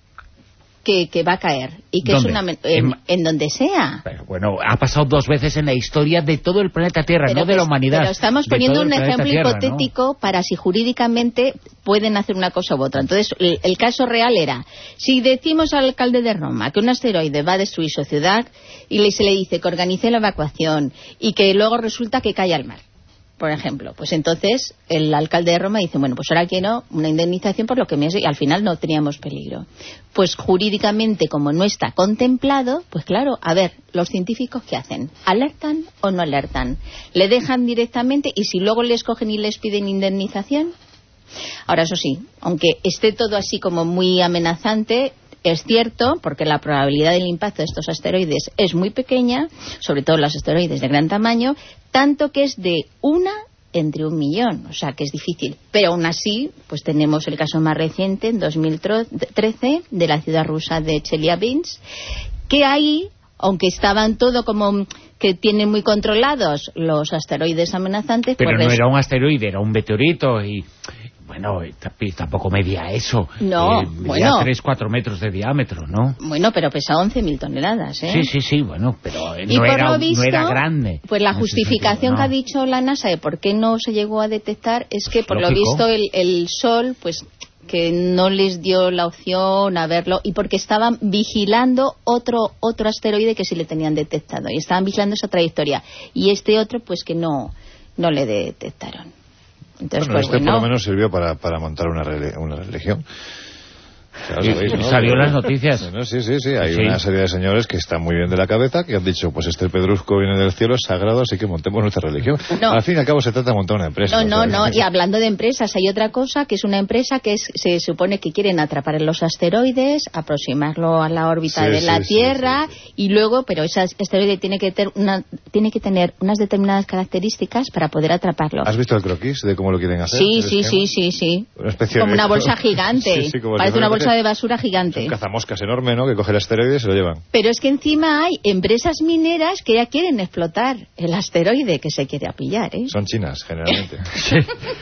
que va a caer. Y que ¿Dónde? Es una... En donde sea. Pero bueno, ha pasado 2 veces en la historia de todo el planeta Tierra, no de la humanidad. Pero estamos poniendo un ejemplo hipotético, ¿no?, para si jurídicamente pueden hacer una cosa u otra. Entonces, el caso real era, si decimos al alcalde de Roma que un asteroide va a destruir su ciudad y se le dice que organice la evacuación y que luego resulta que cae al mar, por ejemplo, pues entonces el alcalde de Roma dice, bueno, pues ahora quiero una indemnización por lo que me has... y al final no teníamos peligro. Pues jurídicamente, como no está contemplado, pues claro, a ver, los científicos ¿qué hacen? ¿Alertan o no alertan? ¿Le dejan directamente y si luego les cogen y les piden indemnización? Ahora, eso sí, aunque esté todo así como muy amenazante, es cierto, porque la probabilidad del impacto de estos asteroides es muy pequeña, sobre todo los asteroides de gran tamaño, tanto que es de 1 entre 1 millón, o sea que es difícil. Pero aún así, pues tenemos el caso más reciente, en 2013, de la ciudad rusa de Chelyabinsk, que ahí, aunque estaban todo como que tienen muy controlados los asteroides amenazantes... Pero pues no era un asteroide, era un meteorito y... Bueno, tampoco medía eso. No, medía 3-4 metros de diámetro, ¿no? Bueno, pero pesa 11.000 toneladas, ¿eh? Sí, bueno, pero no era grande. Pues la justificación que ha dicho la NASA de por qué no se llegó a detectar es que, por lo visto, el Sol, pues que no les dio la opción a verlo, y porque estaban vigilando otro asteroide que sí le tenían detectado, y estaban vigilando esa trayectoria, y este otro, pues que no le detectaron. Entonces, bueno, pues, por lo menos sirvió para montar una religión. ¿no? Salió en las noticias. No, sí. Hay una serie de señores que están muy bien de la cabeza, que han dicho, pues este pedrusco viene del cielo, es sagrado, así que montemos nuestra religión. No. Al fin y al cabo se trata de montar una empresa. No. Y hablando de empresas, hay otra cosa, que es una empresa que se supone que quieren atrapar los asteroides, aproximarlo a la órbita de la Tierra, y luego, pero ese asteroide tiene que tener unas determinadas características para poder atraparlo. ¿Has visto el croquis de cómo lo quieren hacer? Sí. Una especie como una bolsa gigante. Parece una bolsa de basura gigante. Un cazamoscas enorme, ¿no?, que coge el asteroide y se lo llevan. Pero es que encima hay empresas mineras que ya quieren explotar el asteroide que se quiere pillar, ¿eh? Son chinas, generalmente. Sí.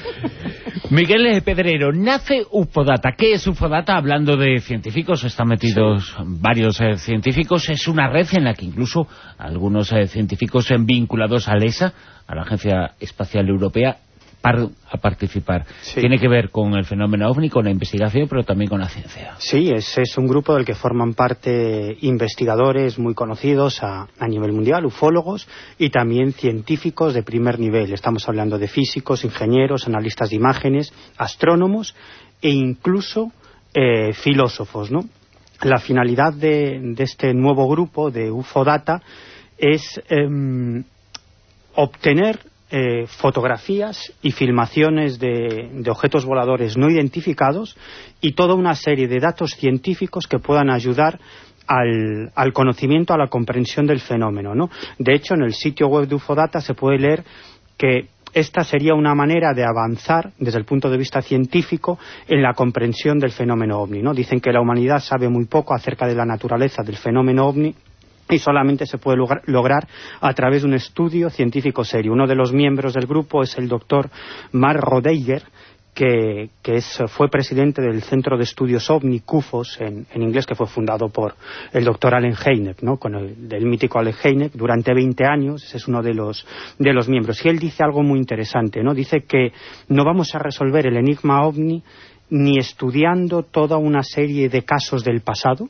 Miguel Pedrero, nace UFODATA. ¿Qué es UFODATA? Hablando de científicos, están metidos varios científicos. Es una red en la que incluso algunos científicos vinculados a ESA, a la Agencia Espacial Europea, a participar. Sí. Tiene que ver con el fenómeno OVNI, con la investigación, pero también con la ciencia. Sí, es un grupo del que forman parte investigadores muy conocidos a nivel mundial, ufólogos, y también científicos de primer nivel. Estamos hablando de físicos, ingenieros, analistas de imágenes, astrónomos e incluso filósofos, ¿no? La finalidad de este nuevo grupo de UFODATA es obtener fotografías y filmaciones de objetos voladores no identificados y toda una serie de datos científicos que puedan ayudar al conocimiento, a la comprensión del fenómeno, ¿no? De hecho, en el sitio web de UFODATA se puede leer que esta sería una manera de avanzar desde el punto de vista científico en la comprensión del fenómeno OVNI, ¿no? Dicen que la humanidad sabe muy poco acerca de la naturaleza del fenómeno OVNI y solamente se puede lograr a través de un estudio científico serio. Uno de los miembros del grupo es el doctor Mark Rodeiger, que fue presidente del Centro de Estudios OVNI, CUFOS, en inglés, que fue fundado por el doctor Allen Hynek, ¿no?, con el mítico Allen Hynek, durante 20 años. Ese es uno de los miembros. Y él dice algo muy interesante, ¿no? Dice que no vamos a resolver el enigma OVNI ni estudiando toda una serie de casos del pasado,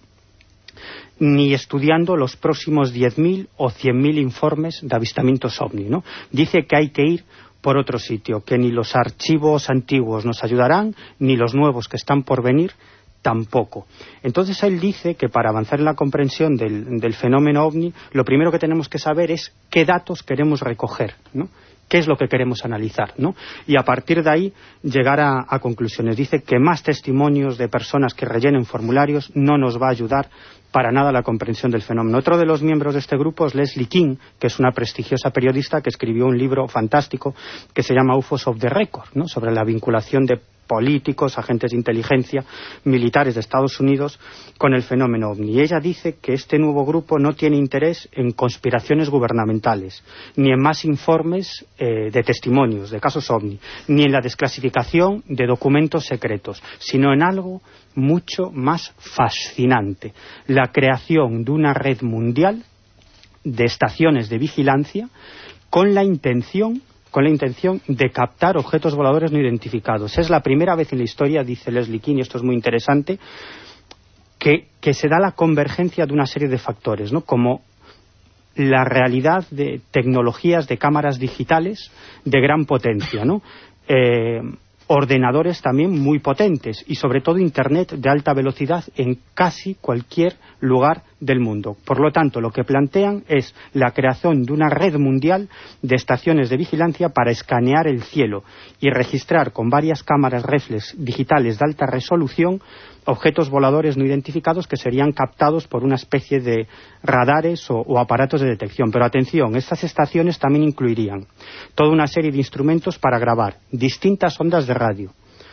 ni estudiando los próximos 10.000 o 100.000 informes de avistamientos OVNI, ¿no? Dice que hay que ir por otro sitio, que ni los archivos antiguos nos ayudarán, ni los nuevos que están por venir tampoco. Entonces él dice que para avanzar en la comprensión del fenómeno OVNI, lo primero que tenemos que saber es qué datos queremos recoger, ¿no? ¿Qué es lo que queremos analizar, ¿no? Y a partir de ahí llegar a conclusiones. Dice que más testimonios de personas que rellenen formularios no nos va a ayudar para nada a la comprensión del fenómeno. Otro de los miembros de este grupo es Leslie King, que es una prestigiosa periodista que escribió un libro fantástico que se llama UFOs of the Record, ¿no?, sobre la vinculación de políticos, agentes de inteligencia, militares de Estados Unidos con el fenómeno OVNI. Y ella dice que este nuevo grupo no tiene interés en conspiraciones gubernamentales, ni en más informes de testimonios de casos OVNI, ni en la desclasificación de documentos secretos, sino en algo mucho más fascinante: la creación de una red mundial de estaciones de vigilancia con la intención de captar objetos voladores no identificados. Es la primera vez en la historia, dice Leslie King, y esto es muy interesante, que se da la convergencia de una serie de factores, ¿no? Como la realidad de tecnologías de cámaras digitales de gran potencia, ¿no? Ordenadores también muy potentes y sobre todo Internet de alta velocidad en casi cualquier lugar del mundo. Por lo tanto, lo que plantean es la creación de una red mundial de estaciones de vigilancia para escanear el cielo y registrar con varias cámaras reflex digitales de alta resolución objetos voladores no identificados que serían captados por una especie de radares o aparatos de detección. Pero atención, estas estaciones también incluirían toda una serie de instrumentos para grabar distintas ondas de radio,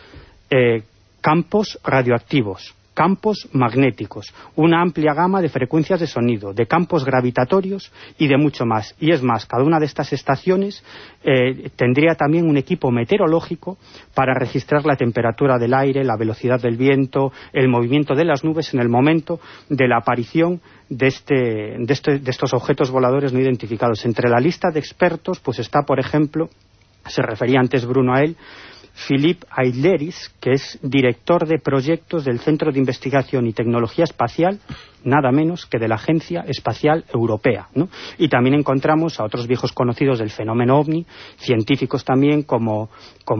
campos radioactivos, campos magnéticos, una amplia gama de frecuencias de sonido, de campos gravitatorios y de mucho más. Y es más, cada una de estas estaciones tendría también un equipo meteorológico para registrar la temperatura del aire, la velocidad del viento, el movimiento de las nubes en el momento de la aparición de estos objetos voladores no identificados. Entre la lista de expertos pues está, por ejemplo, se refería antes Bruno a él, Philippe Aydleris, que es director de proyectos del Centro de Investigación y Tecnología Espacial, nada menos que de la Agencia Espacial Europea, ¿no? Y también encontramos a otros viejos conocidos del fenómeno OVNI, científicos también como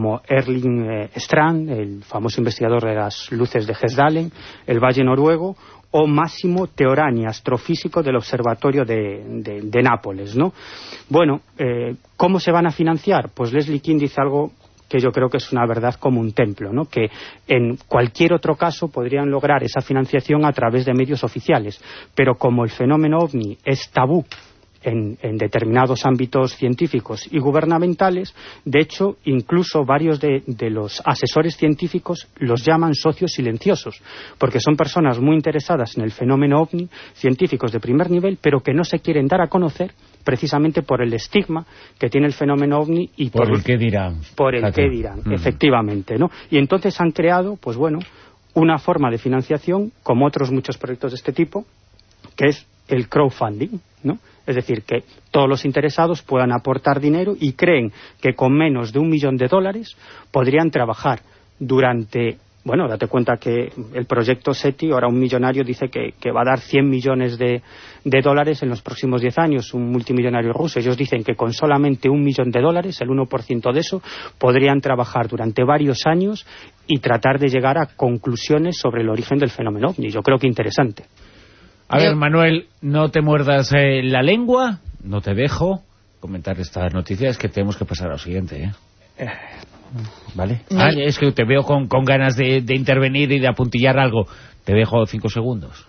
Erling Strand, el famoso investigador de las luces de Hessdalen, el Valle Noruego, o Massimo Teorani, astrofísico del Observatorio de Nápoles, ¿no? Bueno, ¿cómo se van a financiar? Pues Leslie King dice algo que yo creo que es una verdad como un templo, ¿no? Que en cualquier otro caso podrían lograr esa financiación a través de medios oficiales, pero como el fenómeno OVNI es tabú en determinados ámbitos científicos y gubernamentales, de hecho, incluso varios de los asesores científicos los llaman socios silenciosos, porque son personas muy interesadas en el fenómeno OVNI, científicos de primer nivel, pero que no se quieren dar a conocer precisamente por el estigma que tiene el fenómeno OVNI y por el qué dirán. Por el qué dirán, efectivamente, ¿no? Y entonces han creado, pues bueno, una forma de financiación, como otros muchos proyectos de este tipo, que es el crowdfunding, ¿no? Es decir, que todos los interesados puedan aportar dinero y creen que con menos de $1 millón podrían trabajar durante... Bueno, date cuenta que el proyecto SETI, ahora un millonario dice que va a dar 100 millones de dólares en los próximos 10 años, un multimillonario ruso. Ellos dicen que con solamente $1 millón, el 1% de eso, podrían trabajar durante varios años y tratar de llegar a conclusiones sobre el origen del fenómeno OVNI. Yo creo que interesante. A ver, Manuel, no te muerdas la lengua, no te dejo comentar estas noticias, que tenemos que pasar a lo siguiente, ¿eh? ¿Vale? Ah, es que te veo con ganas de intervenir y de apuntillar algo. Te dejo 5 segundos.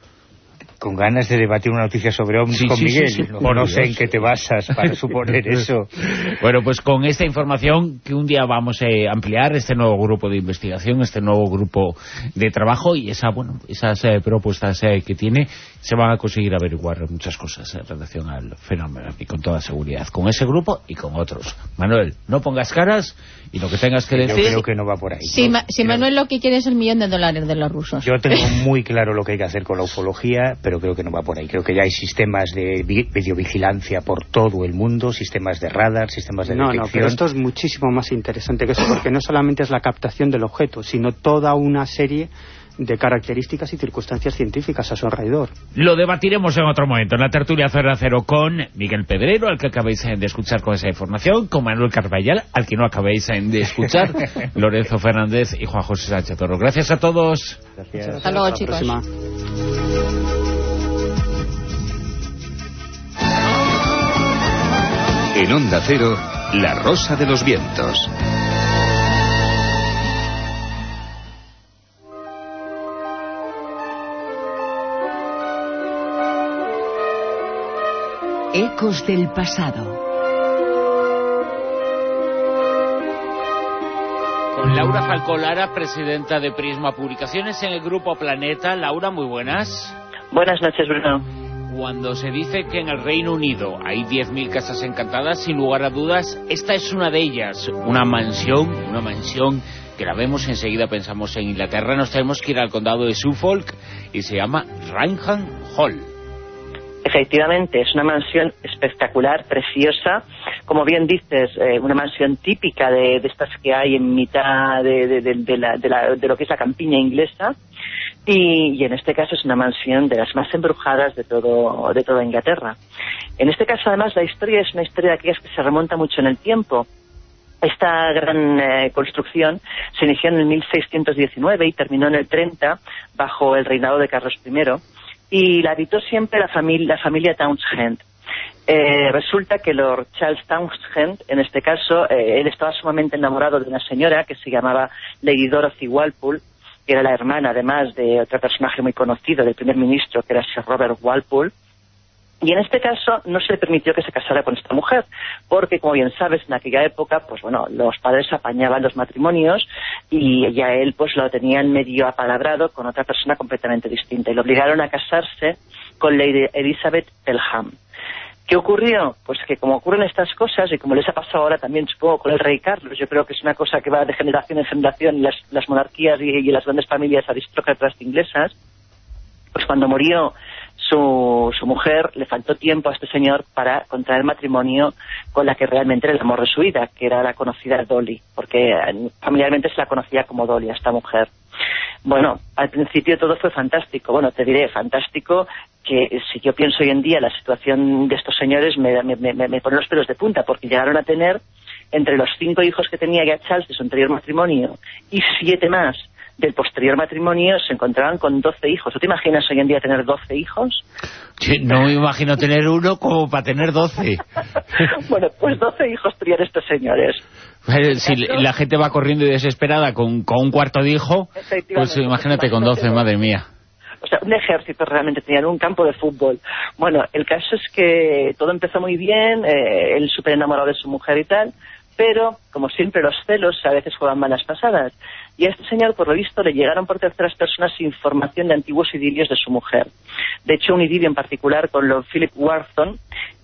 Con ganas de debatir una noticia sobre OVNIs con Miguel. Sí. No sé en qué te basas para suponer eso. Bueno, pues con esta información que un día vamos a ampliar, este nuevo grupo de investigación, este nuevo grupo de trabajo y esas propuestas que tiene, se van a conseguir averiguar muchas cosas en relación al fenómeno y con toda seguridad, con ese grupo y con otros. Manuel, no pongas caras y lo que tengas que decir... Yo creo que no va por ahí. Si Manuel lo que quiere es $1 millón de los rusos. Yo tengo muy claro lo que hay que hacer con la ufología, pero creo que no va por ahí. Creo que ya hay sistemas de videovigilancia por todo el mundo, sistemas de radar, sistemas de detección. No, pero esto es muchísimo más interesante que eso, porque no solamente es la captación del objeto, sino toda una serie de características y circunstancias científicas a su alrededor. Lo debatiremos en otro momento, en la tertulia 0 a 0 con Miguel Pedrero, al que acabáis de escuchar con esa información, con Manuel Carballal, al que no acabáis de escuchar, Lorenzo Fernández y Juan José Sánchez Toro. Gracias a todos. Gracias. Hasta luego, chicos. En Onda Cero, La Rosa de los Vientos. Ecos del pasado. Con Laura Falcolara, presidenta de Prisma Publicaciones en el Grupo Planeta. Laura, muy buenas. Buenas noches, Bruno. Cuando se dice que en el Reino Unido hay 10.000 casas encantadas, sin lugar a dudas, esta es una de ellas. Una mansión que la vemos enseguida, pensamos en Inglaterra. Nos tenemos que ir al condado de Suffolk y se llama Rainham Hall. Efectivamente, es una mansión espectacular, preciosa, como bien dices, una mansión típica de estas que hay en mitad de lo que es la campiña inglesa, y en este caso es una mansión de las más embrujadas de toda Inglaterra. En este caso, además, la historia es una historia de aquellas que se remonta mucho en el tiempo. Esta gran construcción se inició en el 1619 y terminó en el 30 bajo el reinado de Carlos I, y la habitó siempre la familia Townshend. Resulta que Lord Charles Townshend, en este caso, él estaba sumamente enamorado de una señora que se llamaba Lady Dorothy Walpole, que era la hermana, además, de otro personaje muy conocido del primer ministro, que era Sir Robert Walpole. Y en este caso no se le permitió que se casara con esta mujer, porque, como bien sabes, en aquella época, pues bueno, los padres apañaban los matrimonios y ya él pues lo tenían medio apalabrado con otra persona completamente distinta, y lo obligaron a casarse con Lady Elizabeth Pelham. ¿Qué ocurrió? Pues que, como ocurren estas cosas, y como les ha pasado ahora también, supongo, con el rey Carlos, yo creo que es una cosa que va de generación en generación, las monarquías y las grandes familias aristócratas inglesas, pues cuando murió su mujer, le faltó tiempo a este señor para contraer matrimonio con la que realmente era el amor de su vida, que era la conocida Dolly, porque familiarmente se la conocía como Dolly a esta mujer. Bueno, al principio todo fue fantástico. Bueno, te diré, fantástico, que si yo pienso hoy en día la situación de estos señores me pone los pelos de punta, porque llegaron a tener, entre los 5 hijos que tenía ya Charles de su anterior matrimonio y 7 más del posterior matrimonio, se encontraban con 12 hijos. ¿Tú te imaginas hoy en día tener 12 hijos? Sí, no me imagino tener uno como para tener 12. Bueno, pues 12 hijos tenían estos señores. Si la gente va corriendo y desesperada con un cuarto de hijo, pues imagínate con 12, madre mía. O sea, un ejército realmente, tenían un campo de fútbol. Bueno, el caso es que todo empezó muy bien, él súper enamorado de su mujer y tal, pero, como siempre, los celos a veces juegan malas pasadas. Y a este señor, por lo visto, le llegaron por terceras personas información de antiguos idilios de su mujer. De hecho, un idilio en particular con Lord Philip Wharton,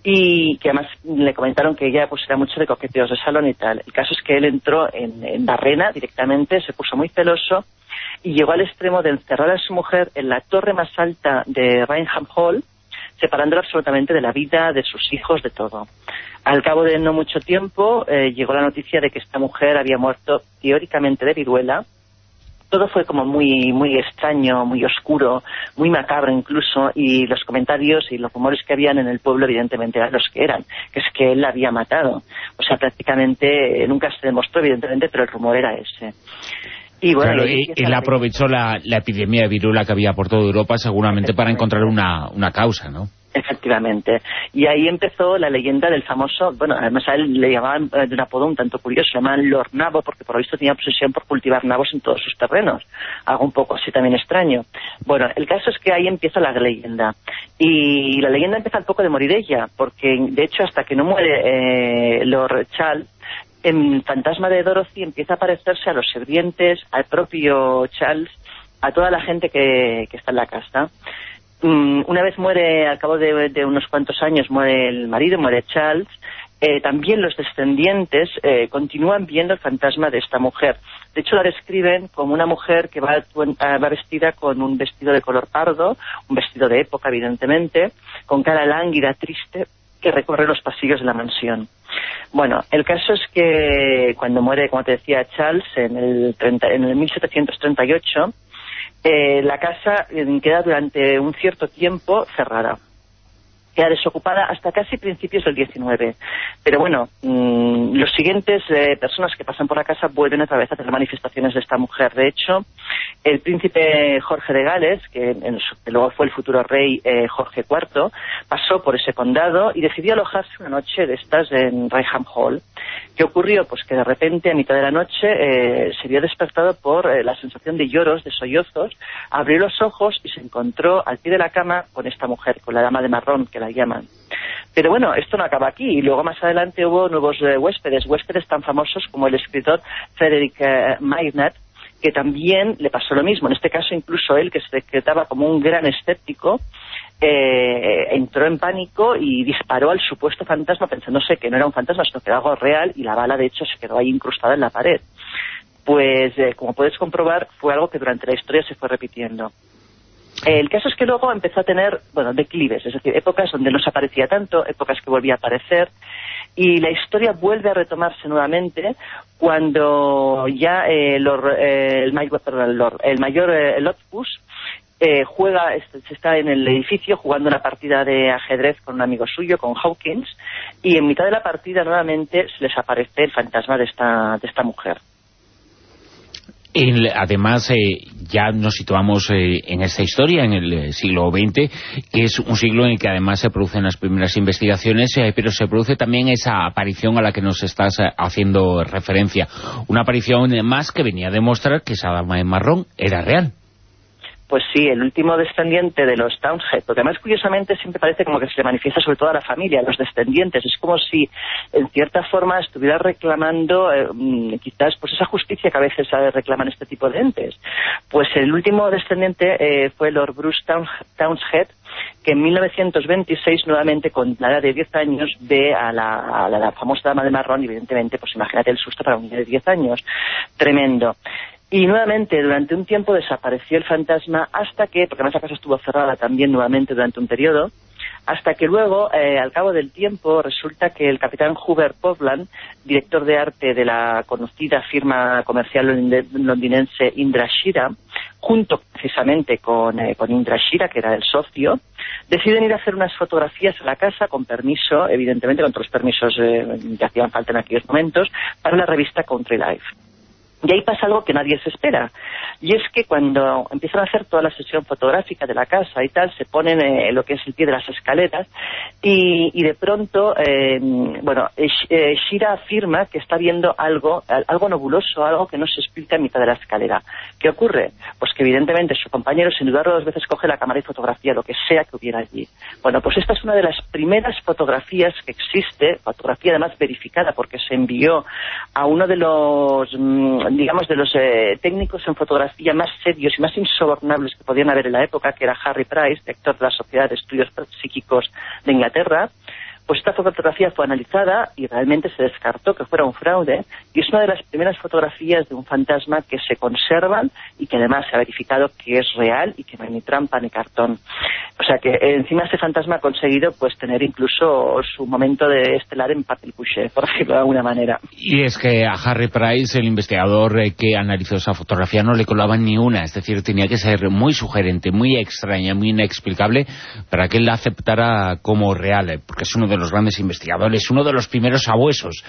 y que además le comentaron que ella pues era mucho de coqueteos de salón y tal. El caso es que él entró en barrena directamente, se puso muy celoso y llegó al extremo de encerrar a su mujer en la torre más alta de Rainham Hall, separándola absolutamente de la vida, de sus hijos, de todo. Al cabo de no mucho tiempo llegó la noticia de que esta mujer había muerto teóricamente de viruela. Todo fue como muy extraño, muy oscuro, muy macabro incluso, y los comentarios y los rumores que habían en el pueblo evidentemente eran los que eran, que es que él la había matado. O sea, prácticamente nunca se demostró evidentemente, pero el rumor era ese. Y bueno, claro, él aprovechó la epidemia de viruela que había por toda Europa seguramente para encontrar una causa, ¿no? Efectivamente. Y ahí empezó la leyenda del famoso, bueno, además a él le llamaban de un apodo un tanto curioso, se llamaban Lord Nabo, porque por lo visto tenía obsesión por cultivar nabos en todos sus terrenos. Algo un poco así también extraño. Bueno, el caso es que ahí empieza la leyenda. Y la leyenda empieza un poco de morir ella, porque de hecho hasta que no muere Lord Charles, el fantasma de Dorothy empieza a aparecerse a los sirvientes, al propio Charles, a toda la gente que está en la casa. Una vez muere, al cabo de unos cuantos años, muere el marido, muere Charles, también los descendientes continúan viendo el fantasma de esta mujer. De hecho, la describen como una mujer que va vestida con un vestido de color pardo, un vestido de época, evidentemente, con cara lánguida, triste, que recorre los pasillos de la mansión. Bueno, el caso es que cuando muere, como te decía, Charles, en el 1738, la casa queda durante un cierto tiempo cerrada. Queda desocupada hasta casi principios del 19. Pero bueno, los siguientes personas que pasan por la casa vuelven otra vez a tener manifestaciones de esta mujer. De hecho, el príncipe Jorge de Gales, que luego fue el futuro rey Jorge IV, pasó por ese condado y decidió alojarse una noche de estas en Rainham Hall. ¿Qué ocurrió? Pues que de repente, a mitad de la noche, se vio despertado por la sensación de lloros, de sollozos, abrió los ojos y se encontró al pie de la cama con esta mujer, con la dama de marrón que la la llaman. Pero bueno, esto no acaba aquí, y luego más adelante hubo nuevos huéspedes tan famosos como el escritor Frederick Maynard, que también le pasó lo mismo. En este caso, incluso él, que se decretaba como un gran escéptico, entró en pánico y disparó al supuesto fantasma, pensándose que no era un fantasma, sino que era algo real, y la bala, de hecho, se quedó ahí incrustada en la pared. Pues, como puedes comprobar, fue algo que durante la historia se fue repitiendo. El caso es que luego empezó a tener, declives, es decir, épocas donde no se aparecía tanto, épocas que volvía a aparecer, y la historia vuelve a retomarse nuevamente cuando ya el mayor Lotbus está en el edificio jugando una partida de ajedrez con un amigo suyo, con Hawkins, y en mitad de la partida nuevamente se les aparece el fantasma de esta mujer. Además, ya nos situamos en esta historia, en el siglo XX, que es un siglo en el que además se producen las primeras investigaciones, pero se produce también esa aparición a la que nos estás haciendo referencia. Una aparición más que venía a demostrar que esa dama en marrón era real. Pues sí, el último descendiente de los Townshend, porque además curiosamente siempre parece como que se le manifiesta sobre todo a la familia, a los descendientes. Es como si en cierta forma estuviera reclamando quizás pues esa justicia que a veces reclaman este tipo de entes. Pues el último descendiente fue Lord Bruce Townshend, que en 1926 nuevamente con la edad de 10 años ve a la famosa dama de marrón, y evidentemente pues imagínate el susto para un niño de 10 años, tremendo. Y nuevamente, durante un tiempo desapareció el fantasma hasta que, porque además la casa estuvo cerrada también nuevamente durante un periodo, hasta que luego, al cabo del tiempo, resulta que el capitán Hubert Portland, director de arte de la conocida firma comercial londinense Indra Shira, junto precisamente con Indra Shira, que era el socio, deciden ir a hacer unas fotografías a la casa con permiso, evidentemente con todos los permisos que hacían falta en aquellos momentos, para la revista Country Life. Y ahí pasa algo que nadie se espera, y es que cuando empiezan a hacer toda la sesión fotográfica de la casa y tal, se ponen lo que es el pie de las escaleras, y de pronto, Shira afirma que está viendo algo nebuloso, algo que no se explica en mitad de la escalera. ¿Qué ocurre? Pues que evidentemente su compañero, sin dudarlo 2 veces, coge la cámara y fotografía lo que sea que hubiera allí. Bueno, pues esta es una de las primeras fotografías que existe, fotografía además verificada porque se envió a uno de los de los técnicos en fotografía más serios y más insobornables que podían haber en la época, que era Harry Price, director de la Sociedad de Estudios Psíquicos de Inglaterra. Pues esta fotografía fue analizada y realmente se descartó que fuera un fraude, y es una de las primeras fotografías de un fantasma que se conservan y que además se ha verificado que es real y que no hay ni trampa ni cartón. O sea que encima este fantasma ha conseguido pues tener incluso su momento de estelar en papel couché, por decirlo de alguna manera. Y es que a Harry Price, el investigador que analizó esa fotografía, no le colaban ni una, es decir, tenía que ser muy sugerente, muy extraña, muy inexplicable para que él la aceptara como real, porque es uno de los grandes investigadores, uno de los primeros sabuesos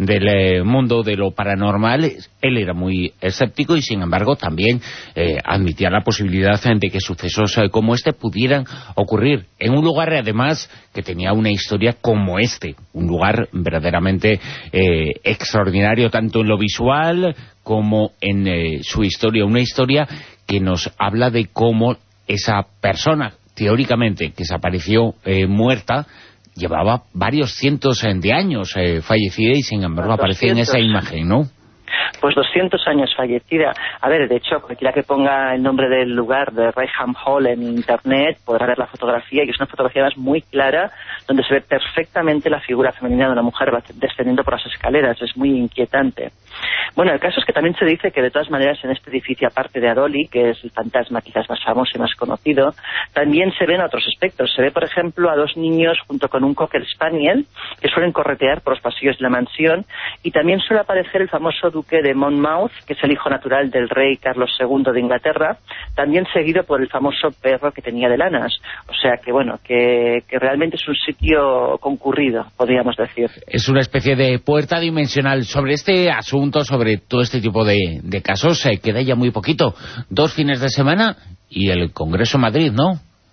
del mundo de lo paranormal. Él era muy escéptico y sin embargo también admitía la posibilidad de que sucesos como este pudieran ocurrir en un lugar además que tenía una historia como este, un lugar verdaderamente extraordinario tanto en lo visual como en su historia, una historia que nos habla de cómo esa persona teóricamente que desapareció muerta llevaba varios cientos de años fallecida y sin embargo aparece en esa imagen, ¿no? Pues 200 años fallecida. A ver, de hecho, cualquiera que ponga el nombre del lugar de Rayham Hall en internet podrá ver la fotografía, y es una fotografía más muy clara, donde se ve perfectamente la figura femenina de una mujer descendiendo por las escaleras. Es muy inquietante. Bueno, el caso es que también se dice que de todas maneras en este edificio, aparte de Adoli, que es el fantasma quizás más famoso y más conocido, también se ven otros aspectos. Se ve, por ejemplo, a 2 niños junto con un Cocker Spaniel que suelen corretear por los pasillos de la mansión, y también suele aparecer el famoso duque de Monmouth, que es el hijo natural del rey Carlos II de Inglaterra, también seguido por el famoso perro que tenía de lanas. O sea que bueno, que realmente es un sitio concurrido, podríamos decir. Es una especie de puerta dimensional. Sobre este asunto, sobre todo este tipo de casos, queda ya muy poquito. 2 fines de semana y el Congreso en Madrid, ¿no?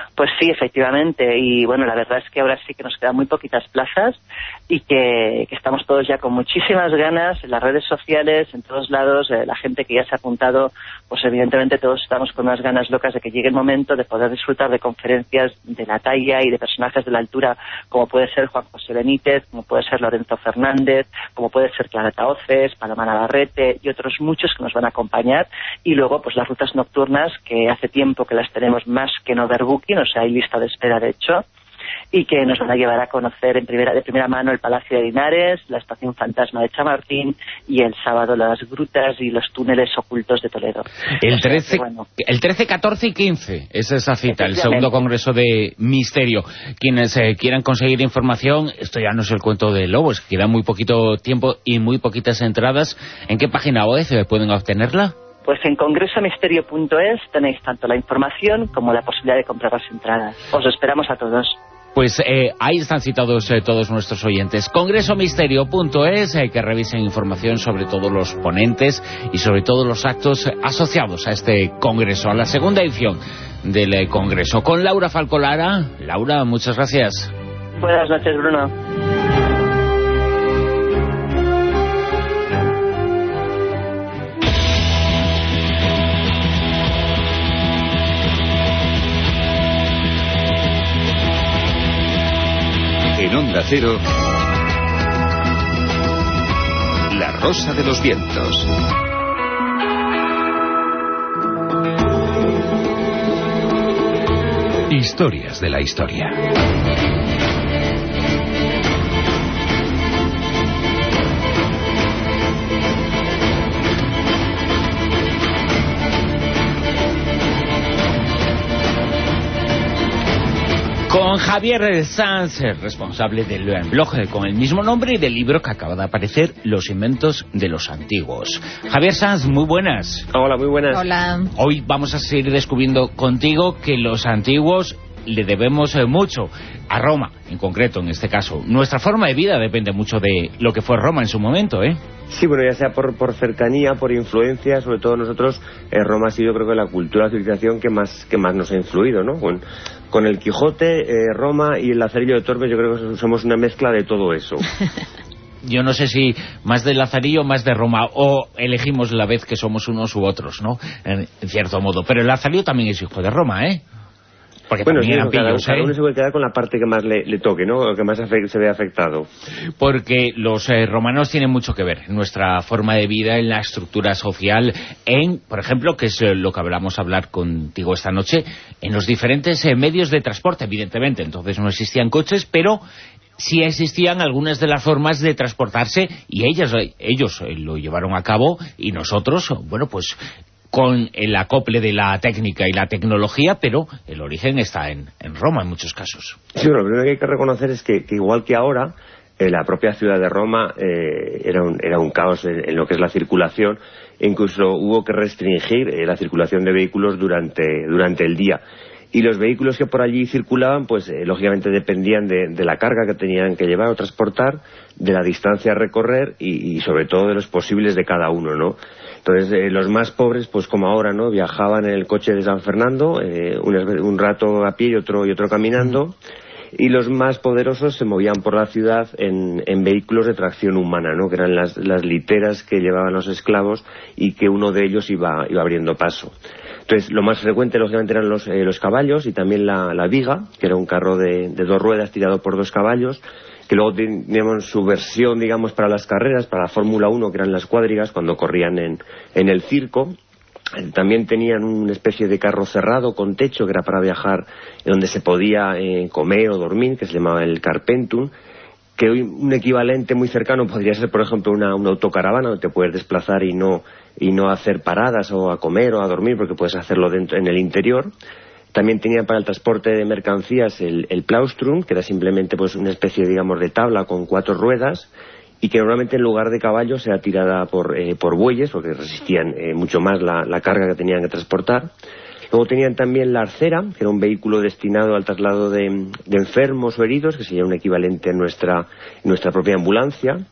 Pues sí, efectivamente, y bueno, la verdad es que ahora sí que nos quedan muy poquitas plazas y que estamos todos ya con muchísimas ganas en las redes sociales, en todos lados, la gente que ya se ha apuntado, pues evidentemente todos estamos con unas ganas locas de que llegue el momento de poder disfrutar de conferencias de la talla y de personajes de la altura, como puede ser Juan José Benítez, como puede ser Lorenzo Fernández, como puede ser Clara Tahoces, Paloma Navarrete y otros muchos que nos van a acompañar, y luego pues las rutas nocturnas, que hace tiempo que las tenemos más que en overbooking, o sea, hay lista de espera de hecho, y que nos van a llevar a conocer de primera mano el Palacio de Linares, la Estación Fantasma de Chamartín y el sábado las grutas y los túneles ocultos de Toledo. El 13, 14 y 15 es esa cita, el segundo congreso de Misterio. Quienes quieran conseguir información, esto ya no es el cuento de lobos, queda muy poquito tiempo y muy poquitas entradas. ¿En qué página web pueden obtenerla? Pues en congresomisterio.es tenéis tanto la información como la posibilidad de comprar las entradas. Os esperamos a todos. Pues ahí están citados todos nuestros oyentes. Congresomisterio.es, que revisen información sobre todos los ponentes y sobre todos los actos asociados a este congreso, a la segunda edición del congreso. Con Laura Falcolara. Laura, muchas gracias. Buenas noches, Bruno. En Onda Cero, La Rosa de los Vientos. Historias de la historia. Con Javier Sanz, responsable del blog con el mismo nombre y del libro que acaba de aparecer, Los inventos de los antiguos. Javier Sanz, muy buenas. Hola, muy buenas. Hola. Hoy vamos a seguir descubriendo contigo que los antiguos le debemos mucho a Roma, en concreto, en este caso. Nuestra forma de vida depende mucho de lo que fue Roma en su momento, ¿eh? Sí, bueno, ya sea por cercanía, por influencia, sobre todo nosotros, Roma ha sido, creo que, la cultura, la civilización que más nos ha influido, ¿no? Con el Quijote, Roma y el Lazarillo de Tormes, yo creo que somos una mezcla de todo eso. Yo no sé si más de Lazarillo o más de Roma, o elegimos la vez que somos unos u otros, ¿no? En cierto modo. Pero el Lazarillo también es hijo de Roma, ¿eh? Porque bueno, sí, cada uno se puede quedar con la parte que más le toque, ¿no? Que más se ve afectado. Porque los romanos tienen mucho que ver en nuestra forma de vida, en la estructura social, por ejemplo, que es lo que hablamos a hablar contigo esta noche, en los diferentes medios de transporte, evidentemente. Entonces no existían coches, pero sí existían algunas de las formas de transportarse, y ellos lo llevaron a cabo, y nosotros, bueno, pues con el acople de la técnica y la tecnología, pero el origen está en Roma en muchos casos. Sí, bueno, lo primero que hay que reconocer es que igual que ahora, la propia ciudad de Roma era un caos en lo que es la circulación, e incluso hubo que restringir la circulación de vehículos durante el día. Y los vehículos que por allí circulaban, pues lógicamente dependían de la carga que tenían que llevar o transportar, de la distancia a recorrer y sobre todo de los posibles de cada uno, ¿no? Entonces, los más pobres, pues como ahora, ¿no? Viajaban en el coche de San Fernando, un rato a pie y otro caminando, y los más poderosos se movían por la ciudad en vehículos de tracción humana, ¿no? Que eran las literas que llevaban los esclavos y que uno de ellos iba abriendo paso. Entonces, lo más frecuente, lógicamente, eran los caballos y también la viga, que era un carro de 2 ruedas tirado por 2 caballos, que luego teníamos su versión, digamos, para las carreras, para la Fórmula 1, que eran las cuadrigas, cuando corrían en el circo. También tenían una especie de carro cerrado con techo, que era para viajar, donde se podía comer o dormir, que se llamaba el carpentum, que hoy un equivalente muy cercano podría ser, por ejemplo, una autocaravana, donde te puedes desplazar y no hacer paradas o a comer o a dormir, porque puedes hacerlo en el interior. También tenían para el transporte de mercancías el plaustrum, que era simplemente pues una especie, digamos, de tabla con 4 ruedas, y que normalmente en lugar de caballos era tirada por bueyes, porque resistían mucho más la carga que tenían que transportar. Luego tenían también la arcera, que era un vehículo destinado al traslado de enfermos o heridos, que sería un equivalente a nuestra propia ambulancia.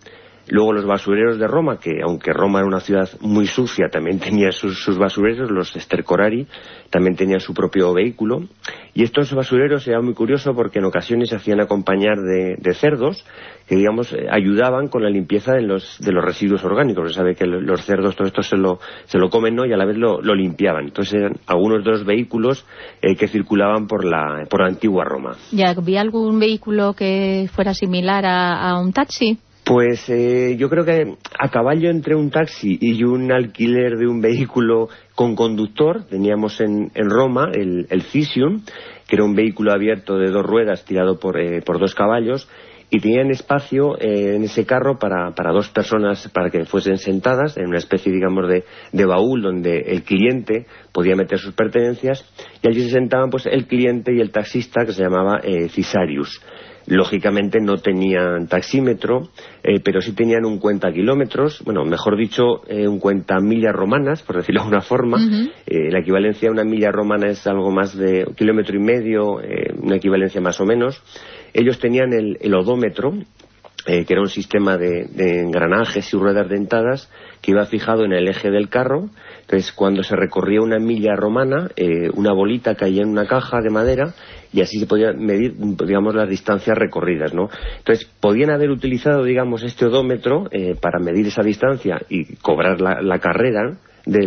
Luego los basureros de Roma, que aunque Roma era una ciudad muy sucia, también tenía sus basureros, los stercorari, también tenían su propio vehículo. Y estos basureros era muy curioso porque en ocasiones se hacían acompañar de cerdos que, digamos, ayudaban con la limpieza de los residuos orgánicos. Se sabe que los cerdos todo esto se lo comen, ¿no? Y a la vez lo limpiaban. Entonces eran algunos de los vehículos que circulaban por la antigua Roma. ¿Ya había algún vehículo que fuera similar a un taxi? Pues yo creo que a caballo entre un taxi y un alquiler de un vehículo con conductor, teníamos en Roma el Cisium, que era un vehículo abierto de 2 ruedas tirado por 2 caballos, y tenían espacio en ese carro para 2 personas, para que fuesen sentadas en una especie, digamos, de baúl donde el cliente podía meter sus pertenencias, y allí se sentaban pues el cliente y el taxista, que se llamaba Cisarius. Lógicamente no tenían taxímetro, pero sí tenían un cuenta kilómetros, bueno, mejor dicho, un cuenta millas romanas, por decirlo de alguna forma. La equivalencia a una milla romana es algo más de 1,5 kilómetros, una equivalencia más o menos. Ellos tenían el odómetro, que era un sistema de engranajes y ruedas dentadas que iba fijado en el eje del carro. Entonces, cuando se recorría una milla romana, una bolita caía en una caja de madera y así se podía medir, digamos, las distancias recorridas, ¿no? Entonces, podían haber utilizado, digamos, este odómetro para medir esa distancia y cobrar la carrera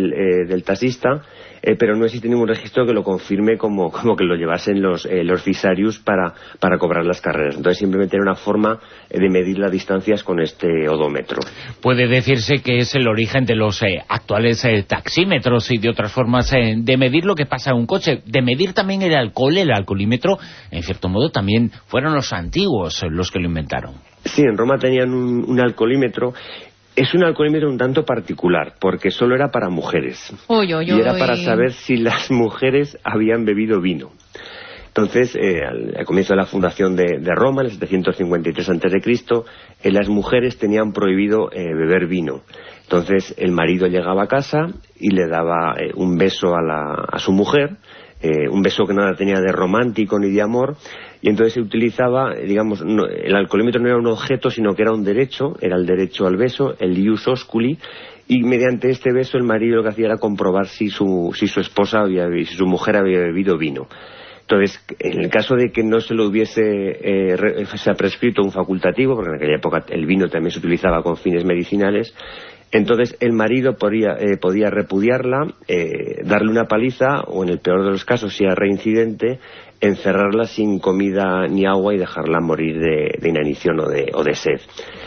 del taxista, pero no existe ningún registro que lo confirme como que lo llevasen los Cisarius para cobrar las carreras. Entonces simplemente era una forma de medir las distancias con este odómetro. Puede decirse que es el origen de los actuales taxímetros y de otras formas de medir lo que pasa en un coche, de medir también el alcoholímetro. En cierto modo también fueron los antiguos los que lo inventaron. Sí, en Roma tenían un alcoholímetro. Es un alcoholímetro un tanto particular, porque solo era para mujeres. Y era para saber si las mujeres habían bebido vino. Entonces, al comienzo de la fundación de Roma, en el 753 a.C., las mujeres tenían prohibido beber vino. Entonces, el marido llegaba a casa y le daba un beso a su mujer, un beso que nada tenía de romántico ni de amor, y entonces se utilizaba, digamos, el alcoholímetro no era un objeto, sino que era un derecho, era el derecho al beso, el ius osculi, y mediante este beso el marido lo que hacía era comprobar si su esposa si su mujer había bebido vino. Entonces, en el caso de que no se lo hubiese se ha prescrito un facultativo, porque en aquella época el vino también se utilizaba con fines medicinales, entonces el marido podía repudiarla, darle una paliza, o en el peor de los casos, si era reincidente, encerrarla sin comida ni agua y dejarla morir de inanición o de sed.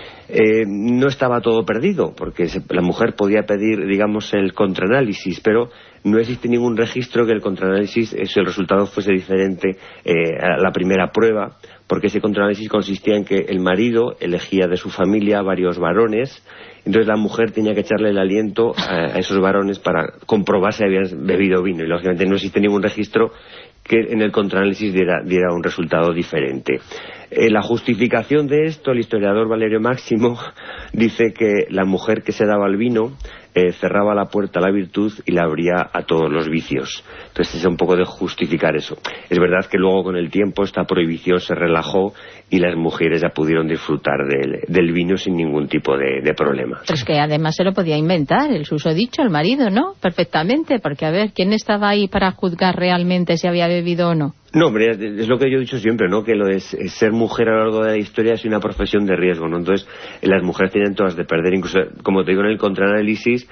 No estaba todo perdido, porque la mujer podía pedir, digamos, el contraanálisis, pero no existe ningún registro que el contraanálisis, si el resultado fuese diferente a la primera prueba, porque ese contraanálisis consistía en que el marido elegía de su familia varios varones, entonces la mujer tenía que echarle el aliento a esos varones para comprobar si habían bebido vino, y lógicamente no existe ningún registro que en el contraanálisis diera un resultado diferente. La justificación de esto, el historiador Valerio Máximo dice que la mujer que se daba al vino cerraba la puerta a la virtud y la abría a todos los vicios. Entonces es un poco de justificar eso. Es verdad que luego con el tiempo esta prohibición se relajó y las mujeres ya pudieron disfrutar del vino sin ningún tipo de problema. Pero es que además se lo podía inventar, el susodicho, el marido, ¿no? Perfectamente, porque a ver, ¿quién estaba ahí para juzgar realmente si había bebido o no? No, hombre, es lo que yo he dicho siempre, ¿no? Que lo de ser mujer a lo largo de la historia es una profesión de riesgo, ¿no? Entonces, las mujeres tienen todas de perder. Incluso, como te digo, en el contraanálisis,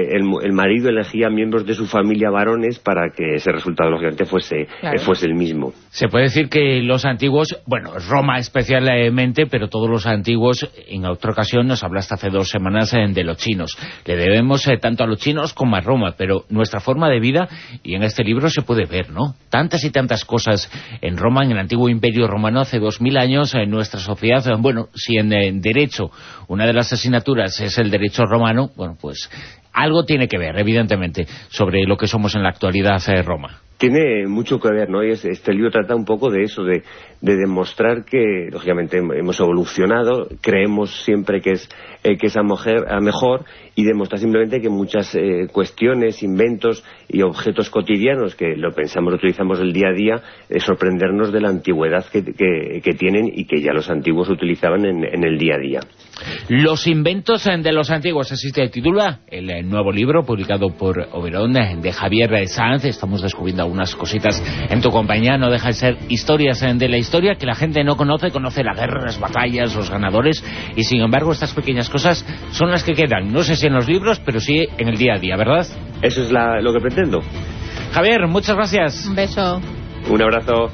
el marido elegía miembros de su familia varones para que ese resultado, lógicamente, fuese el mismo. Se puede decir que los antiguos, bueno, Roma especialmente, pero todos los antiguos, en otra ocasión nos hablaste hace 2 semanas de los chinos. Le debemos tanto a los chinos como a Roma, pero nuestra forma de vida, y en este libro se puede ver, ¿no? Tantas y tantas cosas en Roma, en el antiguo Imperio Romano, hace 2000 años, en nuestra sociedad. Bueno, si en derecho una de las asignaturas es el derecho romano, bueno, pues algo tiene que ver, evidentemente, sobre lo que somos en la actualidad Roma. Tiene mucho que ver, ¿no? Y este libro trata un poco de eso, de demostrar que, lógicamente, hemos evolucionado, creemos siempre que es a mejor, y demostrar simplemente que muchas cuestiones, inventos y objetos cotidianos que lo pensamos, lo utilizamos el día a día, sorprendernos de la antigüedad que tienen y que ya los antiguos utilizaban en el día a día. Los inventos de los antiguos, así se titula el nuevo libro publicado por Oberón de Javier Sanz. Estamos descubriendo algunas cositas en tu compañía. No deja de ser historias de la historia que la gente no conoce. Conoce la guerra, las batallas, los ganadores, y sin embargo estas pequeñas cosas son las que quedan. No sé si en los libros, pero sí en el día a día, ¿verdad? Eso es lo que pretendo. Javier, muchas gracias. Un beso. Un abrazo.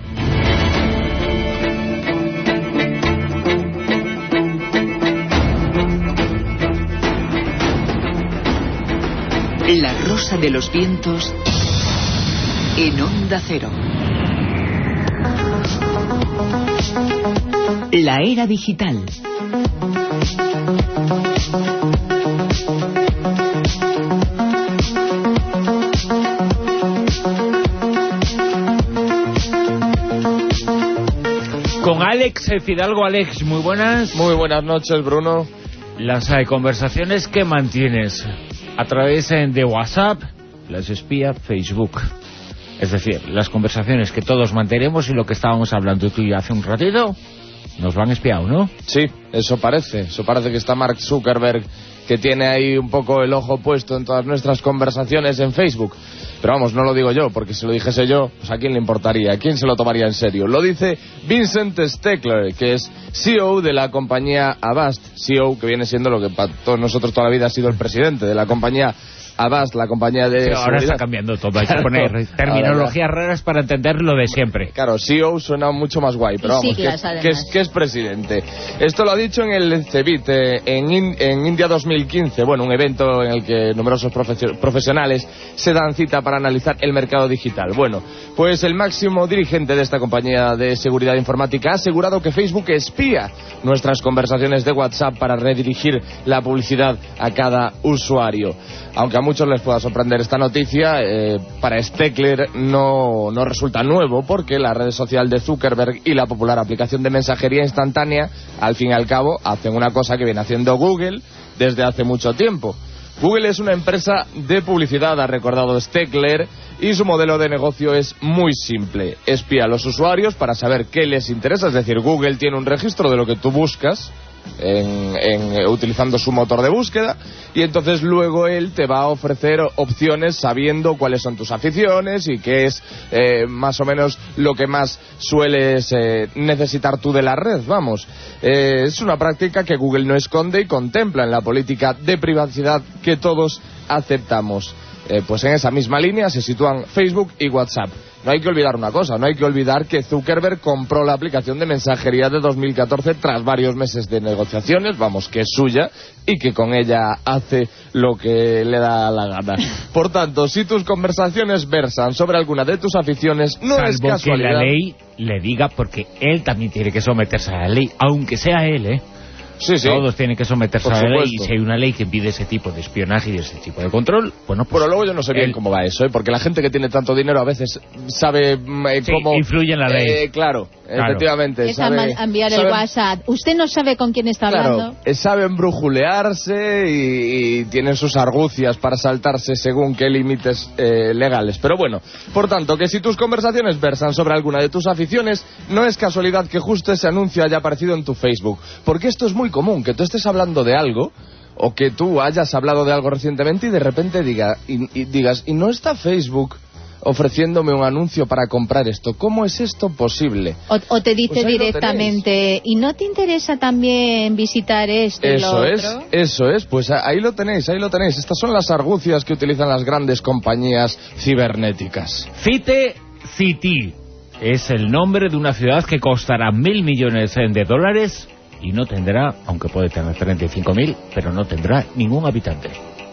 La Rosa de los Vientos en Onda Cero. La era digital. Con Alex Fidalgo. Alex, muy buenas. Muy buenas noches, Bruno. Las conversaciones que mantienes a través de WhatsApp las espía Facebook. Es decir, las conversaciones que todos mantenemos y lo que estábamos hablando tú y yo hace un ratito, nos lo han espiado, ¿no? Sí, eso parece. Eso parece que está Mark Zuckerberg, que tiene ahí un poco el ojo puesto en todas nuestras conversaciones en Facebook. Pero vamos, no lo digo yo, porque si lo dijese yo, pues ¿a quién le importaría? ¿A quién se lo tomaría en serio? Lo dice Vincent Steckler, que es CEO de la compañía Avast. CEO que viene siendo lo que para todos nosotros toda la vida ha sido el presidente de la compañía Avast, la compañía de ahora seguridad. Está cambiando todo, hay que poner terminologías raras para entender lo de siempre. Claro, CEO suena mucho más guay, pero vamos, que es presidente. Esto lo ha dicho en el CeBIT, en India 2015, bueno, un evento en el que numerosos profesionales se dan cita para analizar el mercado digital. Bueno, pues el máximo dirigente de esta compañía de seguridad informática ha asegurado que Facebook espía nuestras conversaciones de WhatsApp para redirigir la publicidad a cada usuario. Aunque a muchos les pueda sorprender esta noticia, para Steckler no resulta nuevo, porque la red social de Zuckerberg y la popular aplicación de mensajería instantánea, al fin y al cabo, hacen una cosa que viene haciendo Google desde hace mucho tiempo. Google es una empresa de publicidad, ha recordado Steckler, y su modelo de negocio es muy simple. Espía a los usuarios para saber qué les interesa, es decir, Google tiene un registro de lo que tú buscas, utilizando su motor de búsqueda, y entonces luego él te va a ofrecer opciones sabiendo cuáles son tus aficiones y qué es más o menos lo que más sueles necesitar tú de la red, vamos. Es una práctica que Google no esconde y contempla en la política de privacidad que todos aceptamos. Pues en esa misma línea se sitúan Facebook y WhatsApp. No hay que olvidar una cosa, no hay que olvidar que Zuckerberg compró la aplicación de mensajería de 2014 tras varios meses de negociaciones, vamos, que es suya, y que con ella hace lo que le da la gana. Por tanto, si tus conversaciones versan sobre alguna de tus aficiones, no es casualidad. Salvo que la ley le diga, porque él también tiene que someterse a la ley, aunque sea él, Sí, sí. Todos tienen que someterse a la ley, y si hay una ley que impide ese tipo de espionaje y ese tipo de control, bueno, pues... Pero luego yo no sé bien cómo va eso, porque la gente que tiene tanto dinero a veces sabe cómo... influye en la ley. Claro, efectivamente. Es enviar el WhatsApp. Usted no sabe con quién está hablando. Saben brujulearse y tienen sus argucias para saltarse según qué límites legales. Pero bueno, por tanto, que si tus conversaciones versan sobre alguna de tus aficiones, no es casualidad que justo ese anuncio haya aparecido en tu Facebook, porque esto es muy común, que tú estés hablando de algo, o que tú hayas hablado de algo recientemente y de repente digas, ¿y no está Facebook ofreciéndome un anuncio para comprar esto? ¿Cómo es esto posible? O te dice pues directamente, ¿y no te interesa también visitar esto y lo otro? Eso es, pues ahí lo tenéis. Estas son las argucias que utilizan las grandes compañías cibernéticas. Cite City es el nombre de una ciudad que costará $1.000 millones de dólares y no tendrá, aunque puede tener 35.000, pero no tendrá ningún habitante.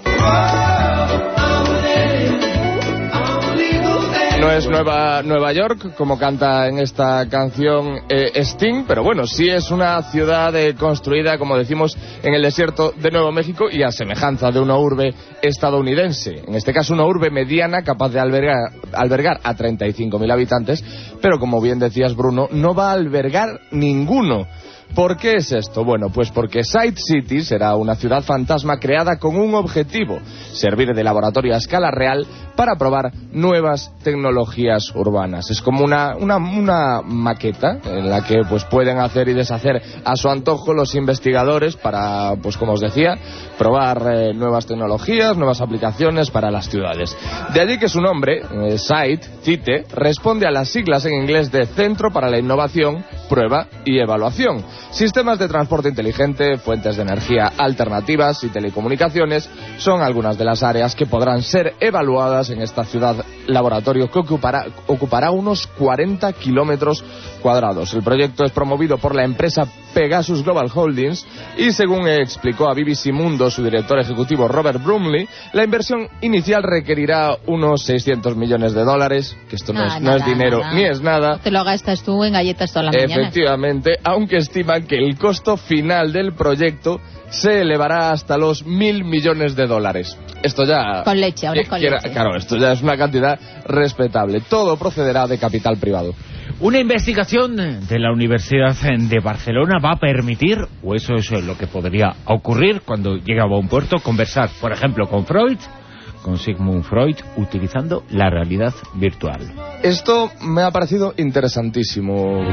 No es Nueva York, como canta en esta canción Sting, pero bueno, sí es una ciudad construida, como decimos, en el desierto de Nuevo México y a semejanza de una urbe estadounidense. En este caso, una urbe mediana capaz de albergar a 35.000 habitantes, pero como bien decías, Bruno, no va a albergar ninguno. ¿Por qué es esto? Bueno, pues porque Side City será una ciudad fantasma creada con un objetivo: servir de laboratorio a escala real para probar nuevas tecnologías urbanas. Es como una maqueta en la que pues pueden hacer y deshacer a su antojo los investigadores para, pues como os decía, probar nuevas tecnologías, nuevas aplicaciones para las ciudades. De allí que su nombre, CITE, responde a las siglas en inglés de Centro para la Innovación, Prueba y Evaluación. Sistemas de transporte inteligente, fuentes de energía alternativas y telecomunicaciones son algunas de las áreas que podrán ser evaluadas en esta ciudad laboratorio que ocupará unos 40 kilómetros cuadrados. El proyecto es promovido por la empresa Pegasus Global Holdings y, según explicó a BBC Mundo su director ejecutivo Robert Brumley, la inversión inicial requerirá unos 600 millones de dólares, que esto no es dinero ni es nada. Te lo gastas tú en galletas todas las mañanas. Efectivamente, aunque estiman que el costo final del proyecto se elevará hasta los 1.000 millones de dólares. Esto ya... Con leche, ahora con leche. Claro, esto ya es una cantidad respetable. Todo procederá de capital privado. Una investigación de la Universidad de Barcelona va a permitir, o eso es lo que podría ocurrir cuando llega a buen puerto, conversar, por ejemplo, con Freud, con Sigmund Freud, utilizando la realidad virtual. Esto me ha parecido interesantísimo.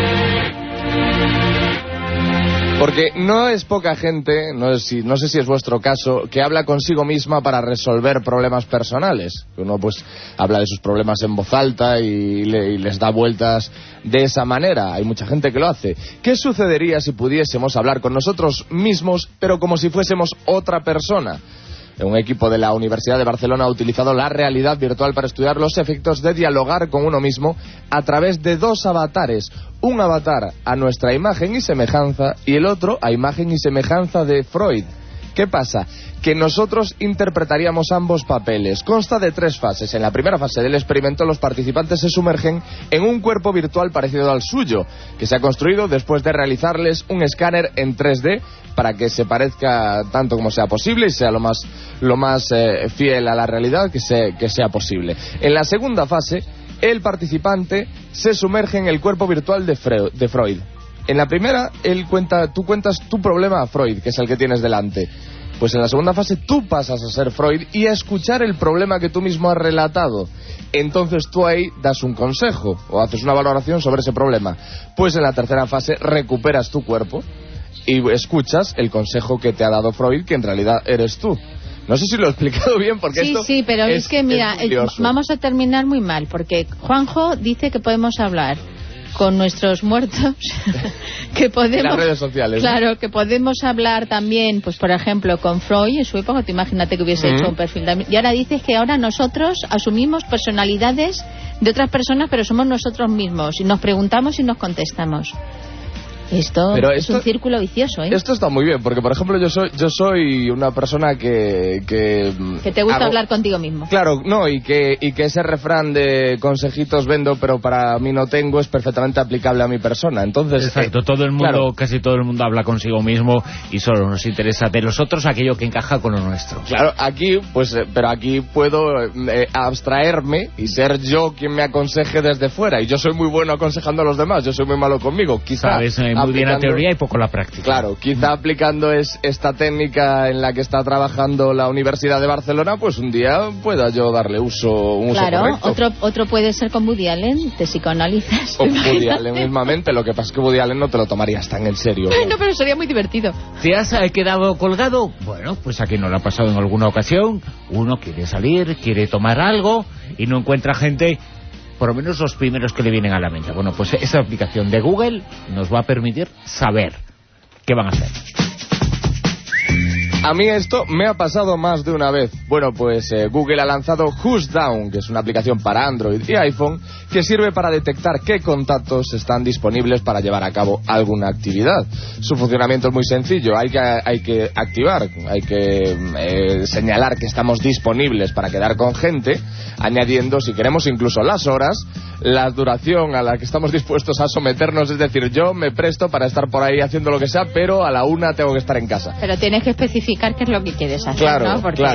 Porque no es poca gente, no sé si es vuestro caso, que habla consigo misma para resolver problemas personales. Uno pues habla de sus problemas en voz alta y les da vueltas de esa manera. Hay mucha gente que lo hace. ¿Qué sucedería si pudiésemos hablar con nosotros mismos, pero como si fuésemos otra persona? Un equipo de la Universidad de Barcelona ha utilizado la realidad virtual para estudiar los efectos de dialogar con uno mismo a través de dos avatares. Un avatar a nuestra imagen y semejanza y el otro a imagen y semejanza de Freud. ¿Qué pasa? Que nosotros interpretaríamos ambos papeles. Consta de 3 fases. En la primera fase del experimento, los participantes se sumergen en un cuerpo virtual parecido al suyo, que se ha construido después de realizarles un escáner en 3D para que se parezca tanto como sea posible y sea lo más fiel a la realidad que sea posible. En la segunda fase, el participante se sumerge en el cuerpo virtual de Freud. En la primera, tú cuentas tu problema a Freud, que es el que tienes delante. Pues en la segunda fase tú pasas a ser Freud y a escuchar el problema que tú mismo has relatado. Entonces tú ahí das un consejo o haces una valoración sobre ese problema. Pues en la tercera fase recuperas tu cuerpo y escuchas el consejo que te ha dado Freud, que en realidad eres tú. No sé si lo he explicado bien porque esto... Sí, pero es que mira, vamos a terminar muy mal, porque Juanjo dice que podemos hablar con nuestros muertos, que podemos... En las redes sociales. Claro, ¿no? Que podemos hablar también, pues por ejemplo, con Freud en su época. Tú imagínate que hubiese hecho un perfil de... Y ahora dices que ahora nosotros asumimos personalidades de otras personas, pero somos nosotros mismos. Y nos preguntamos y nos contestamos. Esto es un círculo vicioso, ¿eh? Esto está muy bien, porque por ejemplo yo soy una persona que te gusta hablar contigo mismo. Claro, no, y que ese refrán de consejitos vendo pero para mí no tengo es perfectamente aplicable a mi persona. Entonces, exacto, todo el mundo, casi todo el mundo habla consigo mismo y solo nos interesa de los otros aquello que encaja con lo nuestro. Claro, aquí pero aquí puedo abstraerme y ser yo quien me aconseje desde fuera, y yo soy muy bueno aconsejando a los demás, yo soy muy malo conmigo, quizás. Muy bien la teoría y poco la práctica. Claro, quizá aplicando esta técnica en la que está trabajando la Universidad de Barcelona, pues un día pueda yo darle un uso correcto. Otro puede ser con Woody Allen, te psicoanalizas. O Woody Allen mismamente, lo que pasa es que Woody Allen no te lo tomarías tan en serio. No, pero sería muy divertido. ¿Te has quedado colgado? Bueno, pues aquí nos lo ha pasado en alguna ocasión. Uno quiere salir, quiere tomar algo y no encuentra gente... Por lo menos los primeros que le vienen a la mente. Bueno, pues esa aplicación de Google nos va a permitir saber qué van a hacer. A mí esto me ha pasado más de una vez. Bueno, pues Google ha lanzado Who's Down, que es una aplicación para Android y iPhone que sirve para detectar qué contactos están disponibles para llevar a cabo alguna actividad. Su funcionamiento es muy sencillo. Hay que activar, hay que señalar que estamos disponibles para quedar con gente, añadiendo, si queremos, incluso las horas, la duración a la que estamos dispuestos a someternos. Es decir, yo me presto para estar por ahí haciendo lo que sea, pero a la 1 tengo que estar en casa. Pero tienes que especificar qué es lo que quieres hacer, claro, ¿no? Porque claro. eso de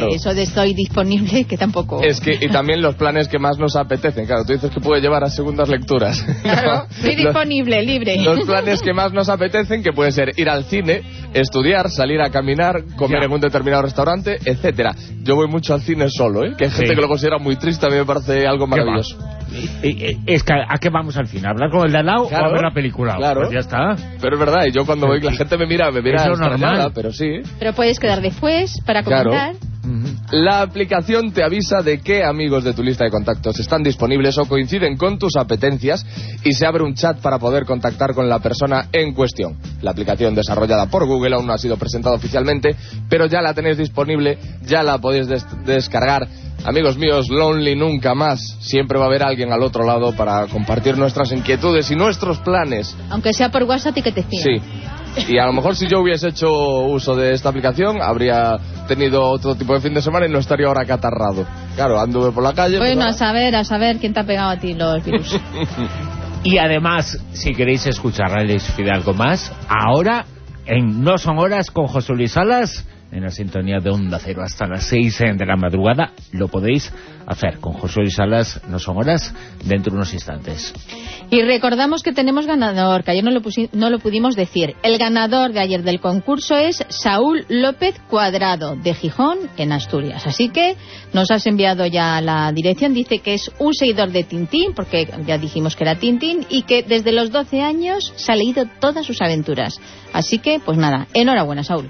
estoy disponible, que tampoco... Es que, y también los planes que más nos apetecen. Claro, tú dices que puede llevar a segundas lecturas. Claro, estoy disponible, libre. Los planes que más nos apetecen, que puede ser ir al cine, estudiar, salir a caminar, comer en un determinado restaurante, etcétera. Yo voy mucho al cine solo, que hay gente que lo considera muy triste, a mí me parece algo maravilloso. Es que, ¿a qué vamos al cine? ¿A hablar con el de al lado o a ver la película? Claro. Pues ya está. Pero es verdad, y yo cuando voy, la gente me mira eso normal, pero sí. Pero puedes quedar después para comentar. Claro. La aplicación te avisa de qué amigos de tu lista de contactos están disponibles o coinciden con tus apetencias y se abre un chat para poder contactar con la persona en cuestión. La aplicación desarrollada por Google aún no ha sido presentada oficialmente, pero ya la tenéis disponible, ya la podéis descargar. Amigos míos, Lonely nunca más. Siempre va a haber alguien al otro lado para compartir nuestras inquietudes y nuestros planes. Aunque sea por WhatsApp y que te espíen. Sí. Y a lo mejor si yo hubiese hecho uso de esta aplicación, habría tenido otro tipo de fin de semana y no estaría ahora acatarrado. Claro, anduve por la calle. Bueno, a saber quién te ha pegado a ti los virus. Y además, si queréis escuchar a Alex Fidalgo más, ahora en No Son Horas con José Luis Salas, en la sintonía de Onda Cero hasta las 6 de la madrugada, lo podéis hacer con José Luis Salas. No Son Horas, dentro de unos instantes. Y recordamos que tenemos ganador, que ayer no lo pudimos decir. El ganador de ayer del concurso es Saúl López Cuadrado, de Gijón, en Asturias. Así que nos has enviado ya la dirección. Dice que es un seguidor de Tintín, porque ya dijimos que era Tintín, y que desde los 12 años se ha leído todas sus aventuras. Así que, pues nada, enhorabuena, Saúl.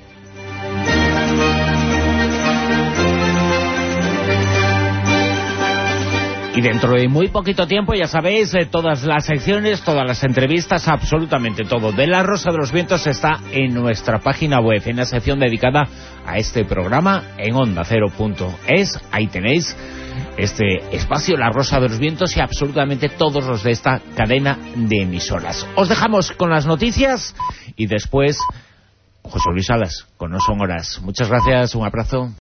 Y dentro de muy poquito tiempo, ya sabéis, todas las secciones, todas las entrevistas, absolutamente todo de La Rosa de los Vientos está en nuestra página web, en la sección dedicada a este programa, en ondacero.es. Ahí tenéis este espacio, La Rosa de los Vientos, y absolutamente todos los de esta cadena de emisoras. Os dejamos con las noticias y después José Luis Salas, con No Son Horas. Muchas gracias, un abrazo.